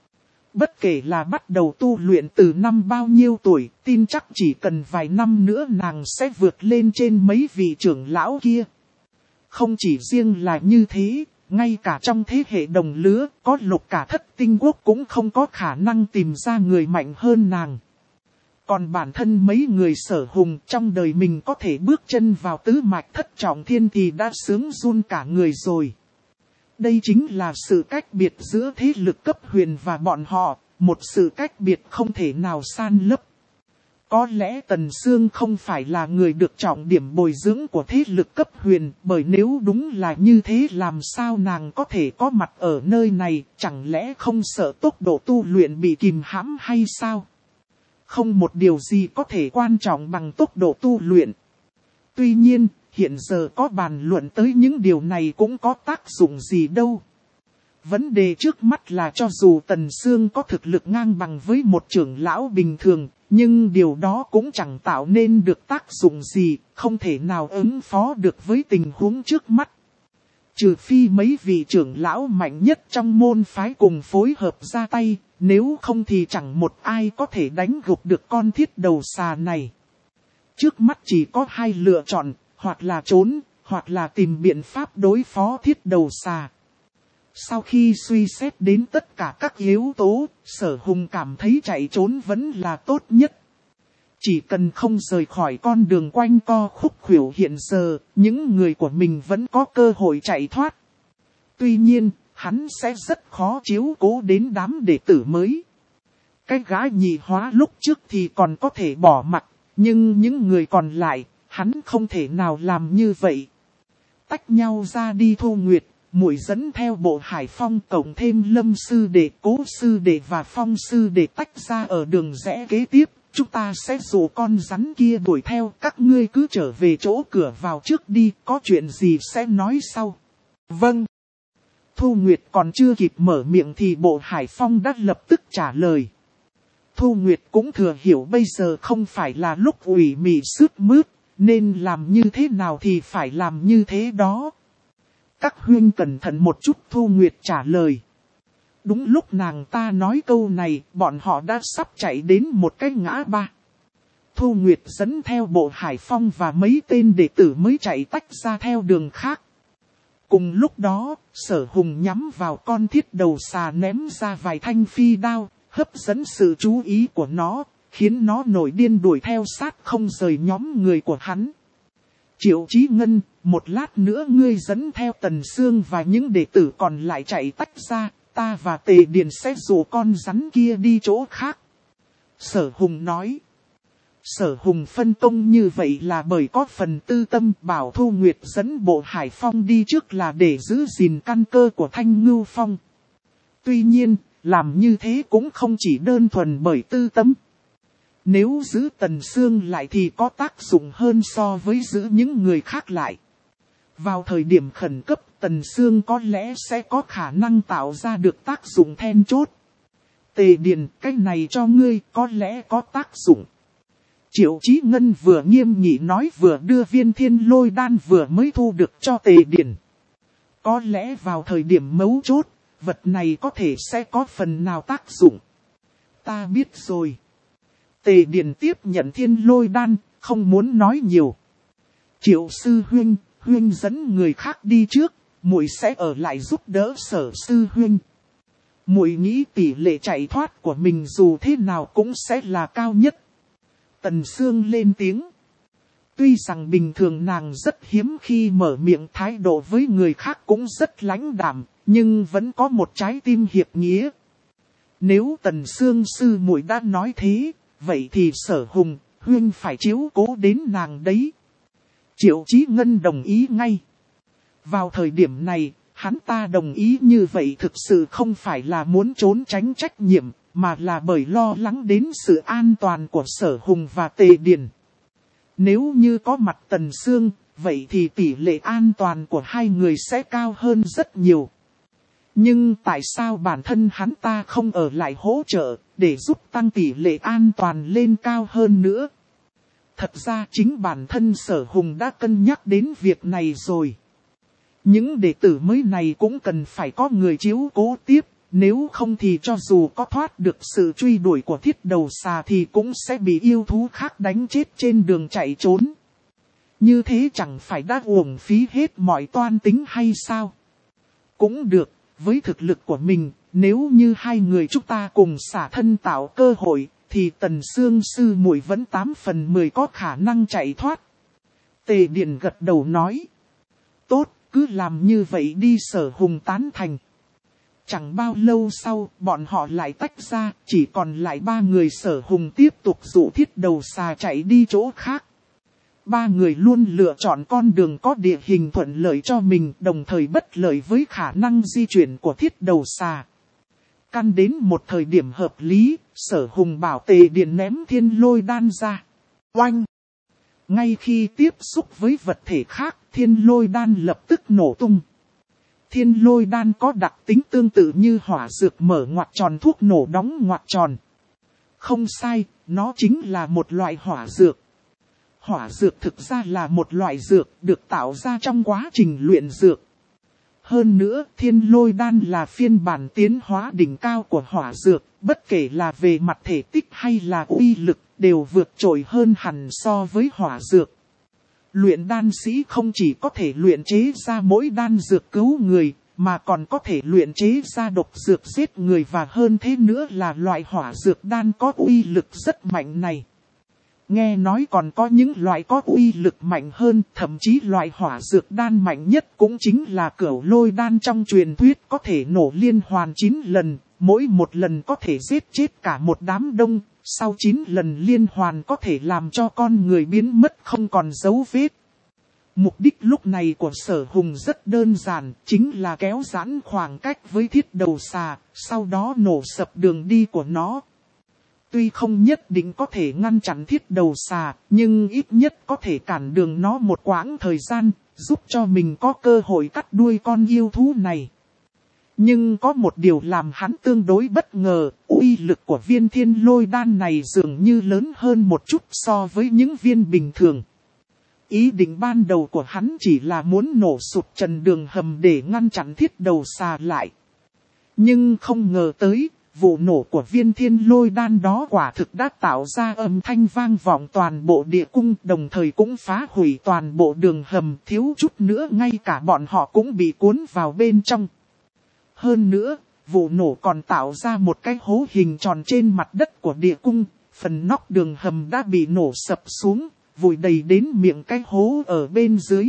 Bất kể là bắt đầu tu luyện từ năm bao nhiêu tuổi, tin chắc chỉ cần vài năm nữa nàng sẽ vượt lên trên mấy vị trưởng lão kia. Không chỉ riêng là như thế, ngay cả trong thế hệ đồng lứa, có lục cả thất tinh quốc cũng không có khả năng tìm ra người mạnh hơn nàng. Còn bản thân mấy người Sở Hùng trong đời mình có thể bước chân vào tứ mạch thất trọng thiên thì đã sướng run cả người rồi. Đây chính là sự cách biệt giữa thế lực cấp huyền và bọn họ, một sự cách biệt không thể nào san lấp. Có lẽ Tần Sương không phải là người được trọng điểm bồi dưỡng của thế lực cấp huyền, bởi nếu đúng là như thế làm sao nàng có thể có mặt ở nơi này, chẳng lẽ không sợ tốc độ tu luyện bị kìm hãm hay sao? Không một điều gì có thể quan trọng bằng tốc độ tu luyện. Tuy nhiên, hiện giờ có bàn luận tới những điều này cũng có tác dụng gì đâu. Vấn đề trước mắt là cho dù Tần Sương có thực lực ngang bằng với một trưởng lão bình thường, nhưng điều đó cũng chẳng tạo nên được tác dụng gì, không thể nào ứng phó được với tình huống trước mắt. Trừ phi mấy vị trưởng lão mạnh nhất trong môn phái cùng phối hợp ra tay, nếu không thì chẳng một ai có thể đánh gục được con thiết đầu xà này. Trước mắt chỉ có hai lựa chọn, hoặc là trốn, hoặc là tìm biện pháp đối phó thiết đầu xà. Sau khi suy xét đến tất cả các yếu tố, Sở Hùng cảm thấy chạy trốn vẫn là tốt nhất. Chỉ cần không rời khỏi con đường quanh co khúc khuỷu hiện giờ, những người của mình vẫn có cơ hội chạy thoát. Tuy nhiên, hắn sẽ rất khó chiếu cố đến đám đệ tử mới. Cái gái nhị hóa lúc trước thì còn có thể bỏ mặc, nhưng những người còn lại, hắn không thể nào làm như vậy. Tách nhau ra đi Thu Nguyệt, muội dẫn theo Bộ Hải Phong cộng thêm Lâm sư đệ, Cố sư đệ và Phong sư đệ tách ra ở đường rẽ kế tiếp. Chúng ta sẽ dụ con rắn kia đuổi theo, các ngươi cứ trở về chỗ cửa vào trước đi, có chuyện gì sẽ nói sau. Vâng. Thu Nguyệt còn chưa kịp mở miệng thì Bộ Hải Phong đã lập tức trả lời. Thu Nguyệt cũng thừa hiểu bây giờ không phải là lúc ủy mị sướt mướt, nên làm như thế nào thì phải làm như thế đó. Các huynh cẩn thận một chút, Thu Nguyệt trả lời. Đúng lúc nàng ta nói câu này, bọn họ đã sắp chạy đến một cái ngã ba. Thu Nguyệt dẫn theo Bộ Hải Phong và mấy tên đệ tử mới chạy tách ra theo đường khác. Cùng lúc đó, Sở Hùng nhắm vào con thiết đầu xà ném ra vài thanh phi đao, hấp dẫn sự chú ý của nó, khiến nó nổi điên đuổi theo sát không rời nhóm người của hắn. Triệu Chí Ngân, một lát nữa ngươi dẫn theo Tần Sương và những đệ tử còn lại chạy tách ra, ta và Tề Điền sẽ dụ con rắn kia đi chỗ khác. Sở Hùng nói. Sở Hùng phân công như vậy là bởi có phần tư tâm, bảo Thu Nguyệt dẫn Bộ Hải Phong đi trước là để giữ gìn căn cơ của Thanh Ngưu Phong. Tuy nhiên, làm như thế cũng không chỉ đơn thuần bởi tư tâm. Nếu giữ Tần Sương lại thì có tác dụng hơn so với giữ những người khác lại. Vào thời điểm khẩn cấp, Tần Sương có lẽ sẽ có khả năng tạo ra được tác dụng then chốt. Tề Điền, cái này cho ngươi có lẽ có tác dụng. Triệu Chí Ngân vừa nghiêm nghị nói vừa đưa viên thiên lôi đan vừa mới thu được cho Tề Điền. Có lẽ vào thời điểm mấu chốt, vật này có thể sẽ có phần nào tác dụng. Ta biết rồi. Tề Điền tiếp nhận thiên lôi đan, không muốn nói nhiều. Triệu sư huynh, huynh dẫn người khác đi trước, muội sẽ ở lại giúp đỡ Sở sư huynh. Muội nghĩ tỷ lệ chạy thoát của mình dù thế nào cũng sẽ là cao nhất. Tần Sương lên tiếng. Tuy rằng bình thường nàng rất hiếm khi mở miệng, thái độ với người khác cũng rất lãnh đạm, nhưng vẫn có một trái tim hiệp nghĩa. Nếu Tần Sương sư muội đã nói thế, vậy thì Sở Hùng, huynh phải chiếu cố đến nàng đấy. Triệu Chí Ngân đồng ý ngay. Vào thời điểm này, hắn ta đồng ý như vậy thực sự không phải là muốn trốn tránh trách nhiệm, mà là bởi lo lắng đến sự an toàn của Sở Hùng và Tề Điền. Nếu như có mặt Tần Sương, vậy thì tỷ lệ an toàn của hai người sẽ cao hơn rất nhiều. Nhưng tại sao bản thân hắn ta không ở lại hỗ trợ, để giúp tăng tỷ lệ an toàn lên cao hơn nữa? Thật ra chính bản thân Sở Hùng đã cân nhắc đến việc này rồi. Những đệ tử mới này cũng cần phải có người chiếu cố tiếp, nếu không thì cho dù có thoát được sự truy đuổi của Thiết Đầu Xà thì cũng sẽ bị yêu thú khác đánh chết trên đường chạy trốn. Như thế chẳng phải đã uổng phí hết mọi toan tính hay sao? Cũng được, với thực lực của mình, nếu như hai người chúng ta cùng xả thân tạo cơ hội, thì Tần Sương sư muội vẫn tám phần mười có khả năng chạy thoát. Tề Điền gật đầu nói. Tốt, cứ làm như vậy đi. Sở Hùng tán thành. Chẳng bao lâu sau, bọn họ lại tách ra, chỉ còn lại ba người. Sở Hùng tiếp tục dụ Thiết Đầu Xà chạy đi chỗ khác. Ba người luôn lựa chọn con đường có địa hình thuận lợi cho mình, đồng thời bất lợi với khả năng di chuyển của Thiết Đầu Xà. Căn đến một thời điểm hợp lý, Sở Hùng bảo Tề Điền ném thiên lôi đan ra. Oanh! Ngay khi tiếp xúc với vật thể khác, thiên lôi đan lập tức nổ tung. Thiên lôi đan có đặc tính tương tự như hỏa dược mở ngoặc tròn, thuốc nổ đóng ngoặc tròn. Không sai, nó chính là một loại hỏa dược. Hỏa dược thực ra là một loại dược được tạo ra trong quá trình luyện dược. Hơn nữa, thiên lôi đan là phiên bản tiến hóa đỉnh cao của hỏa dược, bất kể là về mặt thể tích hay là uy lực, đều vượt trội hơn hẳn so với hỏa dược. Luyện đan sĩ không chỉ có thể luyện chế ra mỗi đan dược cứu người, mà còn có thể luyện chế ra độc dược giết người, và hơn thế nữa là loại hỏa dược đan có uy lực rất mạnh này. Nghe nói còn có những loại có uy lực mạnh hơn, thậm chí loại hỏa dược đan mạnh nhất cũng chính là cửu lôi đan trong truyền thuyết, có thể nổ liên hoàn chín lần, mỗi một lần có thể giết chết cả một đám đông, sau chín lần liên hoàn có thể làm cho con người biến mất không còn dấu vết. Mục đích lúc này của Sở Hùng rất đơn giản, chính là kéo giãn khoảng cách với Thiết Đầu Xà, sau đó nổ sập đường đi của nó. Tuy không nhất định có thể ngăn chặn Thiết Đầu Xà, nhưng ít nhất có thể cản đường nó một quãng thời gian, giúp cho mình có cơ hội cắt đuôi con yêu thú này. Nhưng có một điều làm hắn tương đối bất ngờ, uy lực của viên thiên lôi đan này dường như lớn hơn một chút so với những viên bình thường. Ý định ban đầu của hắn chỉ là muốn nổ sụt trần đường hầm để ngăn chặn Thiết Đầu Xà lại. Nhưng không ngờ tới, vụ nổ của viên thiên lôi đan đó quả thực đã tạo ra âm thanh vang vọng toàn bộ địa cung, đồng thời cũng phá hủy toàn bộ đường hầm, thiếu chút nữa ngay cả bọn họ cũng bị cuốn vào bên trong. Hơn nữa, vụ nổ còn tạo ra một cái hố hình tròn trên mặt đất của địa cung, phần nóc đường hầm đã bị nổ sập xuống, vùi đầy đến miệng cái hố ở bên dưới.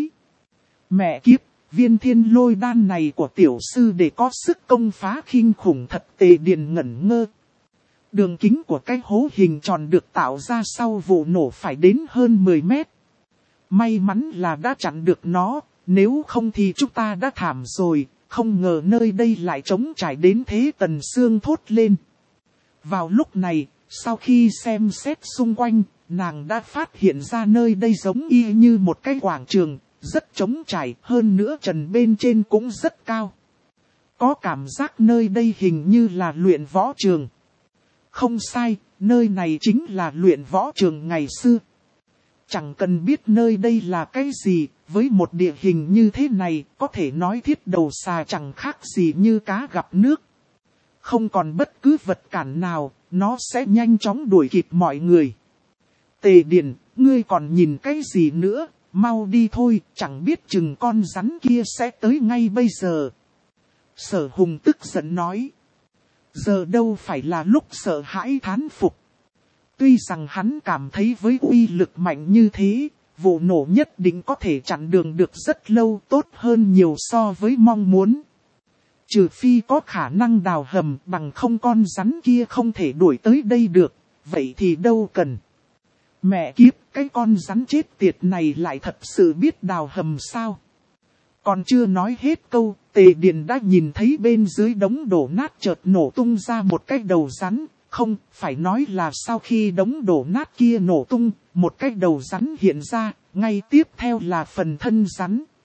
Mẹ kiếp, viên thiên lôi đan này của tiểu sư để có sức công phá kinh khủng thật. Tề Điền ngẩn ngơ. Đường kính của cái hố hình tròn được tạo ra sau vụ nổ phải đến hơn mười mét. May mắn là đã chặn được nó, nếu không thì chúng ta đã thảm rồi, không ngờ nơi đây lại trống trải đến thế. Tần Sương thốt lên. Vào lúc này, sau khi xem xét xung quanh, nàng đã phát hiện ra nơi đây giống y như một cái quảng trường, rất trống trải, hơn nữa trần bên trên cũng rất cao. Có cảm giác nơi đây hình như là luyện võ trường. Không sai, nơi này chính là luyện võ trường ngày xưa. Chẳng cần biết nơi đây là cái gì, với một địa hình như thế này, có thể nói thiết đầu xà chẳng khác gì như cá gặp nước. Không còn bất cứ vật cản nào, nó sẽ nhanh chóng đuổi kịp mọi người. Tề Điền, ngươi còn nhìn cái gì nữa, mau đi thôi, chẳng biết chừng con rắn kia sẽ tới ngay bây giờ. Sở Hùng tức giận nói. Giờ đâu phải là lúc sợ hãi thán phục. Tuy rằng hắn cảm thấy với uy lực mạnh như thế, vụ nổ nhất định có thể chặn đường được rất lâu, tốt hơn nhiều so với mong muốn. Trừ phi có khả năng đào hầm, bằng không con rắn kia không thể đuổi tới đây được, vậy thì đâu cần. Mẹ kiếp, cái con rắn chết tiệt này lại thật sự biết đào hầm sao? Còn chưa nói hết câu, Tề Điền đã nhìn thấy bên dưới đống đổ nát chợt nổ tung ra một cái đầu rắn. Không, phải nói là sau khi đống đổ nát kia nổ tung, một cái đầu rắn hiện ra, ngay tiếp theo là phần thân rắn.